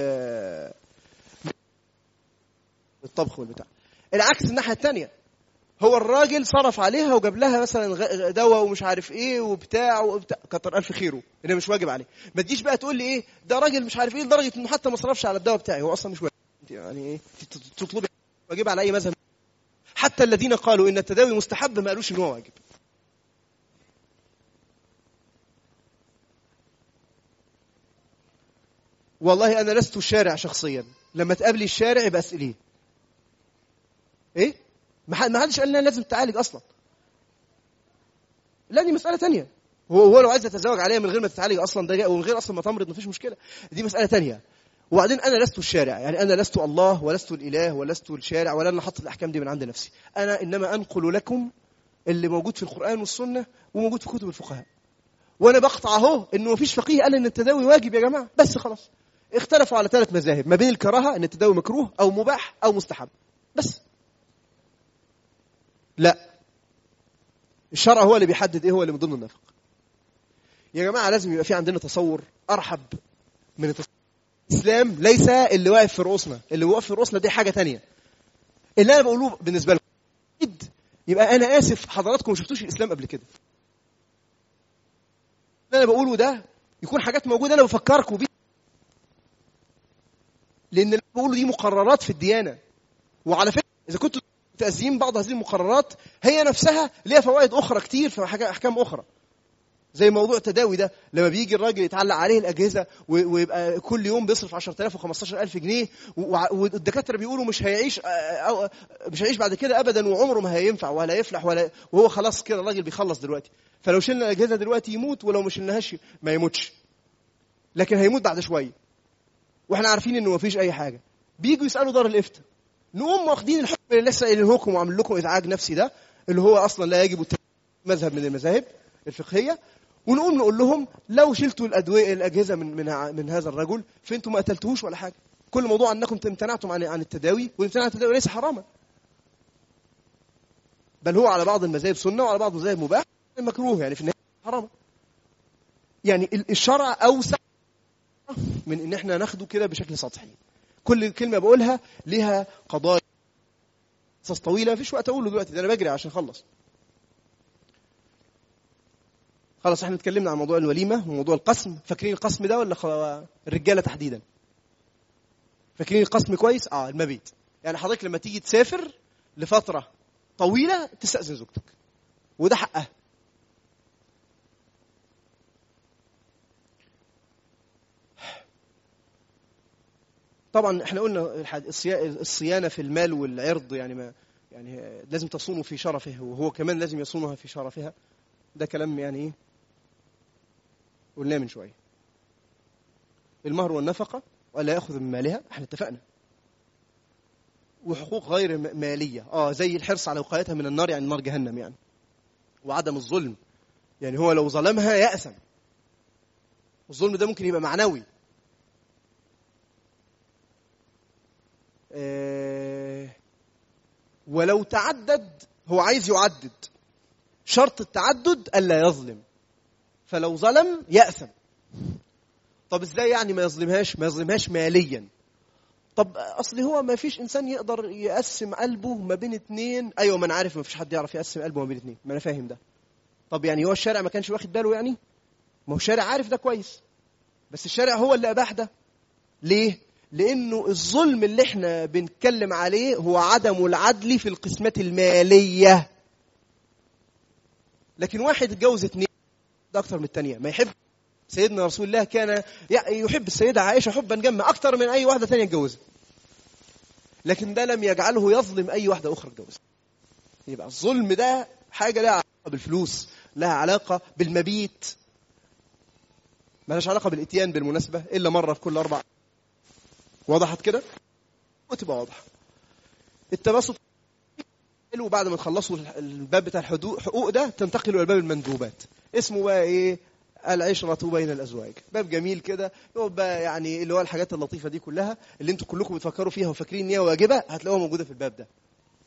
الطبخ والبتاع. العكس الناحيه الثانيه، هو الراجل صرف عليها وجاب لها مثلا دواء ومش عارف ايه وبتاع كتر الف خيره، انه مش واجب عليه. ما تجيش بقى تقول لي ايه ده راجل مش عارف ايه لدرجه انه حتى ما صرفش على الدواء بتاعي، هو اصلا مش واجب. يعني ايه تطلبي واجب على اي مذهب؟ حتى الذين قالوا ان التداوي مستحب ما قالوش ان هو واجب. والله انا لست الشارع شخصيا، لما تقابلي الشارع يبقى اساليه. ايه؟ ما حدش قال لنا لازم تعالج اصلا، لا دي مساله تانية. هو لو عايز يتزوج عليها من غير ما تتعالج اصلا ده ومن غير اصلا ما تمرض مفيش مشكله، دي مساله تانية. وبعدين انا لست الشارع، يعني انا لست الله ولست الاله ولست الشارع ولا انا حاطط الاحكام دي من عند نفسي. انا انما انقل لكم اللي موجود في القران والسنه وموجود في كتب الفقهاء، وانا بقطع اهو انه مفيش فقيه قال ان التداوي واجب يا جماعه. بس خلاص اختلفوا على 3 مذاهب ما بين الكراهه ان التداوي مكروه او مباح او مستحب بس. لا، الشرع هو اللي بيحدد ايه هو اللي من ضمن النفق. يا جماعه لازم يبقى في عندنا تصور ارحب من الاسلام، ليس اللي واقف في رؤوسنا. اللي واقف في رؤوسنا دي حاجه تانية. اللي انا بقوله بالنسبه لكم يبقى انا اسف حضراتكم ما شفتوش الاسلام قبل كده. اللي انا بقوله ده يكون حاجات موجوده انا بفكركم بيها، لان اللي بقوله دي مقررات في الديانه. وعلى فكره اذا كنتوا تأزيم بعض هذه المقررات هي نفسها ليها فوائد اخرى كتير في احكام اخرى، زي موضوع التداوي ده. لما بيجي الراجل يتعلق عليه الاجهزه ويبقى كل يوم بيصرف 10,000 و15,000 جنيه، والدكاتره بيقولوا مش هيعيش بعد كده ابدا، وعمره ما هينفع ولا يفلح وهو خلاص كده الراجل بيخلص دلوقتي. فلو شلنا الاجهزه دلوقتي يموت، ولو ما شلناهاش ما يموتش، لكن هيموت بعد شويه واحنا عارفين انه ما فيش اي حاجه. بييجوا يسالوا دار الافتاء، نقوم واخدين الحكم اللي لسه قايلينه لكم وعامل لكم ازعاج نفسي ده، اللي هو اصلا لا يجب مذهب من المذاهب الفقهيه، ونقوم نقول لهم لو شلتوا الاجهزه من هذا الرجل فانتم ما قتلتوهوش ولا حاجه. كل موضوع انكم امتنعتم عن التداوي، وامتناع التداوي ليس حراما، بل هو على بعض المذاهب سنه وعلى بعض المذاهب مباح مكروه، يعني في النهايه حرام. يعني الشرع اوسع من ان احنا ناخده كده بشكل سطحي. كل كلمه بقولها ليها قضايا قصص طويله، مفيش وقت اقوله دلوقتي، ده انا بجري عشان اخلص. خلاص احنا اتكلمنا عن موضوع الوليمه وموضوع القسم. فاكرين القسم ده ولا الرجاله تحديدا؟ فاكرين القسم كويس؟ المبيت. يعني حضرتك لما تيجي تسافر لفتره طويله تستأذن زوجتك، وده حقها. طبعا احنا قلنا الصيانه في المال والعرض، يعني لازم تصونه في شرفه، وهو كمان لازم يصونها في شرفها. ده كلام يعني ايه قلناه من شويه. المهر والنفقه ولا ياخذ من مالها، احنا اتفقنا. وحقوق غير ماليه زي الحرص على وقايتها من النار، يعني نار جهنم يعني. وعدم الظلم، يعني هو لو ظلمها يأثم. الظلم ده ممكن يبقى معنوي. ولو تعدد، هو عايز يعدد، شرط التعدد ألا يظلم، فلو ظلم يأثم. طب ازاي يعني ما يظلمهاش ماليا؟ طب اصل هو ما فيش انسان يقدر يقسم قلبه ما بين اتنين. ايوه ما انا عارف ما فيش حد يعرف يقسم قلبه ما بين اتنين، ما انا فاهم ده. طب يعني هو الشارع ما كانش واخد باله؟ يعني ما هو الشارع عارف ده كويس، بس الشارع هو اللي اباح ده. ليه؟ لانه الظلم اللي احنا بنتكلم عليه هو عدم العدل في القسمات الماليه. لكن واحد اتجوز اتنين، ده اكتر من التانية، ما يحب. سيدنا رسول الله كان يحب السيدة عائشة حبا جما أكثر من أي واحدة تانية اتجوزها، لكن ده لم يجعله يظلم أي واحدة أخرى اتجوزها. يبقى الظلم ده حاجة لها علاقة بالفلوس، لها علاقة بالمبيت، ما لهاش علاقة بالإتيان بالمناسبة إلا مرة في كل 4. وضحت كده؟ وتبقى واضحة. التبسط حلو. بعد ما تخلصوا الباب بتاع الحقوق ده تنتقلوا إلى باب المندوبات، اسمه بقى إيه؟ العشرة بين الأزواج. باب جميل كده، يبقى يعني اللي هو الحاجات اللطيفة دي كلها اللي انتوا كلكم بتفكروا فيها وفاكرين ان هي واجبة، هتلاقوها موجودة في الباب ده.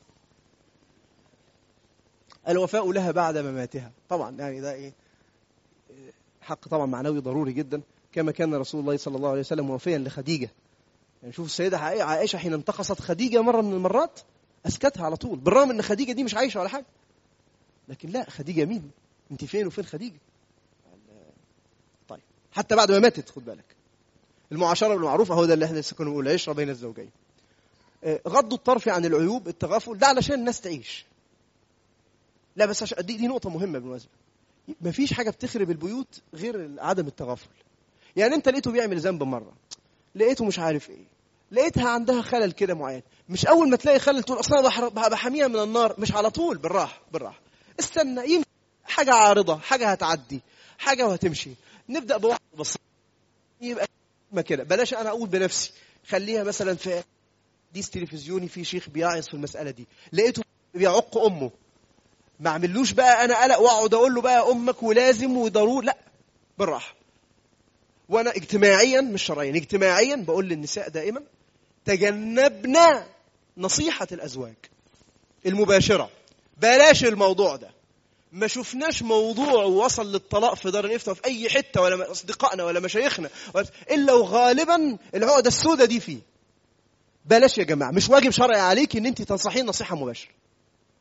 الوفاء لها بعد مماتها، طبعا يعني ده ايه حق طبعا معنوي ضروري جدا، كما كان رسول الله صلى الله عليه وسلم وفيا لخديجة. يعني شوف السيدة عائشة حين انتقصت خديجة مرة من المرات أسكتها على طول، بالرغم ان خديجة دي مش عايشة ولا حاجة، لكن لا، خديجة مين؟ انت فين وفين خديجة؟ طيب حتى بعد ما ماتت خد بالك. المعاشرة بالمعروف هو ده اللي احنا لسه كنا بنقول، العشرة بين الزوجين. غض الطرف عن العيوب، التغافل، ده علشان الناس تعيش. لا بس عشان دي نقطة مهمة بالمناسبة. مفيش حاجة بتخرب البيوت غير عدم التغافل. يعني انت لقيته بيعمل ذنب مرة، لقيته مش عارف ايه، لقيتها عندها خلل كده معين، مش اول ما تلاقي خلل تقول اصلا بحميها من النار. مش على طول، بالراحة بالراحة، استنى، يمكن حاجة عارضة، حاجة هتعدي، حاجة وهتمشي. نبدأ بواحد بسيط يبقى ما كده. بلاش انا اقول بنفسي، خليها مثلا في ديس تلفزيوني في شيخ بيعظ في المسألة دي، لقيته بيعق امه، ما اعملوش بقى انا قلق واقعد اقول له بقى امك ولازم وضروري، لا، بالراحه. وانا اجتماعيا مش شرعيا، اجتماعيا بقول للنساء دائما تجنبنا نصيحه الازواج المباشره، بلاش الموضوع ده. ما شفناش موضوع وصل للطلاق في دار الافتاء في اي حته، ولا اصدقائنا ولا مشايخنا، الا وغالبا العقده السوداء دي فيه. بلاش يا جماعه، مش واجب شرعي عليك ان انت تنصحين نصيحه مباشره.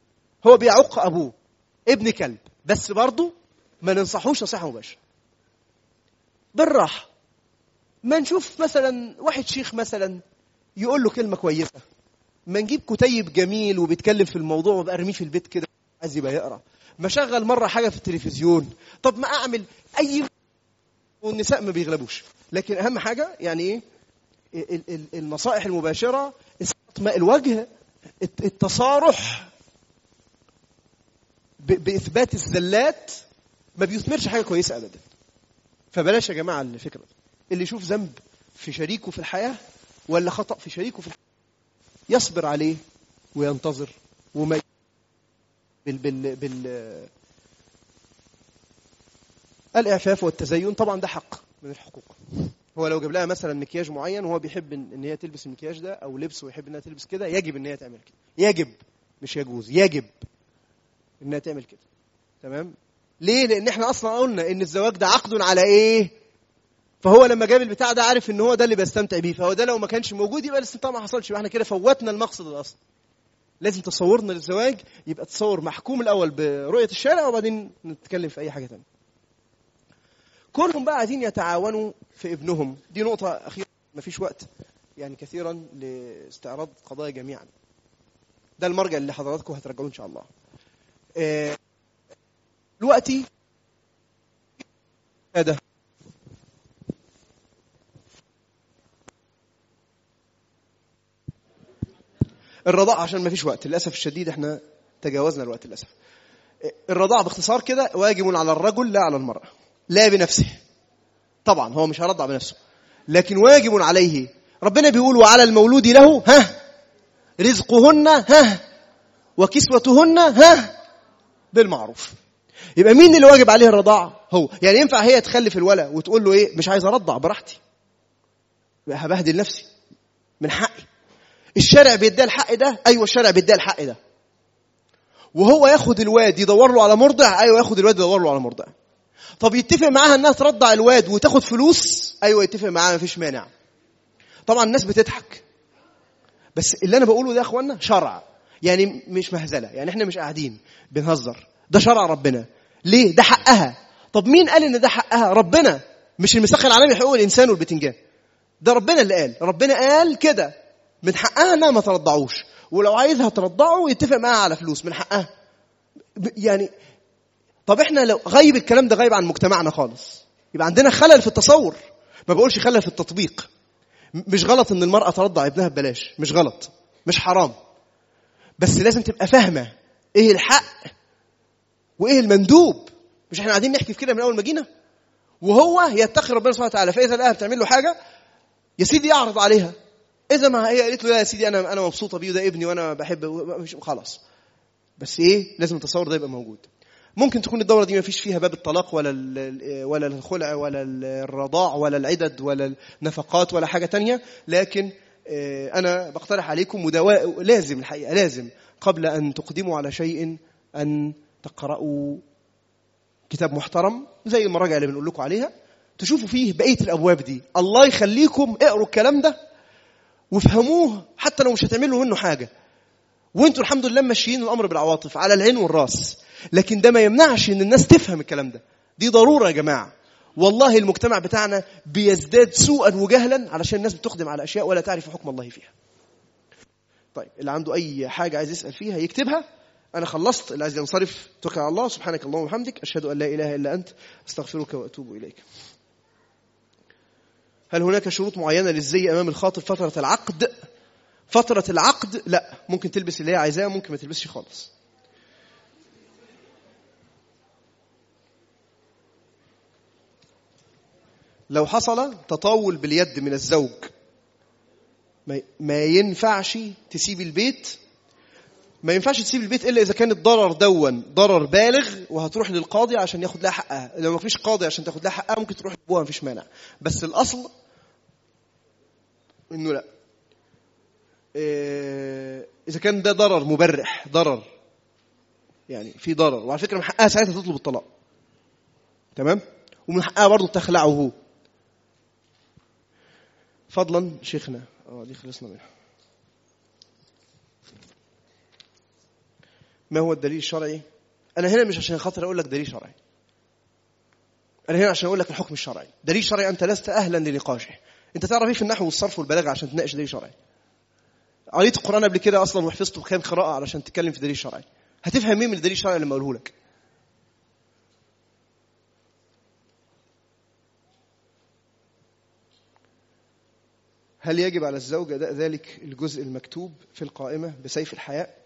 هو بيعق ابوه، ابن كلب، بس برضه ما ننصحوش نصيحه مباشره، بالراحه. ما نشوف مثلا واحد شيخ مثلا يقول له كلمه كويسه، ما نجيب كتيب جميل وبيتكلم في الموضوع وبقى ارميه في البيت كده عايز يبقى يقرا، ما شغل مره حاجه في التلفزيون، طب ما اعمل اي، والنساء ما بيغلبوش. لكن اهم حاجه يعني ايه؟ النصائح المباشره، استطماء الوجه، التصارح باثبات الزلات، ما بيثمرش حاجه كويسه ابدا. فبلاش يا جماعه الفكره دي. اللي يشوف ذنب في شريكه في الحياه ولا خطأ في شريكه في الحياه يصبر عليه وينتظر، وما الإعفاف والتزين طبعا ده حق من الحقوق. هو لو جاب لها مثلا مكياج معين وهو بيحب ان هي تلبس المكياج ده او لبس ويحب انها تلبس كده، يجب ان هي تعمل كده، يجب مش يجوز، يجب انها تعمل كده. تمام؟ ليه؟ لان احنا اصلا قلنا ان الزواج ده عقد على ايه؟ فهو لما جاب البتاع ده عارف ان هو ده اللي بيستمتع بيه، فهو ده لو ما كانش موجود يبقى الاستمتاع ما حصلش، يبقى احنا كده فوتنا المقصد الاصلي. لازم تصورنا للزواج يبقى تصور محكوم الاول برؤيه الشارع وبعدين نتكلم في اي حاجه ثانيه. كلهم بقى عايزين يتعاونوا في ابنهم، دي نقطه اخيره مفيش وقت يعني كثيرا لاستعراض قضايا جميعا، ده المرجع اللي حضراتكم هترجعوه ان شاء الله. دلوقتي هذا الرضاعة، عشان ما فيش وقت للأسف الشديد، احنا تجاوزنا الوقت للأسف. الرضاعة باختصار كده واجب على الرجل لا على المرأة، لا بنفسه طبعا، هو مش هرضع بنفسه، لكن واجب عليه. ربنا بيقول وعلى المولود له رزقهن وكسوتهن بالمعروف. يبقى مين اللي واجب عليه الرضاعة؟ هو. يعني ينفع هي تخلف الولد وتقول له ايه مش عايز ارضع براحتي، يبقى هبهدل نفسي، من حقي. الشارع بيديها الحق ده، ايوه الشارع بيديها الحق ده. وهو ياخد الواد يدور له على مرضع، ايوه ياخد الواد يدور له على مرضع. طب يتفق معاها انها ترضع الواد وتاخد فلوس، ايوه يتفق معاها مفيش مانع. طبعا الناس بتضحك، بس اللي انا بقوله ده يا اخوانا شرع، يعني مش مهزله، يعني احنا مش قاعدين بنهزر، ده شرع ربنا. ليه؟ ده حقها. طب مين قال ان ده حقها؟ ربنا، مش الميثاق العالمي لحقوق الانسان والبتنجان، ده ربنا اللي قال. ربنا قال كده من حقها انها ما ترضعوش، ولو عايزها ترضعه يتفق معاها على فلوس، من حقها. يعني طب احنا لو غايب الكلام ده غايب عن مجتمعنا خالص، يبقى عندنا خلل في التصور. ما بقولش خلل في التطبيق. مش غلط ان المرأة ترضع ابنها ببلاش، مش غلط، مش حرام، بس لازم تبقى فاهمة ايه الحق وايه المندوب. مش احنا قاعدين نحكي في كده من اول ما جينا؟ وهو يتقي ربنا سبحانه وتعالى، فاذا لقاها بتعمل له حاجه يا سيدي يعرض عليها. اذا ما هي قالت له لا يا سيدي انا مبسوطه بيه وده ابني وانا بحبه، خلاص. بس ايه؟ لازم التصور ده يبقى موجود. ممكن تكون الدوره دي ما فيش فيها باب الطلاق ولا الخلع ولا الرضاع ولا العدد ولا النفقات ولا حاجه تانية، لكن انا بقترح عليكم ودواء لازم، الحقيقه لازم قبل ان تقدموا على شيء ان تقرأوا كتاب محترم زي المراجع اللي بنقول لكم عليها، تشوفوا فيه بقية الأبواب دي. الله يخليكم اقروا الكلام ده وفهموه، حتى لو مش هتعملوا منه حاجة، وانتوا الحمد لله ماشيين الأمر بالعواطف على العين والراس، لكن ده ما يمنعش ان الناس تفهم الكلام ده. دي ضرورة يا جماعة. والله المجتمع بتاعنا بيزداد سوءا وجهلا علشان الناس بتقدم على أشياء ولا تعرف حكم الله فيها. طيب اللي عنده أي حاجة عايز يسأل فيها يكتبها. أنا خلصت، اللي عايز ينصرف توكل على الله. سبحانك اللهم وبحمدك، أشهد أن لا إله إلا أنت، أستغفرك وأتوب إليك. هل هناك شروط معينة للزي أمام الخاطب فترة العقد؟ فترة العقد لا، ممكن تلبس اللي هي عايزاه، ممكن ما تلبسش خالص. لو حصل تطاول باليد من الزوج ما ينفعش تسيب البيت. ما ينفعش تسيب البيت إلا إذا كان الضرر ضرر بالغ وهتروح للقاضي عشان ياخد لها حقها. لو ما فيش قاضي عشان تاخد لها حقها ممكن تروح لأبوها، ما فيش مانع، بس الأصل إنه لا. إذا كان ده ضرر مبرح، ضرر يعني في ضرر، وعلى فكرة من حقها ساعتها تطلب الطلاق، تمام، ومن حقها برضو تخلعه هو. فضلا شيخنا دي خلصنا منها. ما هو الدليل الشرعي؟ أنا هنا مش عشان خاطر أقول لك دليل شرعي، أنا هنا عشان أقول لك الحكم الشرعي. دليل شرعي أنت لست أهلا لنقاشه. أنت تعرف إيه في النحو والصرف والبلاغة عشان تناقش دليل شرعي؟ قريت القرآن قبل كده أصلا وحفظته بكام قراءة علشان تتكلم في دليل شرعي؟ هتفهم إيه من الدليل الشرعي لما أقوله لك؟ هل يجب على الزوج أداء ذلك الجزء المكتوب في القائمة بسيف الحياء؟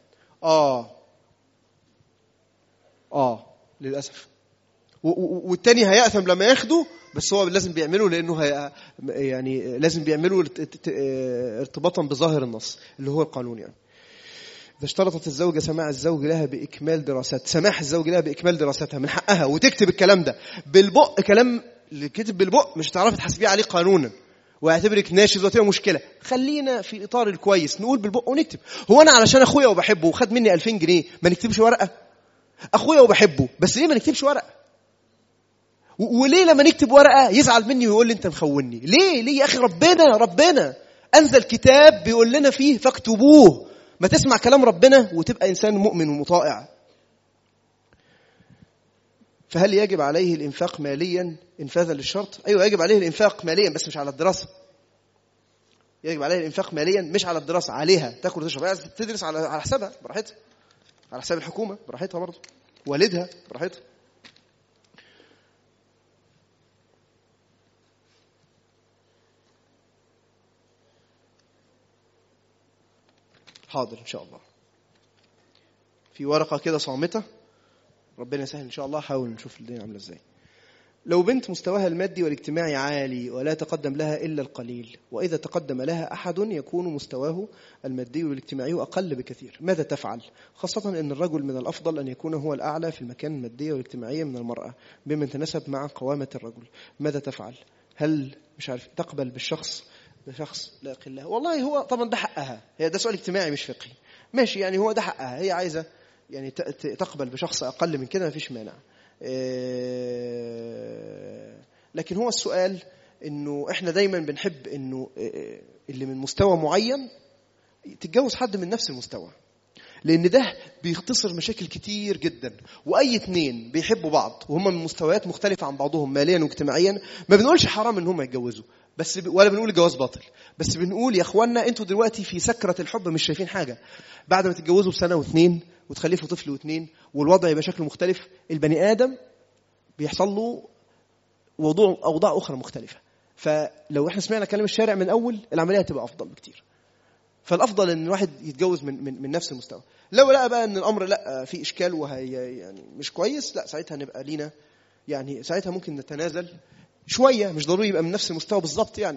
للأسف. والتاني هيأثم لما ياخده، بس هو لازم بيعمله لأنه يعني لازم بيعمله ارتباطا بظاهر النص اللي هو القانون. يعني إذا اشترطت الزوجة سماح الزوج لها بإكمال دراستها من حقها وتكتب الكلام ده بالبق. كلام اللي كتب بالبق مش هتعرفي تحاسبيه عليه قانونا واعتبرك ناشز وتبقى مشكلة. خلينا في إطار الكويس، نقول بالبق ونكتب. هو أنا علشان أخويا وبحبه وخد مني 2000 جنيه ما نكتبش ورقة؟ أخويا وبحبه بس ليه ما نكتبش ورقة؟ وليه لما نكتب ورقة يزعل مني ويقول لي أنت مخوني؟ ليه يا أخي؟ ربنا أنزل كتاب بيقول لنا فيه فاكتبوه. ما تسمع كلام ربنا وتبقى إنسان مؤمن ومطائع. فهل يجب عليه الإنفاق ماليا إنفاذا للشرط؟ أيوة يجب عليه الإنفاق ماليا بس مش على الدراسة. يجب عليه الإنفاق ماليا مش على الدراسة. عليها تاكل وتشرب، تدرس على حسابها براحتها، على حساب الحكومة براحتها برضه، والدها براحتها. حاضر إن شاء الله. في ورقة كده صامتة، ربنا يسهل إن شاء الله. حاول نشوف الدنيا عاملة إزاي. لو بنت مستواها المادي والاجتماعي عالي ولا تقدم لها إلا القليل، وإذا تقدم لها أحد يكون مستواه المادي والاجتماعي أقل بكثير، ماذا تفعل؟ خاصة أن الرجل من الأفضل أن يكون هو الأعلى في المكان المادية والاجتماعية من المرأة بما يتناسب مع قوامة الرجل. ماذا تفعل؟ هل مش عارف تقبل بشخص لا قلة؟ والله هو طبعا ده حقها، هي ده سؤال اجتماعي مش فقهي. ماشي، يعني هو ده حقها، هي عايزة يعني تقبل بشخص أقل من كده، ما فيش مانع. لكن هو السؤال إنه إحنا دايما بنحب إنه اللي من مستوى معين تتجوز حد من نفس المستوى، لأن ده بيختصر مشاكل كتير جدا. وأي اتنين بيحبوا بعض وهم من مستويات مختلفة عن بعضهم ماليا واجتماعيا ما بنقولش حرام إن هم يتجوزوا، بس ولا بنقول الجواز باطل، بس بنقول يا أخوانا أنتوا دلوقتي في سكرة الحب مش شايفين حاجة. بعد ما تتجوزوا بسنة واثنين وتخلفوا طفل واثنين والوضع يبقى شكله مختلف، البني آدم بيحصل له أوضاع أخرى مختلفة. فلو إحنا سمعنا كلام الشارع من أول، العملية هتبقى أفضل بكتير. فالأفضل إن الواحد يتجوز من نفس المستوى. لو لقى بقى إن الأمر لا في إشكال وهي يعني مش كويس، لا ساعتها نبقى لينا يعني ساعتها ممكن نتنازل شوية، مش ضروري يبقى من نفس المستوى بالضبط يعني.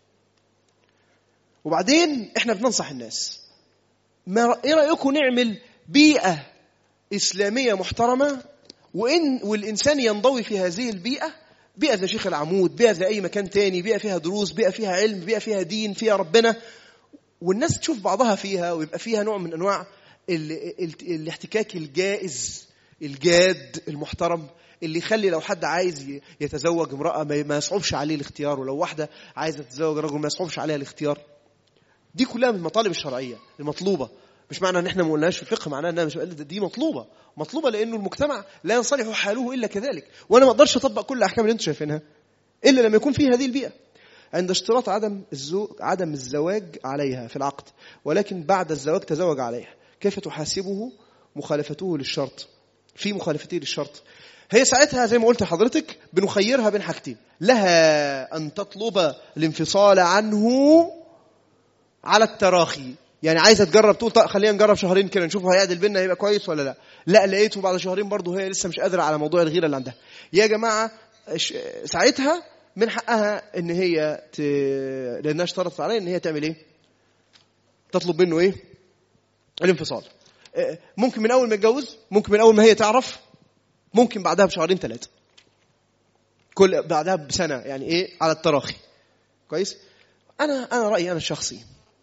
وبعدين إحنا بننصح الناس، إيه رأيكم نعمل بيئة إسلامية محترمة والإنسان ينضوي في هذه البيئة، بيئة زي شيخ العمود، بيئة زي أي مكان تاني، بيئة فيها دروس، بيئة فيها علم، بيئة فيها دين، فيها ربنا، والناس تشوف بعضها فيها ويبقى فيها نوع من أنواع الاحتكاك الجائز الجاد المحترم اللي يخلي لو حد عايز يتزوج امرأة ما يصعبش عليه الاختيار، ولو واحدة عايزة تتزوج رجل ما يصعبش عليها الاختيار. دي كلها من المطالب الشرعية المطلوبة. مش معنى ان احنا ما قلناش في الفقه معناه انها مش دي مطلوبة لانه المجتمع لا ينصلح حاله الا كذلك. وانا ما اقدرش اطبق كل الاحكام اللي انتم شايفينها الا لما يكون فيه هذه البيئة. عند اشتراط عدم الزواج عليها في العقد، ولكن بعد الزواج تزوج عليها، كيف تحاسبه مخالفته للشرط؟ في مخالفته للشرط هي ساعتها زي ما قلت لحضرتك بنخيرها بين حاجتين: لها أن تطلب الانفصال عنه على التراخي، يعني عايزة تجرب تقول خلينا نجرب شهرين كده نشوف هيعدل بيننا هيبقى كويس ولا لا لقيته بعد شهرين برضه هي لسه مش قادرة على موضوع الغيرة اللي عندها، يا جماعة ساعتها من حقها ان هي لانها اشترطت عليه ان هي تعمل ايه؟ تطلب منه ايه؟ الانفصال. ممكن من اول ما يتجوز، ممكن من اول ما هي تعرف، ممكن بعدها بشهرين 3، كل بعدها بسنة، يعني ايه على التراخي. كويس. انا رأيي انا الشخصي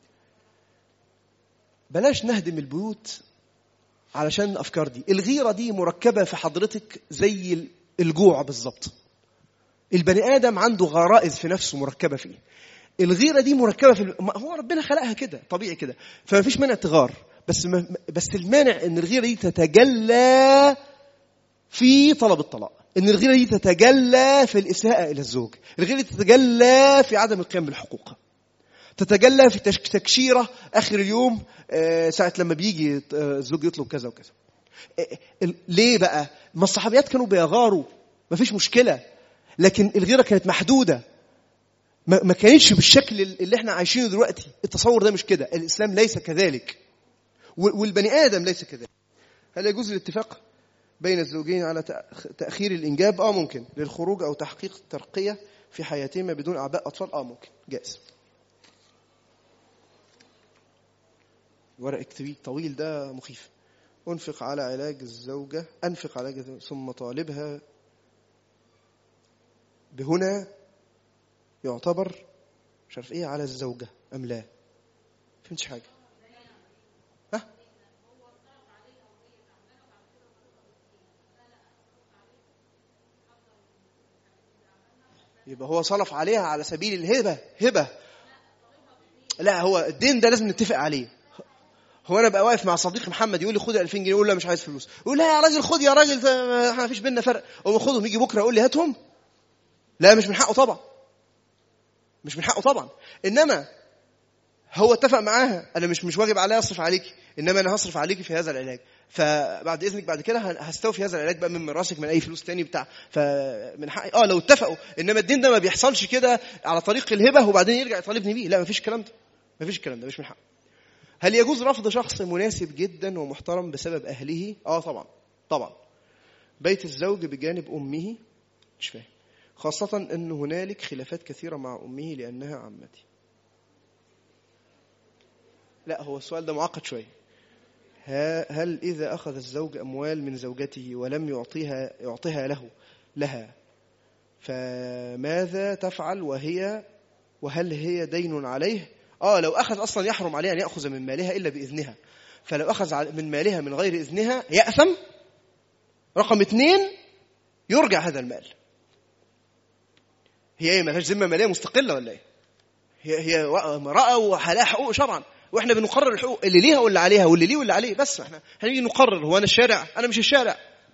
بلاش نهدم البيوت علشان الافكار دي. الغيرة دي مركبة في حضرتك زي الجوع بالظبط. البني آدم عنده غرائز في نفسه مركبة فيه. الغيرة دي مركبة هو ربنا خلقها كده طبيعي كده، فما فيش مانع تغار. بس المانع ان الغيرة دي تتجلى في طلب الطلاق، ان الغيرة دي تتجلى في الإساءة إلى الزوج، الغيرة تتجلى في عدم القيام بالحقوق، تتجلى في تكشيرة آخر اليوم ساعة لما بيجي الزوج يطلب كذا وكذا. ليه بقى؟ ما الصحابيات كانوا بيغاروا، ما فيش مشكلة، لكن الغيرة كانت محدودة، ما كانتش بالشكل اللي احنا عايشينه دلوقتي. التصور ده مش كده، الإسلام ليس كذلك، والبني آدم ليس كذلك. هل يجوز الاتفاق بين الزوجين على تأخير الإنجاب؟ ممكن، للخروج أو تحقيق الترقية في حياتهما بدون أعباء أطفال. ممكن، جائز. ورق اكتبيه طويل ده مخيف. أنفق على علاج الزوجة ثم طالبها بهنا يعتبر مش عارف ايه على الزوجة أم لا؟ فهمتش حاجة. يبقى هو صرف عليها على سبيل هبة. لا، هو الدين ده لازم نتفق عليه. هو انا بقى واقف مع صديق محمد يقول لي خد 2000 جنيه، يقول لا مش عايز فلوس، يقول لا يا راجل خد يا راجل، احنا مفيش بيننا فرق، هو خدهم يجي بكره يقول لي هاتهم. لا، مش من حقه طبعا، مش من حقه طبعا. انما هو اتفق معاها انا مش واجب عليا اصرف عليكي، انما انا هصرف عليكي في هذا العلاج، فبعد اذنك بعد كده هستوفي هذا العلاج بقى من مراسك، من اي فلوس تاني بتاع، فمن حقي لو اتفقوا. انما الدين ده ما بيحصلش كده على طريق الهبه وبعدين يرجع يطالبني بيه، لا مفيش الكلام ده، مش من حقه. هل يجوز رفض شخص مناسب جدا ومحترم بسبب أهله؟ طبعا. بيت الزوج بجانب أمه، مش فاهم، خاصة أن هنالك خلافات كثيرة مع أمه لأنها عمتي. لا، هو السؤال ده معقد شوية. هل إذا أخذ الزوج أموال من زوجته ولم يعطيها لها فماذا تفعل وهل هي دين عليه؟ لو أخذ أصلا يحرم عليه أن يأخذ من مالها إلا بإذنها، فلو أخذ من مالها من غير إذنها يأثم. رقم 2، يرجع هذا المال. هي ما لهاش ذمة مالية مستقلة ولا إيه؟ هي امرأة وحالها حقوق شرعا، وإحنا بنقرر الحقوق اللي ليها واللي عليها، واللي ليه واللي عليه، بس إحنا هنيجي نقرر. هو أنا الشارع؟ أنا مش الشارع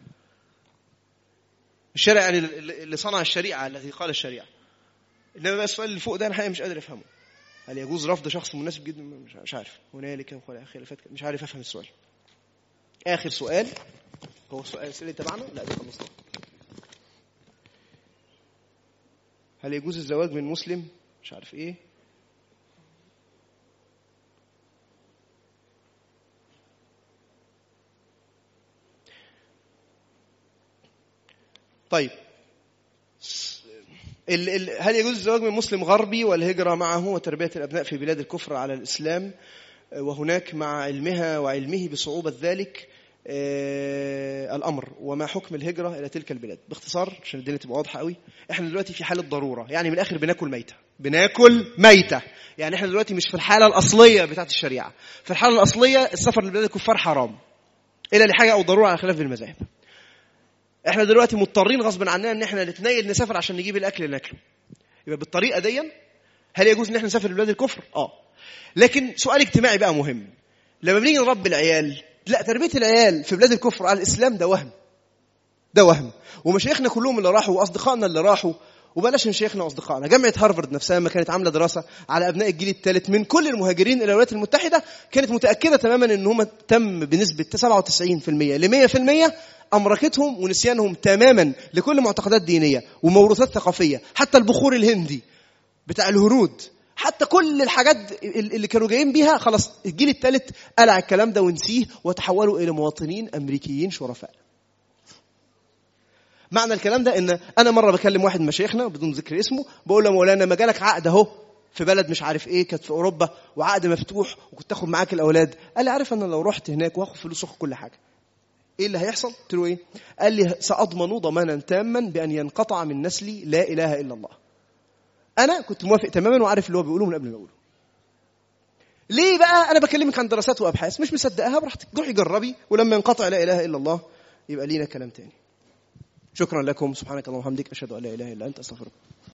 يعني اللي صنع الشريعة، الذي قال الشريعة. إنما بقى السؤال اللي فوق ده أنا حقيقة مش قادر أفهمه. هل يجوز رفض شخص مناسب جدا؟ مش عارف. هنالك خلافات، مش عارف افهم السؤال. اخر سؤال هو السؤال اللي تبعنا، لا ده خلصنا. هل يجوز الزواج من مسلم؟ مش عارف ايه. طيب، هل يجوز الزواج من مسلم غربي والهجرة معه وتربية الأبناء في بلاد الكفر على الإسلام، وهناك مع علمها وعلمه بصعوبة ذلك الأمر، وما حكم الهجرة إلى تلك البلاد؟ باختصار عشان الدنيا تبقى واضحة قوي، احنا دلوقتي في حالة ضرورة، يعني من الآخر بناكل ميتة. يعني احنا دلوقتي مش في الحالة الأصلية بتاعت الشريعة. في الحالة الأصلية السفر لبلاد الكفار حرام إلا لحاجة أو ضرورة على خلاف بالمذاهب. احنا دلوقتي مضطرين غصب عننا ان احنا نتنيل نسافر عشان نجيب الاكل اللي ناكله. يبقى بالطريقه دي هل يجوز ان احنا نسافر لبلاد الكفر؟ لكن سؤال اجتماعي بقى مهم. لما بنيجي نربي العيال، لا، تربيه العيال في بلاد الكفر على الاسلام ده وهم. ومشايخنا كلهم اللي راحوا واصدقائنا اللي راحوا، وبلاش مشايخنا واصدقائنا، جامعه هارفارد نفسها ما كانت عامله دراسه على ابناء الجيل الثالث من كل المهاجرين الى الولايات المتحده، كانت متاكده تماما ان هم تم بنسبه 97% ل 100% أمركتهم ونسيانهم تماما لكل معتقدات دينية وموروثات ثقافية، حتى البخور الهندي بتاع الهنود، حتى كل الحاجات اللي كانوا جايين بيها، خلاص الجيل الثالث قلع الكلام ده ونسيه وتحولوا إلى مواطنين أمريكيين شرفاء. معنى الكلام ده إن أنا مرة بكلم واحد من مشايخنا بدون ذكر اسمه، بقول له مولانا ما جالك عقد اهو في بلد مش عارف ايه كانت في أوروبا وعقد مفتوح وكنت تاخد معاك الأولاد، قال لي عارف أنا لو رحت هناك وهاخد فلوس واخد كل حاجة ايه اللي هيحصل؟ قلت له ايه؟ قال لي سأضمن ضمانا تاما بأن ينقطع من نسلي لا إله إلا الله. أنا كنت موافق تماما وعارف اللي هو بيقوله من قبل ما أقوله. ليه بقى؟ أنا بكلمك عن دراسات وأبحاث، مش مصدقها براحتك، روحي جربي، ولما ينقطع لا إله إلا الله يبقى لينا كلام تاني. شكرا لكم، سبحانك اللهم وبحمدك، أشهد أن لا إله إلا أنت، أستغفرك.